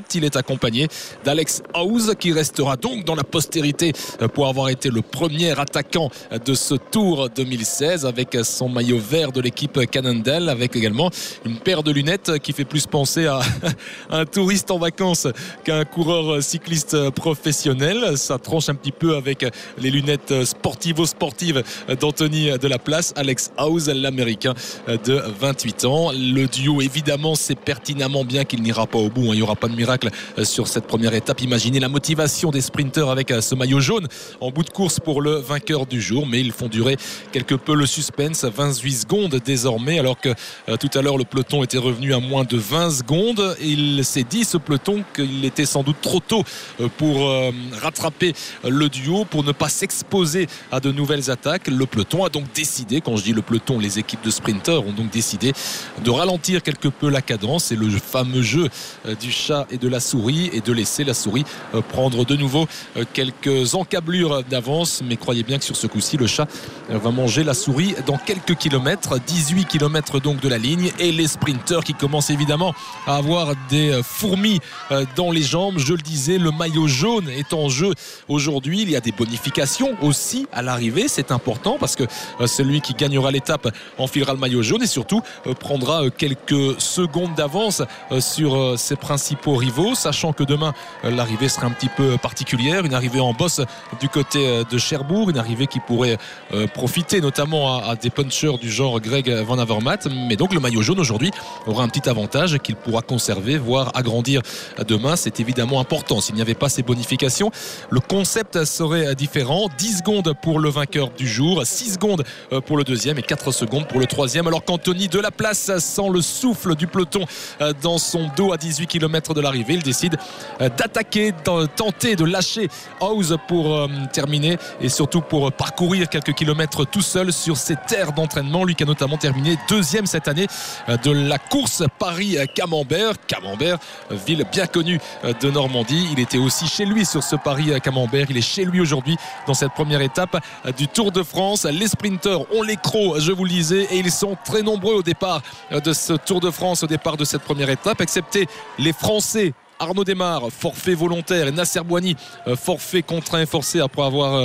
accompagné d'Alex Howes qui restera donc dans la postérité pour avoir été le premier attaquant de ce Tour 2016 avec son maillot vert de l'équipe Cannondale, avec également une paire de lunettes qui fait plus penser à un touriste en vacances qu'à un coureur cycliste professionnel. Ça tranche un petit peu avec les lunettes sportivo-sportives d'Anthony Delaplace. Alex Howes, l'américain de 28 ans. Le duo, évidemment, sait pertinemment bien qu'il n'ira pas au bout. Il n'y aura pas de miracle sur cette première étape. Imaginez la motivation des sprinteurs avec ce maillot jaune en bout de course pour le vainqueur du jour. Mais ils font durer quelque peu le suspense. 28 secondes désormais, alors que tout à l'heure le peloton était revenu à moins de 20 secondes. Il s'est dit, ce peloton, qu'il était sans doute trop tôt pour rattraper le duo, pour ne pas s'exposer à de nouvelles attaques. Le peloton a donc décidé, quand je dis le peloton, les équipes de sprinteurs ont donc décidé de ralentir quelque peu la cadence. C'est le fameux jeu du chat et de la souris, et de laisser la souris prendre de nouveau quelques encablures d'avance. Mais croyez bien que sur ce coup-ci, le chat va manger la souris dans quelques kilomètres. 18 kilomètres donc de la ligne, et les sprinteurs qui commencent évidemment à avoir des fourmis dans les jambes. Je le disais, le maillot jaune est en jeu aujourd'hui. Il y a des bonifications aussi à l'arrivée, c'est important, parce que celui qui gagnera l'étape enfilera le maillot jaune et surtout prendra quelques secondes d'avance sur ses principaux rivaux, sachant que demain l'arrivée sera un petit peu particulière, une arrivée en bosse du côté de Cherbourg, une arrivée qui pourrait profiter notamment à des punchers du genre Greg Van Avermaet. Mais donc le maillot jaune aujourd'hui aura un petit avantage qu'il pourra conserver, voire agrandir demain. C'est évidemment important. S'il n'y avait pas ces bonifications, le concept serait différent. 10 secondes pour le vainqueur du jour, 6 secondes pour le deuxième et 4 secondes pour le troisième, alors qu'Anthony Delaplace sent le souffle du peloton dans son dos à 18 km de l'arrivée. Il décide d'attaquer, de tenter de lâcher Howes pour terminer, et surtout pour parcourir quelques kilomètres tout seul sur ses terres d'entraînement. Lui qui a notamment terminé deuxième cette année de la course Paris-Camembert. Camembert, ville bien connue de Normandie. Il était aussi chez lui sur ce Paris-Camembert. Il est chez lui aujourd'hui dans cette première étape du Tour de France. Les sprinteurs ont les crocs, je vous le disais, et ils sont très nombreux au départ de ce Tour de France, au départ de cette première étape, excepté les Français. Arnaud Démare, forfait volontaire, et Nasser Bouhanni, forfait contraint et forcé après avoir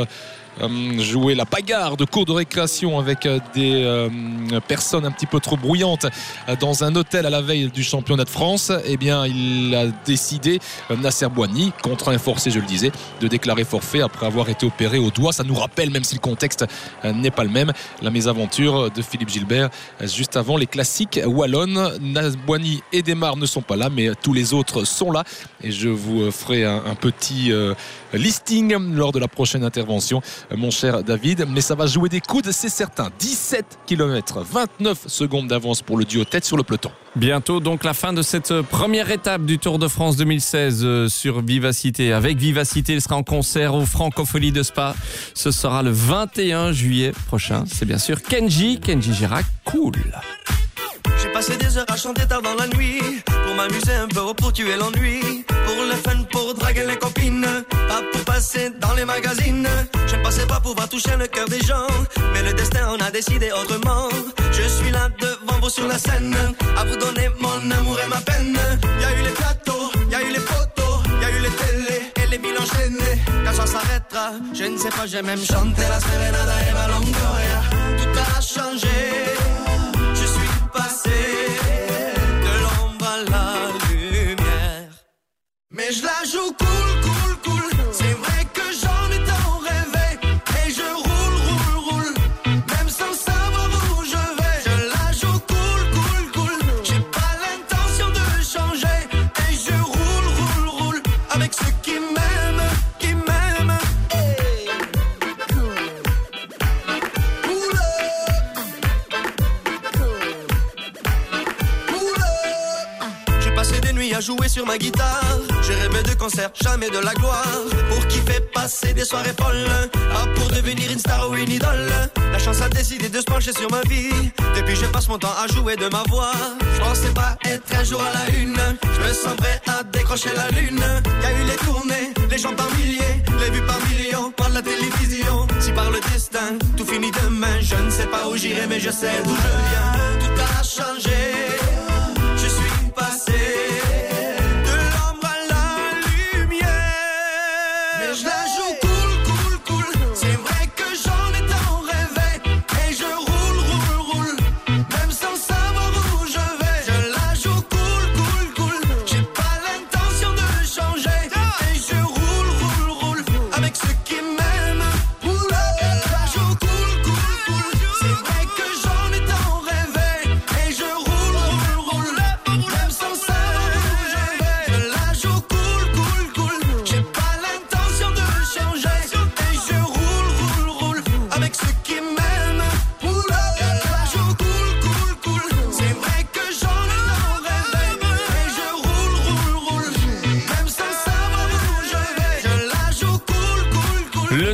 joué la bagarre de cours de récréation avec des personnes un petit peu trop bruyantes dans un hôtel à la veille du championnat de France. Eh bien, il a décidé, Nasser Bouhanni, contraint et forcé, je le disais, de déclarer forfait après avoir été opéré au doigt. Ça nous rappelle, même si le contexte n'est pas le même, la mésaventure de Philippe Gilbert juste avant les classiques wallonnes. Bouhanni et Démare ne sont pas là, mais tous les autres sont là, et je vous ferai un petit listing lors de la prochaine intervention, mon cher David. Mais ça va jouer des coudes, c'est certain. 17 km, 29 secondes d'avance pour le duo tête sur le peloton. Bientôt donc la fin de cette première étape du Tour de France 2016 sur Vivacité. Avec Vivacité, il sera en concert au Francofolie de Spa. Ce sera le 21 juillet prochain. C'est bien sûr Kenji Girac, cool. J'ai passé des heures à chanter tard dans la nuit, pour m'amuser un peu, pour tuer l'ennui, pour le fun, pour draguer les copines, pas pour passer dans les magazines. Je ne pensais pas pouvoir toucher le cœur des gens, mais le destin en a décidé autrement. Je suis là devant vous sur la scène, à vous donner mon amour et ma peine. Y a eu les plateaux, y a eu les photos, y a eu les télés et les villes enchaînées. Quand ça s'arrêtera, je ne sais pas, j'ai même chanté la Serenada et ma Longoria. Tout a changé. Passé de l'ombre à la lumière, mais je la joue cool. C'est vrai que j'en ai tant rêvé, et je roule, même sans savoir où je vais. Je la joue cool. J'ai pas l'intention de changer, et je roule avec ceux qui m'aiment. Hey. À jouer sur ma guitare, j'ai rêvé de concert, jamais de la gloire. Pour kiffer, passer des soirées folles, pour devenir une star ou une idole. La chance a décidé de se pencher sur ma vie. Depuis je passe mon temps à jouer de ma voix. Je pensais pas être un jour à la une. Je me sens prêt à décrocher la lune. Y a eu les tournées, les gens par milliers, les vues par millions, par la télévision. Si par le destin, tout finit demain. Je ne sais pas où j'irai, mais je sais d'où je viens. Tout a changé, je suis passé.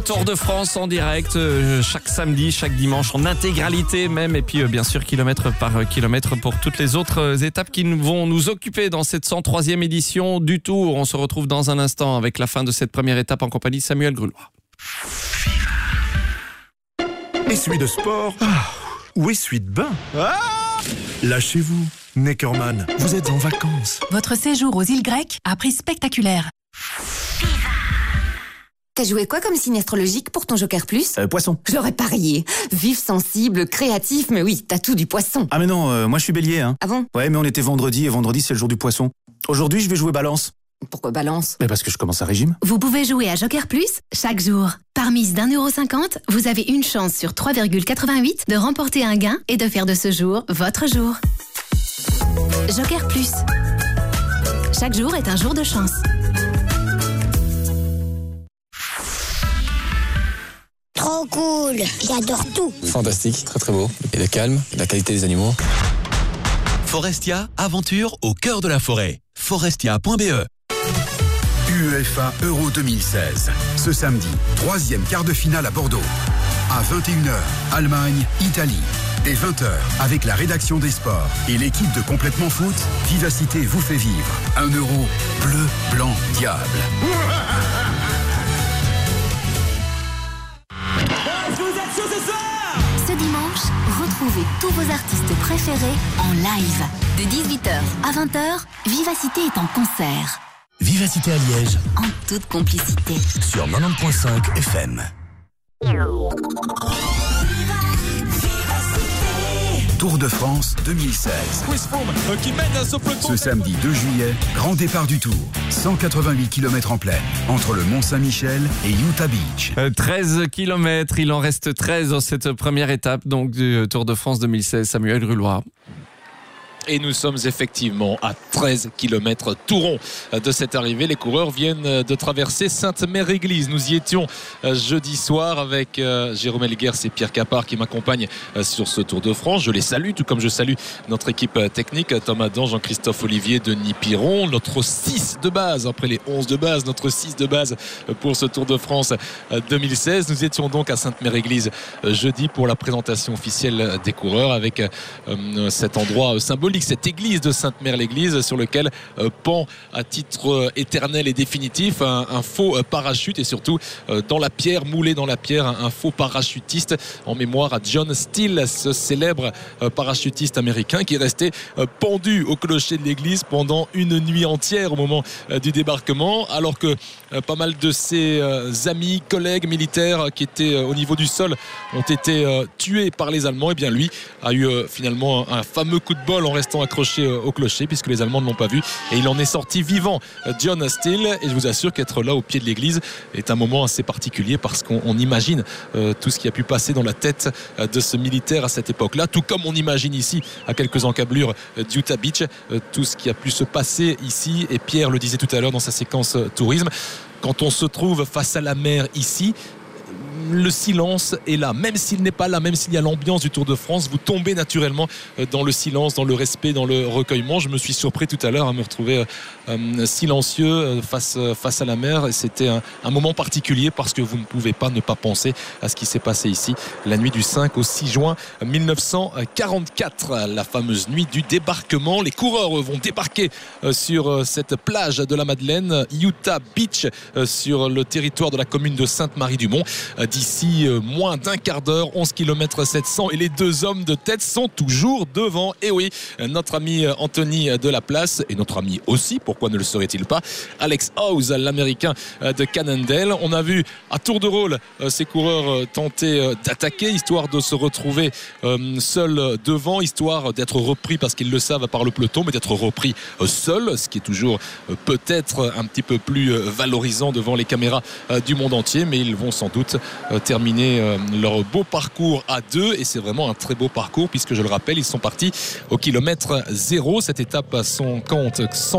Tour de France en direct chaque samedi, chaque dimanche en intégralité même, et puis bien sûr kilomètre par kilomètre pour toutes les autres étapes qui vont nous occuper dans cette 103e édition du Tour. On se retrouve dans un instant avec la fin de cette première étape en compagnie de Samuel Grulois. Essuie de sport ou essuie de bain. Lâchez-vous. Neckerman, vous êtes en vacances. Votre séjour aux îles grecques a prix spectaculaire. T'as joué quoi comme signe astrologique pour ton Joker Plus ? Poisson. J'aurais parié. Vif, sensible, créatif, mais oui, t'as tout du poisson. Ah mais non, moi je suis bélier. Hein. Ah bon ? Ouais, mais on était vendredi et vendredi c'est le jour du poisson. Aujourd'hui je vais jouer balance. Pourquoi balance ? Mais parce que je commence un régime. Vous pouvez jouer à Joker Plus chaque jour. Par mise d'1,50 €, vous avez une chance sur 3,88 de remporter un gain et de faire de ce jour votre jour. Joker Plus. Chaque jour est un jour de chance. Trop cool, j'adore tout. Fantastique, très très beau. Et le calme, la qualité des animaux. Forestia, aventure au cœur de la forêt. Forestia.be. UEFA Euro 2016. Ce samedi, 3e quart de finale à Bordeaux. À 21h, Allemagne, Italie. Dès 20h, avec la rédaction des sports et l'équipe de Complètement Foot, Vivacité vous fait vivre 1 euro bleu, blanc, diable. Ce dimanche, retrouvez tous vos artistes préférés en live. De 18h à 20h, Vivacité est en concert. Vivacité à Liège. En toute complicité. Sur 90.5 FM. Tour de France 2016. Qui mène à ce peloton. Ce samedi 2 juillet, grand départ du Tour. 188 km en plaine, entre le Mont-Saint-Michel et Utah Beach. 13 km, il en reste 13 dans cette première étape donc du Tour de France 2016. Samuel Grulois. Et nous sommes effectivement à 13 km tout rond de cette arrivée. Les coureurs viennent de traverser Sainte-Mère-Église. Nous y étions jeudi soir avec Jérôme Elguers et Pierre Capard qui m'accompagnent sur ce Tour de France. Je les salue, tout comme je salue notre équipe technique, Thomas Dan, Jean-Christophe Olivier, Denis Piron, notre 6 de base, après les 11 de base, notre 6 de base pour ce Tour de France 2016. Nous étions donc à Sainte-Mère-Église jeudi pour la présentation officielle des coureurs avec cet endroit symbolique, cette église de Sainte-Mère-l'Église sur lequel pend à titre éternel et définitif un faux parachute et surtout dans la pierre, moulé dans la pierre, un faux parachutiste en mémoire à John Steele, ce célèbre parachutiste américain qui est resté pendu au clocher de l'église pendant une nuit entière au moment du débarquement, alors que pas mal de ses amis, collègues militaires qui étaient au niveau du sol ont été tués par les Allemands. Et bien lui a eu finalement un fameux coup de bol en restant accroché au clocher puisque les Allemands ne l'ont pas vu et il en est sorti vivant, John Steele. Et je vous assure qu'être là au pied de l'église est un moment assez particulier parce qu'on imagine tout ce qui a pu passer dans la tête de ce militaire à cette époque-là, tout comme on imagine ici à quelques encablures d'Utah Beach tout ce qui a pu se passer ici. Et Pierre le disait tout à l'heure dans sa séquence tourisme, quand on se trouve face à la mer ici, le silence est là, même s'il n'est pas là, même s'il y a l'ambiance du Tour de France, vous tombez naturellement dans le silence, dans le respect, dans le recueillement. Je me suis surpris tout à l'heure à me retrouver silencieux face à la mer, et c'était un moment particulier parce que vous ne pouvez pas ne pas penser à ce qui s'est passé ici la nuit du 5 au 6 juin 1944, la fameuse nuit du débarquement. Les coureurs vont débarquer sur cette plage de la Madeleine, Utah Beach, sur le territoire de la commune de Sainte-Marie-du-Mont. D'ici moins d'un quart d'heure, 11 km 700, et les deux hommes de tête sont toujours devant. Et oui, notre ami Anthony Delaplace et notre ami aussi, pourquoi ne le serait-il pas, Alex Howes, l'américain de Cannondale. On a vu à tour de rôle ces coureurs tenter d'attaquer histoire de se retrouver seuls devant, histoire d'être repris parce qu'ils le savent par le peloton, mais d'être repris seul, ce qui est toujours peut-être un petit peu plus valorisant devant les caméras du monde entier. Mais ils vont sans doute terminer leur beau parcours à 2 et c'est vraiment un très beau parcours puisque je le rappelle, ils sont partis au kilomètre 0. Cette étape compte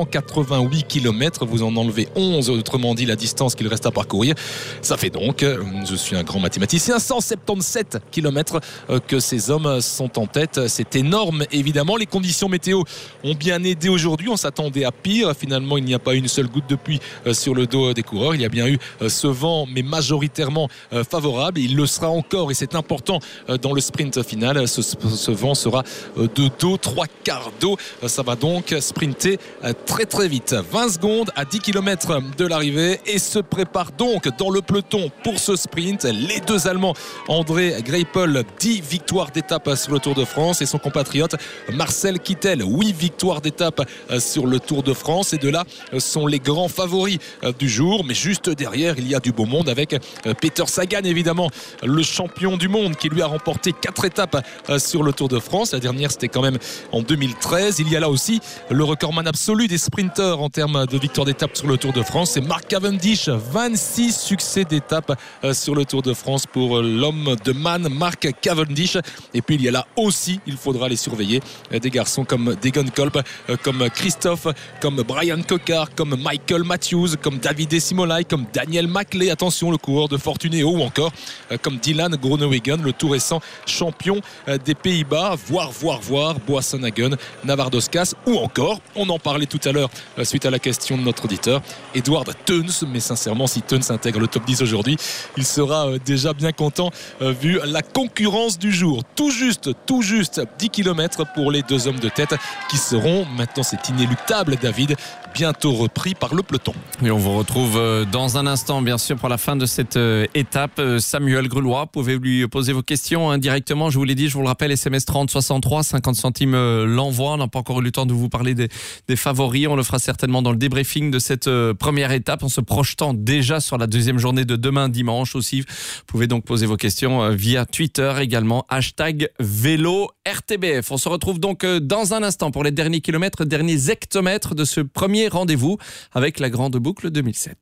188 km. Vous en enlevez 11, autrement dit la distance qu'il reste à parcourir. Ça fait donc, je suis un grand mathématicien, 177 km que ces hommes sont en tête. C'est énorme, évidemment. Les conditions météo ont bien aidé aujourd'hui. On s'attendait à pire. Finalement, il n'y a pas une seule goutte de pluie sur le dos des coureurs. Il y a bien eu ce vent, mais majoritairement favorable. Il le sera encore, et c'est important dans le sprint final. Ce vent sera de dos, 3 quarts d'eau. Ça va donc sprinter très très vite. 20 secondes à 10 km de l'arrivée et se prépare donc dans le peloton pour ce sprint. Les deux Allemands, André Greipel, 10 victoires d'étape sur le Tour de France, et son compatriote Marcel Kittel, 8 victoires d'étape sur le Tour de France. Et de là sont les grands favoris du jour. Mais juste derrière, il y a du beau monde avec Peter Sagan, évidemment, le champion du monde qui lui a remporté 4 étapes sur le Tour de France. La dernière, c'était quand même en 2013. Il y a là aussi le recordman absolu des sprinteurs en termes de victoires d'étape sur le Tour de France. C'est Mark Cavendish, 26 succès d'étape sur le Tour de France pour l'homme de Man, Mark Cavendish. Et puis il y a là aussi, il faudra les surveiller, des garçons comme Degon Kolb, comme Christophe, comme Brian Cocard, comme Michael Matthews, comme Davide Simolai, comme Daniel Maclay, attention, le coureur de Fortunéo, ou encore comme Dylan Groenewegen, le tout récent champion des Pays-Bas, voire Boasson-Hagen, Navardo-Skas, ou encore, on en parlait tout à l'heure suite à la question de notre auditeur, Edward Theuns. Mais sincèrement, si Theuns intègre le top 10 aujourd'hui, il sera déjà bien content vu la concurrence du jour. Tout juste 10 km pour les deux hommes de tête qui seront, maintenant c'est inéluctable David, bientôt repris par le peloton. Et on vous retrouve dans un instant, bien sûr, pour la fin de cette étape. Samuel Grulois, vous pouvez lui poser vos questions indirectement. Je vous l'ai dit, je vous le rappelle, SMS 30 63, 50 centimes l'envoi. On n'a pas encore eu le temps de vous parler des favoris. On le fera certainement dans le débriefing de cette première étape, en se projetant déjà sur la deuxième journée de demain dimanche aussi. Vous pouvez donc poser vos questions via Twitter également, #vélo RTBF. On se retrouve donc dans un instant pour les derniers kilomètres, derniers hectomètres de ce premier rendez-vous avec la grande boucle 2016.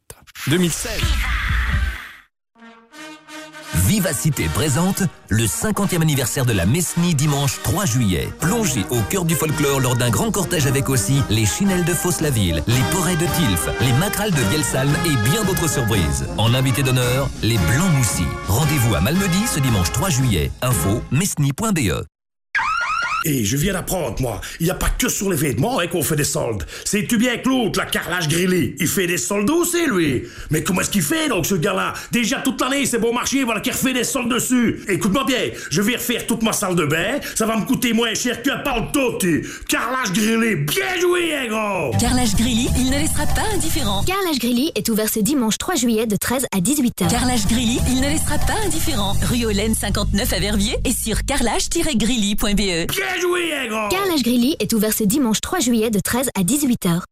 Vivacité présente le 50e anniversaire de la Mesnie dimanche 3 juillet. Plongez au cœur du folklore lors d'un grand cortège avec aussi les chinelles de Fos-la-Ville, les porrets de Tilf, les macrales de Vielsalm et bien d'autres surprises. En invité d'honneur, les Blancs Moussis. Rendez-vous à Malmedy ce dimanche 3 juillet. Info mesnie.be. Et je viens d'apprendre, moi, il n'y a pas que sur les vêtements qu'on fait des soldes. C'est-tu bien que l'autre, la Carrelage Grilly, il fait des soldes aussi, lui. Mais comment est-ce qu'il fait, donc, ce gars-là? Déjà, toute l'année, c'est bon marché, voilà qu'il refait des soldes dessus. Écoute-moi bien, je vais refaire toute ma salle de bain, ça va me coûter moins cher qu'un panneau, tu. Carrelage Grilly, bien joué, hein, gros! Carrelage Grilly, il ne laissera pas indifférent. Carrelage Grilly est ouvert ce dimanche 3 juillet de 13 à 18h. Carrelage Grilly, il ne laissera pas indifférent. Rue Hollen 59 à Verviers et sur carrelage-grilly.be. Carrelage Grilly est ouvert ce dimanche 3 juillet de 13 à 18h.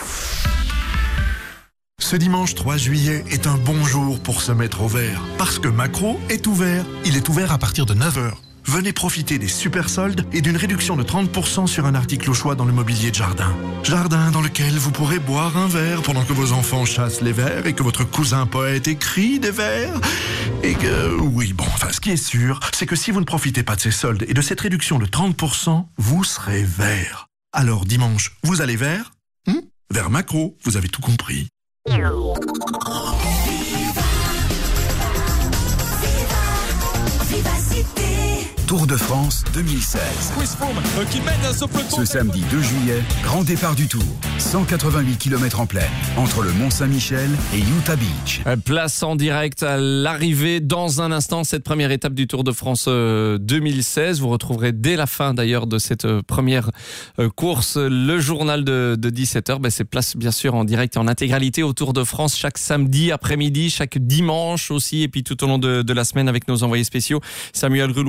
Ce dimanche 3 juillet est un bon jour pour se mettre au vert. Parce que Macro est ouvert. Il est ouvert à partir de 9h. Venez profiter des super soldes et d'une réduction de 30% sur un article au choix dans le mobilier de jardin. Jardin dans lequel vous pourrez boire un verre pendant que vos enfants chassent les vers et que votre cousin poète écrit des vers. Et que, oui, bon, enfin, ce qui est sûr, c'est que si vous ne profitez pas de ces soldes et de cette réduction de 30%, vous serez vert. Alors dimanche, vous allez vert vers Macro, vous avez tout compris. Tour de France 2016. Chris Froome qui mène ce peloton. Ce samedi 2 juillet, grand départ du Tour. 188 km en plaine, entre le Mont-Saint-Michel et Utah Beach. Place en direct à l'arrivée dans un instant, cette première étape du Tour de France 2016. Vous retrouverez dès la fin d'ailleurs de cette première course le journal de 17h. C'est place bien sûr en direct et en intégralité au Tour de France chaque samedi après-midi, chaque dimanche aussi, et puis tout au long de la semaine avec nos envoyés spéciaux. Samuel Grulois, vous ne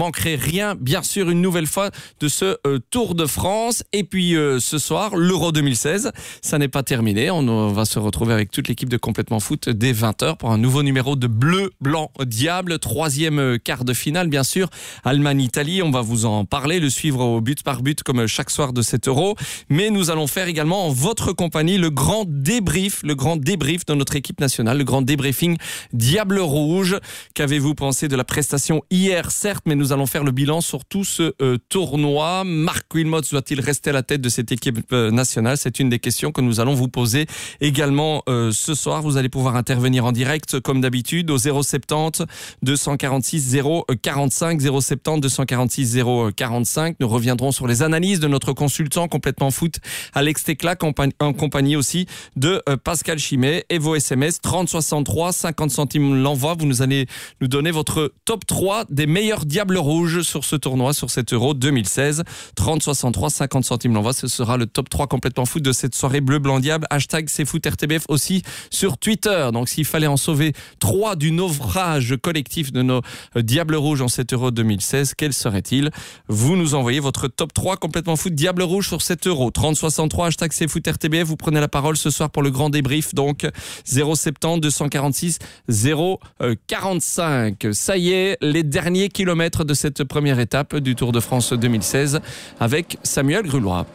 manquerez rien, bien sûr, une nouvelle fois de ce Tour de France. Et puis ce soir, l'Euro 2016, ça n'est pas terminé. On va se retrouver avec toute l'équipe de Complètement Foot dès 20h pour un nouveau numéro de Bleu, Blanc, Diable. 3e quart de finale, bien sûr. Allemagne-Italie, on va vous en parler, le suivre au but par but comme chaque soir de cet Euro. Mais nous allons faire également en votre compagnie le grand débrief de notre équipe nationale, le grand débriefing Diable Rouge. Qu'avez-vous pensé de la prestation hier, certes, mais nous allons faire le bilan sur tout ce tournoi. Marc Wilmots doit-il rester à la tête de cette équipe nationale? C'est une des questions que nous allons vous poser également ce soir. Vous allez pouvoir intervenir en direct comme d'habitude au 070 246 045 070 246 045. Nous reviendrons sur les analyses de notre consultant Complètement Foot Alex Teclac en compagnie aussi de Pascal Chimet, et vos SMS 3063 50 centimes l'envoi. Vous allez nous donner votre top 3 des meilleurs Diables Rouges sur ce tournoi, sur cet Euro 2016. 3063 50 centimes l'envoi, ce sera le top 3 Complètement Foot de cette soirée Bleu Blanc Diable. Hashtag #CFootRTBF aussi sur Twitter. Donc s'il fallait en sauver 3 du naufrage collectif de nos Diables Rouges en cet Euro 2016, quel serait-il? Vous nous envoyez votre top 3 Complètement Foot Diables Rouges sur cet Euro. 3063 hashtag #CFootRTBF. Vous prenez la parole ce soir pour le grand débrief, donc 070 246 045. Ça y est, les derniers kilomètres de cette première étape du Tour de France 2016 avec Samuel Grulois.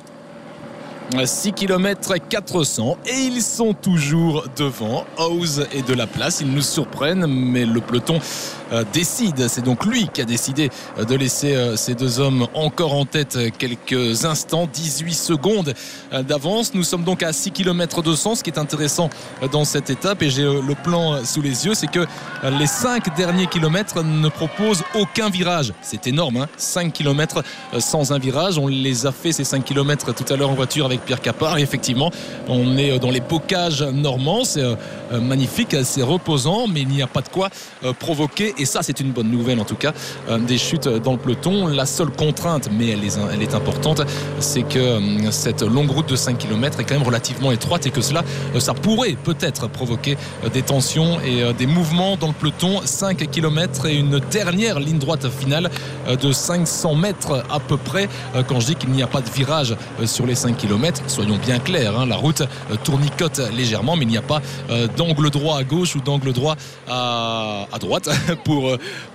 6 km 400 et ils sont toujours devant. House est de la place, ils nous surprennent, mais le peloton décide. C'est donc lui qui a décidé de laisser ces deux hommes encore en tête quelques instants. 18 secondes d'avance. Nous sommes donc à 6 km 200. Ce qui est intéressant dans cette étape, et j'ai le plan sous les yeux, c'est que les 5 derniers kilomètres ne proposent aucun virage. C'est énorme, hein, 5 km sans un virage. On les a fait ces 5 km tout à l'heure en voiture avec Pierre Capard, et effectivement on est dans les bocages normands. C'est magnifique, c'est reposant, mais il n'y a pas de quoi provoquer, et ça c'est une bonne nouvelle en tout cas, des chutes dans le peloton. La seule contrainte, mais elle est importante, c'est que cette longue route de 5 km est quand même relativement étroite, et que ça pourrait peut-être provoquer des tensions et des mouvements dans le peloton. 5 km et une dernière ligne droite finale de 500 mètres à peu près. Quand je dis qu'il n'y a pas de virage sur les 5 km, soyons bien clairs, hein, la route tournicote légèrement, mais il n'y a pas d'angle droit à gauche ou d'angle droit à droite pour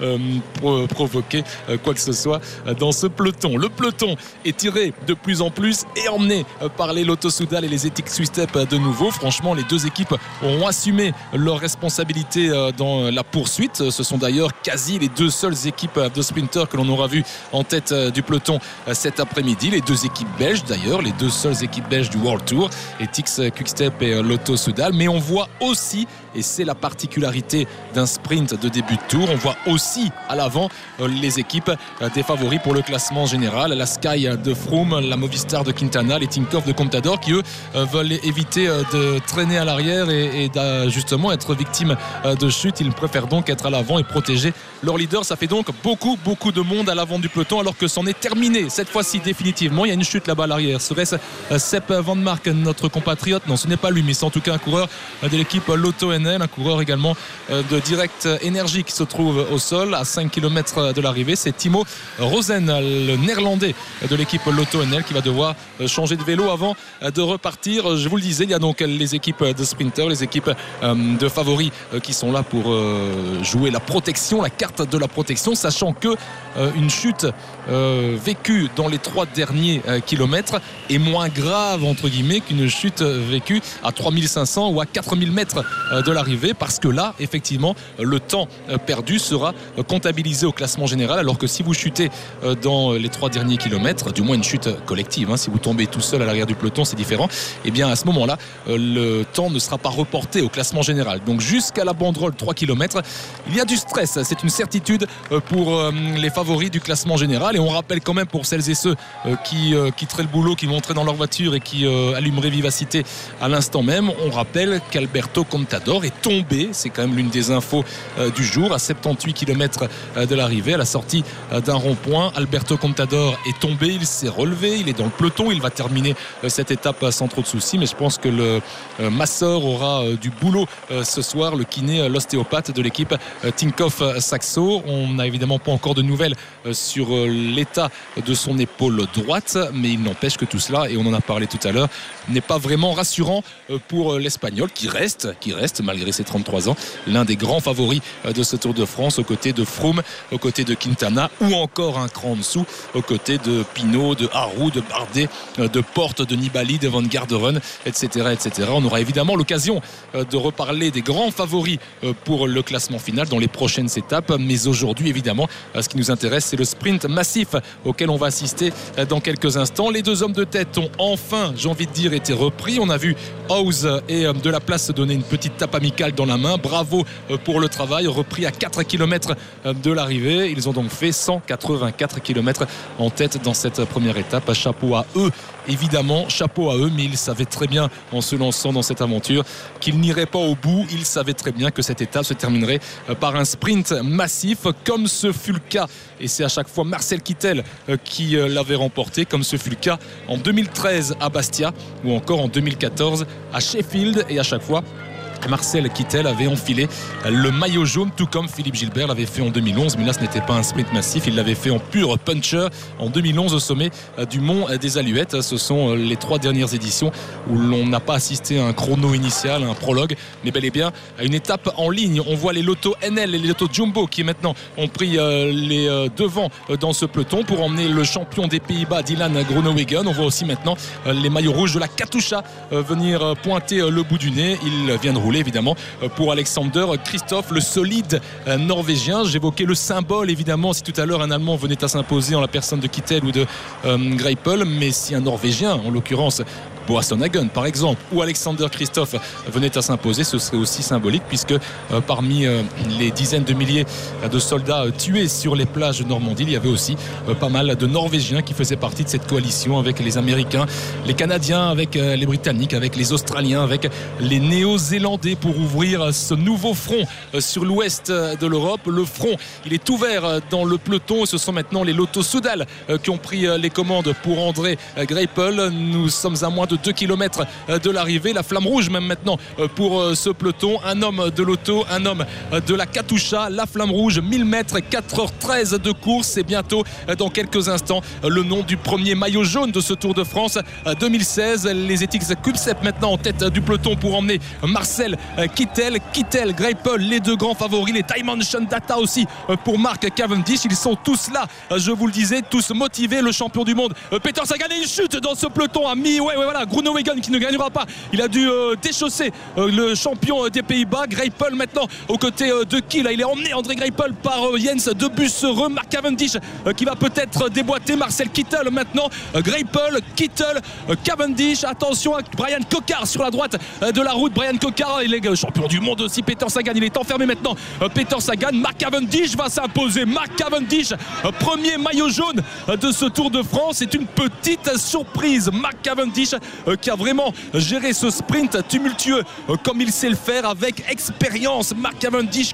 provoquer quoi que ce soit dans ce peloton. Le peloton est tiré de plus en plus et emmené par les Lotto Soudal et les Ethics Swiss-Step de nouveau. Franchement, les deux équipes ont assumé leurs responsabilités dans la poursuite. Ce sont d'ailleurs quasi les deux seules équipes de sprinters que l'on aura vu en tête du peloton cet après-midi. Les deux équipes belges d'ailleurs, les deux seules équipes belges du World Tour, Ethics Quick-Step et Lotto Soudal. Mais on voit aussi, et c'est la particularité d'un sprint de début de tour, on voit aussi à l'avant les équipes des favoris pour le classement général, la Sky de Froome, la Movistar de Quintana, les Tinkoff de Contador, qui eux veulent éviter de traîner à l'arrière et justement être victimes de chute. Ils préfèrent donc être à l'avant et protéger leur leader. Ça fait donc beaucoup de monde à l'avant du peloton, alors que c'en est terminé cette fois-ci définitivement. Il y a une chute là-bas à l'arrière. Serait-ce Sepp Van Mark, notre compatriote? Non, ce n'est pas lui, mais c'est en tout cas un coureur de l'équipe Lotto NL, un coureur également de Direct Energy qui se trouve au sol à 5 km de l'arrivée. C'est Timo Rosen, le néerlandais de l'équipe Lotto NL, qui va devoir changer de vélo avant de repartir. Je vous le disais, il y a donc les équipes de sprinters, les équipes de favoris qui sont là pour jouer la protection, la carte de la protection, sachant que une chute vécue dans les 3 derniers kilomètres est moins grave entre guillemets qu'une chute vécue à 3500 ou à 4000 mètres de l'arrivée, parce que là effectivement le temps perdu sera comptabilisé au classement général, alors que si vous chutez dans les 3 derniers kilomètres, du moins une chute collective, hein, si vous tombez tout seul à l'arrière du peloton c'est différent, et bien à ce moment là le temps ne sera pas reporté au classement général. Donc jusqu'à la banderole 3 km il y a du stress, c'est une certitude pour les favoris du classement général. Et on rappelle quand même pour celles et ceux qui quitteraient le boulot, qui monteraient dans leur voiture et qui allumeraient Vivacité à l'instant même, on rappelle qu'Alberto Contador est tombé, c'est quand même l'une des infos du jour, à 78 km de l'arrivée, à la sortie d'un rond-point. Alberto Contador est tombé, il s'est relevé, il est dans le peloton, il va terminer cette étape sans trop de soucis, mais je pense que le masseur aura du boulot ce soir, le kiné, l'ostéopathe de l'équipe Tinkoff Saxo. On n'a évidemment pas encore de nouvelles sur l'état de son épaule droite, mais il n'empêche que tout cela, et on en a parlé tout à l'heure, n'est pas vraiment rassurant pour l'Espagnol qui reste malgré ses 33 ans l'un des grands favoris de ce Tour de France, aux côtés de Froome, aux côtés de Quintana, ou encore un cran en dessous aux côtés de Pinot, de Harou, de Bardet, de Porte, de Nibali, de Van Garderen, etc. On aura évidemment l'occasion de reparler des grands favoris pour le classement final dans les prochaines étapes, mais aujourd'hui évidemment ce qui nous intéresse, c'est le sprint massif auquel on va assister dans quelques instants. Les deux hommes de tête ont enfin, j'ai envie de dire, été repris. On a vu House et de la place se donner une petite tape amicale dans la main. Bravo pour le travail, repris à 4 km de l'arrivée. Ils ont donc fait 184 km en tête dans cette première étape. Chapeau à eux, évidemment, chapeau à eux, mais ils savaient très bien en se lançant dans cette aventure qu'ils n'iraient pas au bout. Ils savaient très bien que cette étape se terminerait par un sprint massif, comme ce fut le cas, et c'est à chaque fois Marcel Kittel qui l'avait remporté, comme ce fut le cas en 2013 à Bastia ou encore en 2014 à Sheffield, et à chaque fois Marcel Kittel avait enfilé le maillot jaune, tout comme Philippe Gilbert l'avait fait en 2011, mais là ce n'était pas un sprint massif, il l'avait fait en pur puncher en 2011 au sommet du Mont des Aluettes. Ce sont les 3 dernières éditions où l'on n'a pas assisté à un chrono initial, à un prologue, mais bel et bien à une étape en ligne. On voit les lotos NL et les lotos Jumbo qui maintenant ont pris les devants dans ce peloton pour emmener le champion des Pays-Bas, Dylan Groenewegen. On voit aussi maintenant les maillots rouges de la Katusha venir pointer le bout du nez. Ils viennent rouler évidemment pour Alexander Kristoff, le solide norvégien. J'évoquais le symbole évidemment, si tout à l'heure un Allemand venait à s'imposer en la personne de Kittel ou de Greipel, mais si un Norvégien, en l'occurrence Boasson Hagen par exemple, ou Alexander Kristoff venait à s'imposer, ce serait aussi symbolique, puisque parmi les dizaines de milliers de soldats tués sur les plages de Normandie, il y avait aussi pas mal de Norvégiens qui faisaient partie de cette coalition, avec les Américains, les Canadiens, avec les Britanniques, avec les Australiens, avec les Néo-Zélandais, pour ouvrir ce nouveau front sur l'ouest de l'Europe. Le front, il est ouvert dans le peloton. Ce sont maintenant les Lotto Soudal qui ont pris les commandes pour André Greipel. Nous sommes à moins de 2 km de l'arrivée. La flamme rouge même maintenant pour ce peloton. Un homme de l'auto, un homme de la Katusha. La flamme rouge, 1000 mètres, 4h13 de course. Et bientôt, dans quelques instants, le nom du premier maillot jaune de ce Tour de France 2016. Les Ethics Quick-Step maintenant en tête du peloton pour emmener Marcel Kittel, Greipel, les deux grands favoris. Les Dimension Data aussi pour Mark Cavendish. Ils sont tous là, je vous le disais, tous motivés. Le champion du monde Peter Sagan, une chute dans ce peloton à voilà, Groenewegen qui ne gagnera pas. Il a dû déchausser le champion des Pays-Bas. Greipel maintenant aux côtés de qui là, il est emmené, André Greipel, par Jens de Bussere. Mark Cavendish qui va peut-être déboîter. Marcel Kittel maintenant. Greipel, Kittel, Cavendish. Attention à Brian Cocard sur la droite de la route. Brian Cocard, il est champion du monde aussi. Peter Sagan, il est enfermé maintenant. Peter Sagan, Mark Cavendish va s'imposer. Mark Cavendish, premier maillot jaune de ce Tour de France. C'est une petite surprise. Mark Cavendish qui a vraiment géré ce sprint tumultueux comme il sait le faire, avec expérience. Mark Cavendish